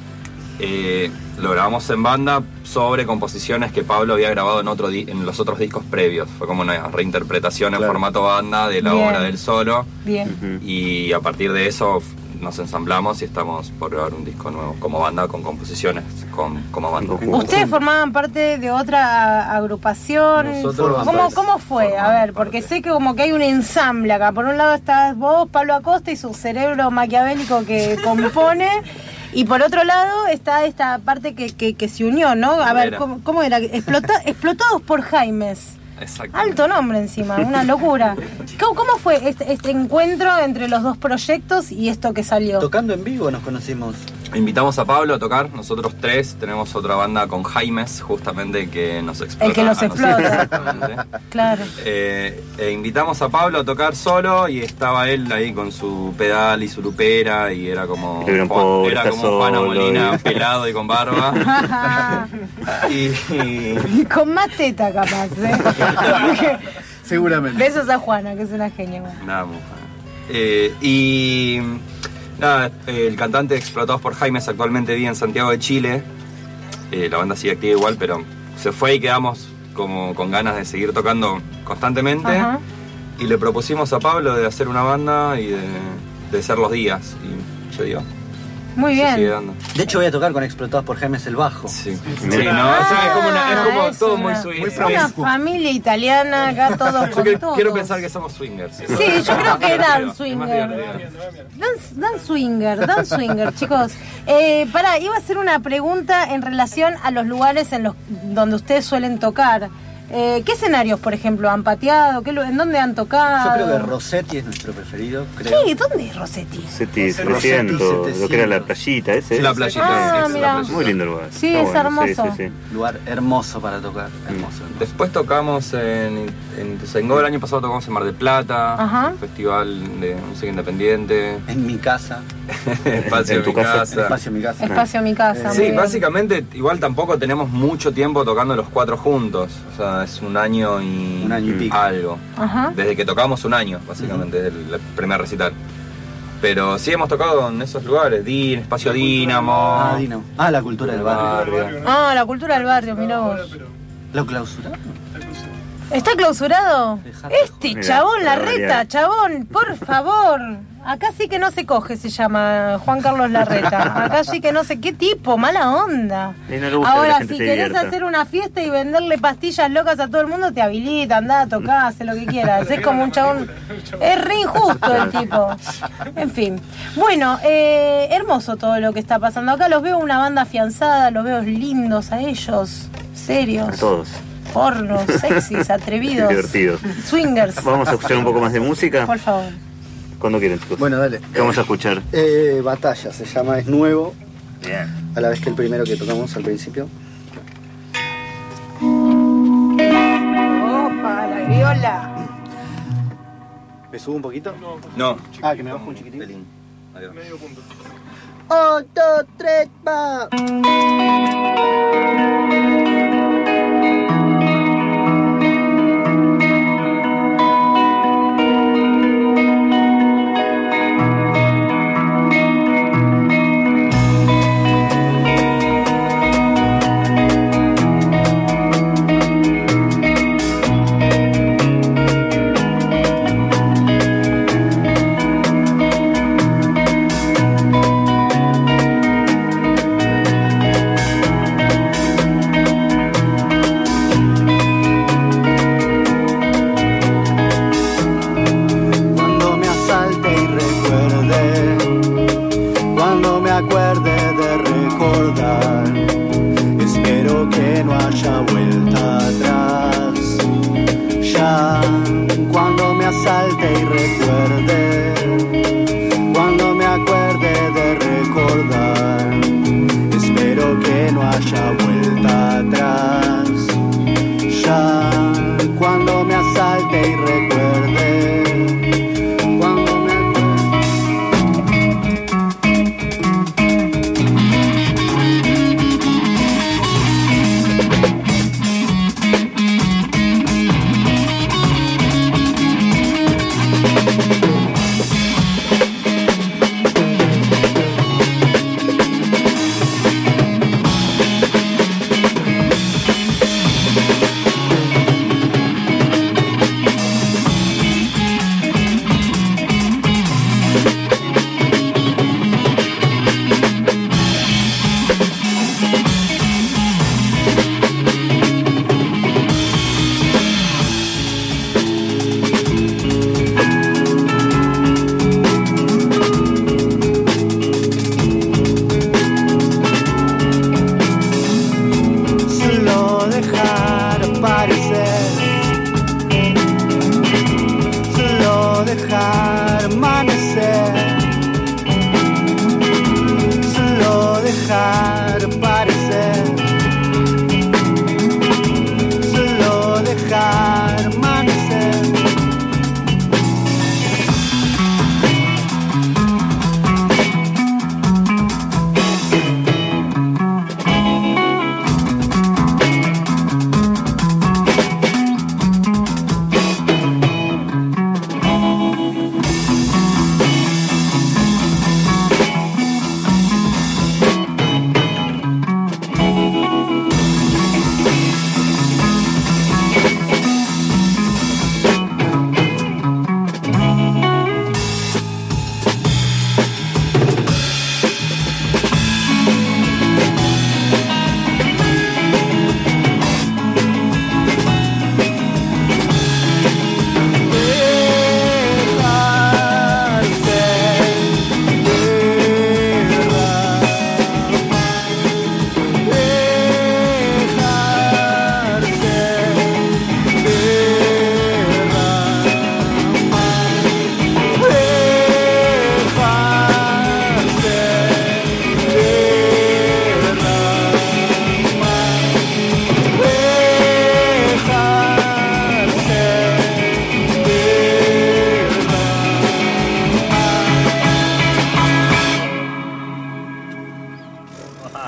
lo grabamos en banda sobre composiciones que Pablo había grabado en los otros discos previos. Fue como una reinterpretación en formato banda de la obra del solo. Bien. Y a partir de eso nos ensamblamos y estamos por grabar un disco nuevo como banda, con composiciones como banda. ¿Ustedes formaban parte de otra agrupación? ¿Cómo fue? A ver, porque sé que como que hay un ensamble acá. Por un lado estás vos, Pablo Acosta, y su cerebro maquiavélico que compone. Y por otro lado está esta parte que se unió, ¿no? A ver, ¿cómo era? Explotados por Jaimes. Alto nombre encima, una locura. ¿Cómo fue este encuentro entre los dos proyectos y esto que salió? Tocando en vivo nos conocimos. Invitamos a Pablo a tocar, nosotros tres. Tenemos otra banda con Jaimes, justamente, que nos explota. El que nos explota. Claro. Invitamos a Pablo a tocar solo y estaba él ahí con su pedal y su lupera y era como Juana Molina pelado y con barba. y con más teta capaz, Seguramente. Besos a Juana, que es una genia. Nada, el cantante de Explotados por Jaimes actualmente vive en Santiago de Chile. La banda sigue activa igual, pero se fue y quedamos como con ganas de seguir tocando constantemente. Ajá. Y le propusimos a Pablo de hacer una banda y de ser los días. Y se dio. Muy bien. De hecho voy a tocar con Explotados por Jaimes el bajo. Sí, es como todo muy swing. Una familia italiana acá, todos con todos. Quiero pensar que somos swingers. Sí, yo creo que dan swinger. Dan swinger, chicos. Iba a hacer una pregunta en relación a los lugares donde ustedes suelen tocar. ¿Qué escenarios, por ejemplo, han pateado? ¿En dónde han tocado? Yo creo que Rossetti es nuestro preferido, creo. ¿Qué? ¿Dónde es Rossetti? Rossetti 700, lo que era la playita, ese. Sí, la playita. Mira. Muy lindo lugar. Sí, es hermoso. Sí. Lugar hermoso para tocar, hermoso. Después tocamos en Ituzaingó, el año pasado tocamos en Mar del Plata, un festival de música independiente. En mi casa. Espacio Mi Casa. Espacio Mi Casa. Espacio Mi Casa. Sí, básicamente igual tampoco tenemos mucho tiempo tocando los 4 juntos. O sea, es un año y pico. Algo. Ajá. Desde que tocamos un año, básicamente, desde el primer recital. Pero sí hemos tocado en esos lugares, Espacio Dínamo. Dínamo. La cultura del barrio. La cultura del barrio, mirá vos. ¿Lo clausuraron? ¿Está clausurado? Chabón, Larreta, chabón, por favor. Acá sí que no se coge, se llama Juan Carlos Larreta. Acá sí que no sé qué tipo, mala onda. Ahora, si querés hacer una fiesta y venderle pastillas locas a todo el mundo, te habilita, andá, tocá, haz lo que quieras. Es como un chabón. Es re injusto el tipo. En fin. Bueno, hermoso todo lo que está pasando. Acá los veo una banda afianzada, los veo lindos a ellos, serios. A todos. Pornos, sexys, atrevidos. Divertidos. Swingers. Vamos a escuchar un poco más de música. Por favor. Cuando quieren, chicos. Bueno, dale. ¿Qué vamos a escuchar? Batalla se llama, es nuevo. Bien. A la vez que el primero que tocamos al principio. Opa, la viola. ¿Me subo un poquito? No. Que me bajo un chiquitín. Adiós. Medio punto. 1, 2, 3, va.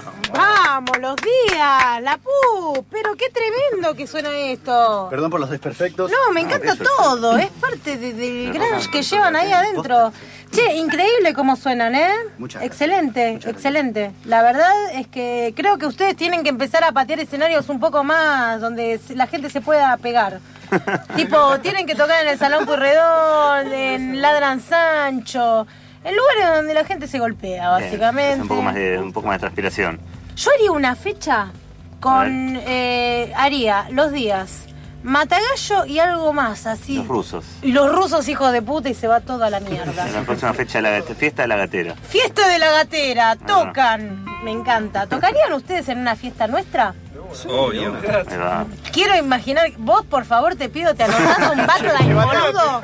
Vamos, los días, la pu. Pero qué tremendo que suena esto. Perdón por los desperfectos. No, me encanta todo. Es parte del grunge que llevan ahí adentro. Che, increíble cómo suenan, ¿eh? Muchas excelente, excelente. La verdad es que creo que ustedes tienen que empezar a patear escenarios un poco más donde la gente se pueda pegar. Tipo, tienen que tocar en el Salón Purredón, en Ladran Sancho, en lugares donde la gente se golpea, básicamente. Un poco más de transpiración. Yo haría una fecha con... haría los días Matagallo y algo más, así. Los rusos. Y los rusos, hijos de puta, y se va toda la mierda. En la próxima fecha, fiesta de la gatera. Fiesta de la gatera, tocan. Me encanta. ¿Tocarían ustedes en una fiesta nuestra? Obvio. Ahí va. Quiero imaginar, vos por favor te pido, te anotás un backline, boludo.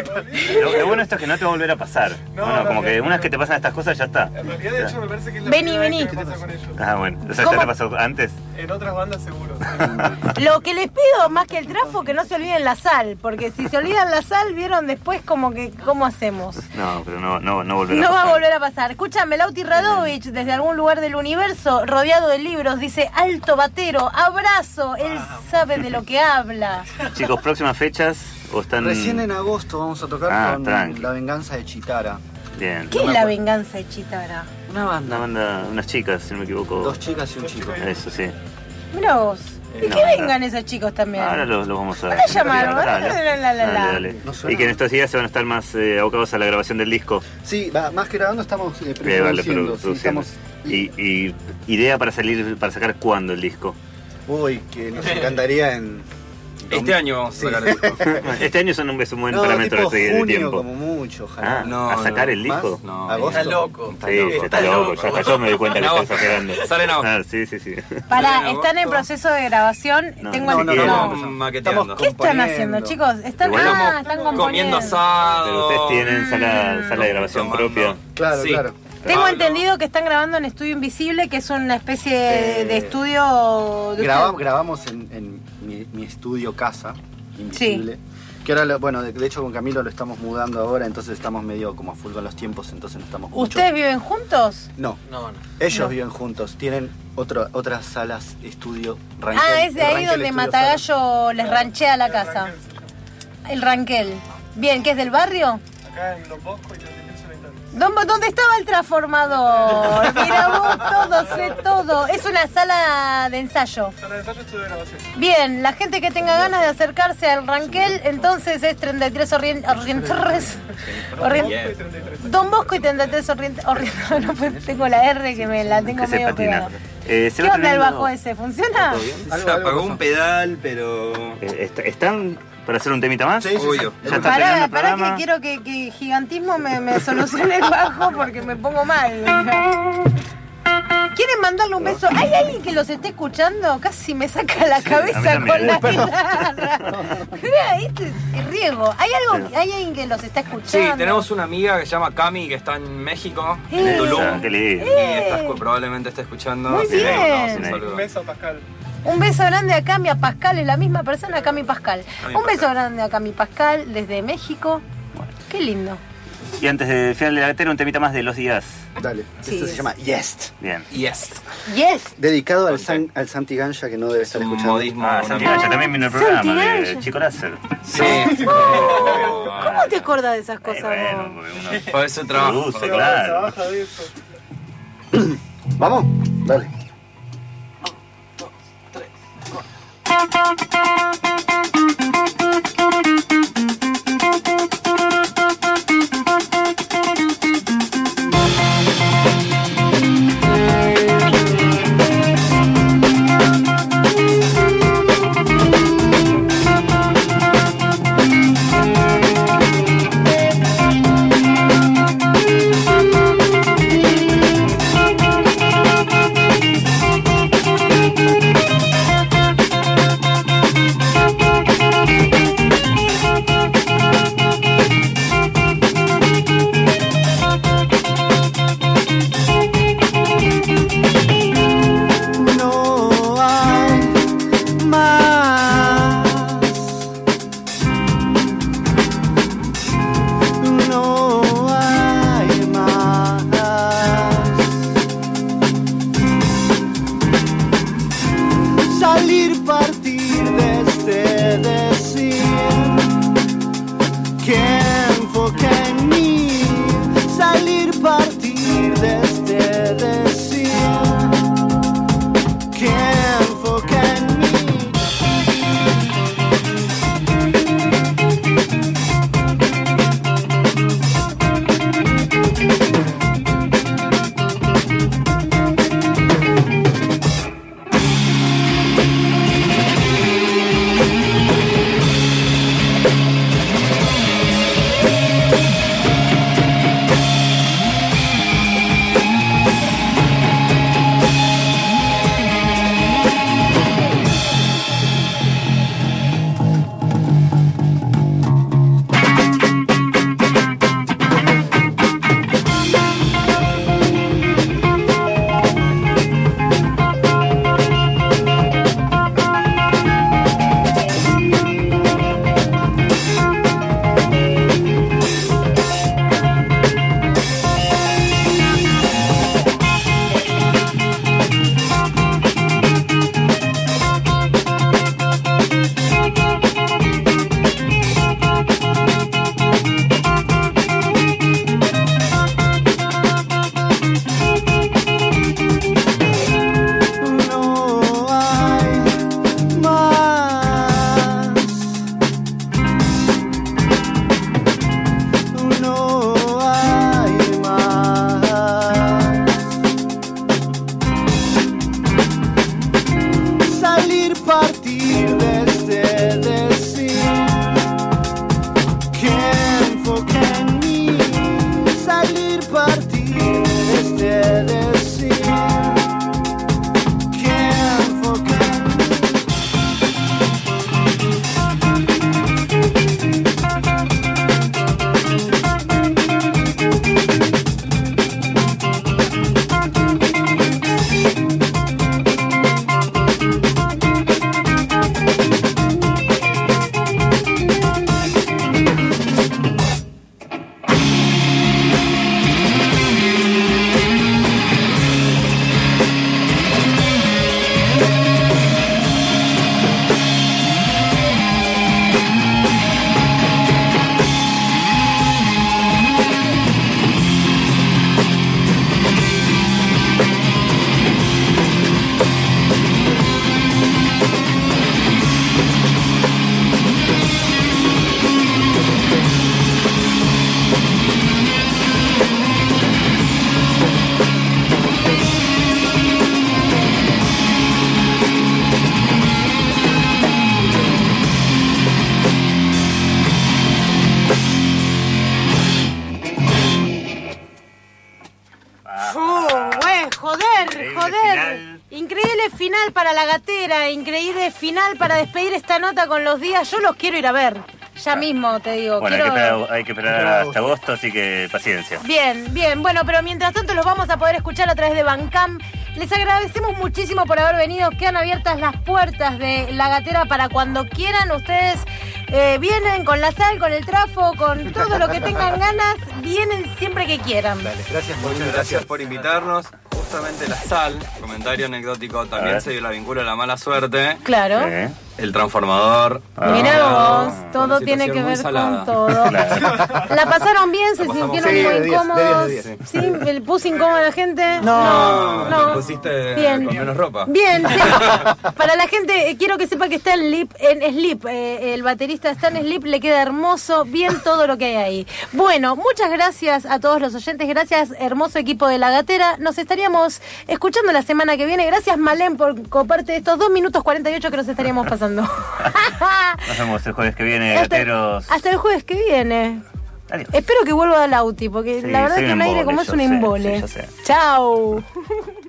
Lo bueno esto es que no te va a volver a pasar. Como que una vez que te pasan estas cosas ya está. En realidad, de hecho, me parece que es la Vení. primera vez que pasa con ellos. Ah, bueno. O sea, ¿ya te pasó antes? En otras bandas seguro. Lo que les pido más que el trafo, que no se olviden la sal, porque si se olvidan la sal, vieron después como que, ¿cómo hacemos? No, pero no volverá No a va pasar. a volver a pasar. Escúchame, Lauti Radovich, desde algún lugar del universo, rodeado de libros, dice, alto batero, abrazo, él sabe de lo que habla. Chicos, próximas fechas o están... Recién en agosto vamos a tocar con tranqui. La Venganza de Chitara. Bien. ¿Qué es La Venganza de Chitara? Una banda. Unas chicas, si no me equivoco. 2 chicas y un chico. Eso, sí. Mirá vos. Y que vengan esos chicos también. Ahora los vamos a... Van a llamar, Dale. Y que en estos días se van a estar más abocados a la grabación del disco. Sí, más que grabando estamos Vale, produciendo. produciendo. Y idea para sacar ¿cuándo el disco? Uy, que nos encantaría en... Este año vamos a sacar el disco. Este año es un buen parámetro tipo de junio, tiempo. como mucho, ojalá. ¿A sacar el disco? No, agosto. Está loco. Sí, está loco. Ya yo me doy cuenta que está exagerando. Sale en agosto. Sí. Pará, ¿están en proceso de grabación? Tengo Estamos maqueteando. ¿Qué están haciendo, chicos? Están componiendo. Comiendo asado. Pero ustedes tienen sala de grabación propia. Claro. Tengo entendido que están grabando en Estudio Invisible, que es una especie de estudio... Grabamos en mi estudio casa, Invisible. Que ahora, de hecho con Camilo lo estamos mudando ahora, entonces estamos medio como a full con los tiempos, entonces no estamos mucho. ¿Ustedes viven juntos? No. Ellos viven juntos, tienen otras salas, estudio, Ranquel. Es de ahí donde Matagallo les ranchea la casa. El Ranquel. Bien, ¿qué es del barrio? Acá en Don Bosco y ¿Dónde estaba el transformador? Mira vos, sé todo. Es una sala de ensayo. Sala de ensayo, estudio de grabación. Bien, la gente que tenga ganas de acercarse al Ranquel, entonces es 33 Orientes. Don Bosco y 33 Orientes. No, pues tengo la R que me la tengo medio pegada. ¿Qué onda el bajo ese? ¿Funciona? Se apagó un pedal, pero... ¿Están para hacer un temita más? Sí. Obvio. Ya está terminando el Pará programa. que quiero que Gigantismo me solucione el bajo porque me pongo mal. ¿Quieren mandarle un beso? ¿Hay alguien que los esté escuchando? Casi me saca la cabeza con la guitarra. Mira, este es riego. ¿Hay alguien que los está escuchando? Sí, tenemos una amiga que se llama Cami, que está en México, en Tulum. Qué lindo. Y probablemente está escuchando. Muy así bien. que le mandamos un saludo. Un beso a Pascal. Un beso grande a Cami, a Pascal, es la misma persona, Cami Pascal. Un beso grande a Cami Pascal desde México. Qué lindo. Y antes de final de la gatera, un temita más de Los Días. Dale, esto se llama Yes. Bien. Yes. Dedicado al Santi Ganja, que no debe estar escuchando. Santi Ganja también vino el programa de Chico Láser. Sí. ¿Cómo te acordás de esas cosas vos? Por eso trabajo. Claro. ¿Vamos? Dale. joder. Increíble final para La Gatera, increíble final para despedir esta nota con los días. Yo los quiero ir a ver. Ya mismo te digo. Bueno, hay que esperar hasta agosto, así que paciencia. Bien, bien. Bueno, pero mientras tanto los vamos a poder escuchar a través de Bandcamp. Les agradecemos muchísimo por haber venido. Quedan abiertas las puertas de La Gatera para cuando quieran. Ustedes vienen con la sal, con el trafo, con todo lo que tengan ganas. Vienen siempre que quieran. Dale, muchas gracias por invitarnos. Justamente la sal, comentario anecdótico, también se la vincula a la mala suerte. Claro. El transformador. Mirá vos, todo tiene que ver con todo. ¿La pasaron bien? ¿Se sintieron muy incómodos? ¿Sí? ¿El puse incómodo a la gente? No. Pusiste bien. Con menos ropa. Bien, sí. Para la gente, quiero que sepa que está en Sleep. El baterista está en Sleep, le queda hermoso, bien todo lo que hay ahí. Bueno, muchas gracias a todos los oyentes. Gracias, hermoso equipo de La Gatera. Nos estaríamos escuchando la semana que viene. Gracias, Malén, por coparte de estos 2 minutos 48 que nos estaríamos pasando. Nos vemos el jueves que viene, gateros. Hasta el jueves que viene. Adiós. Espero que vuelva al Lauti, porque la verdad que un aire como es un embole. Sí, Chau.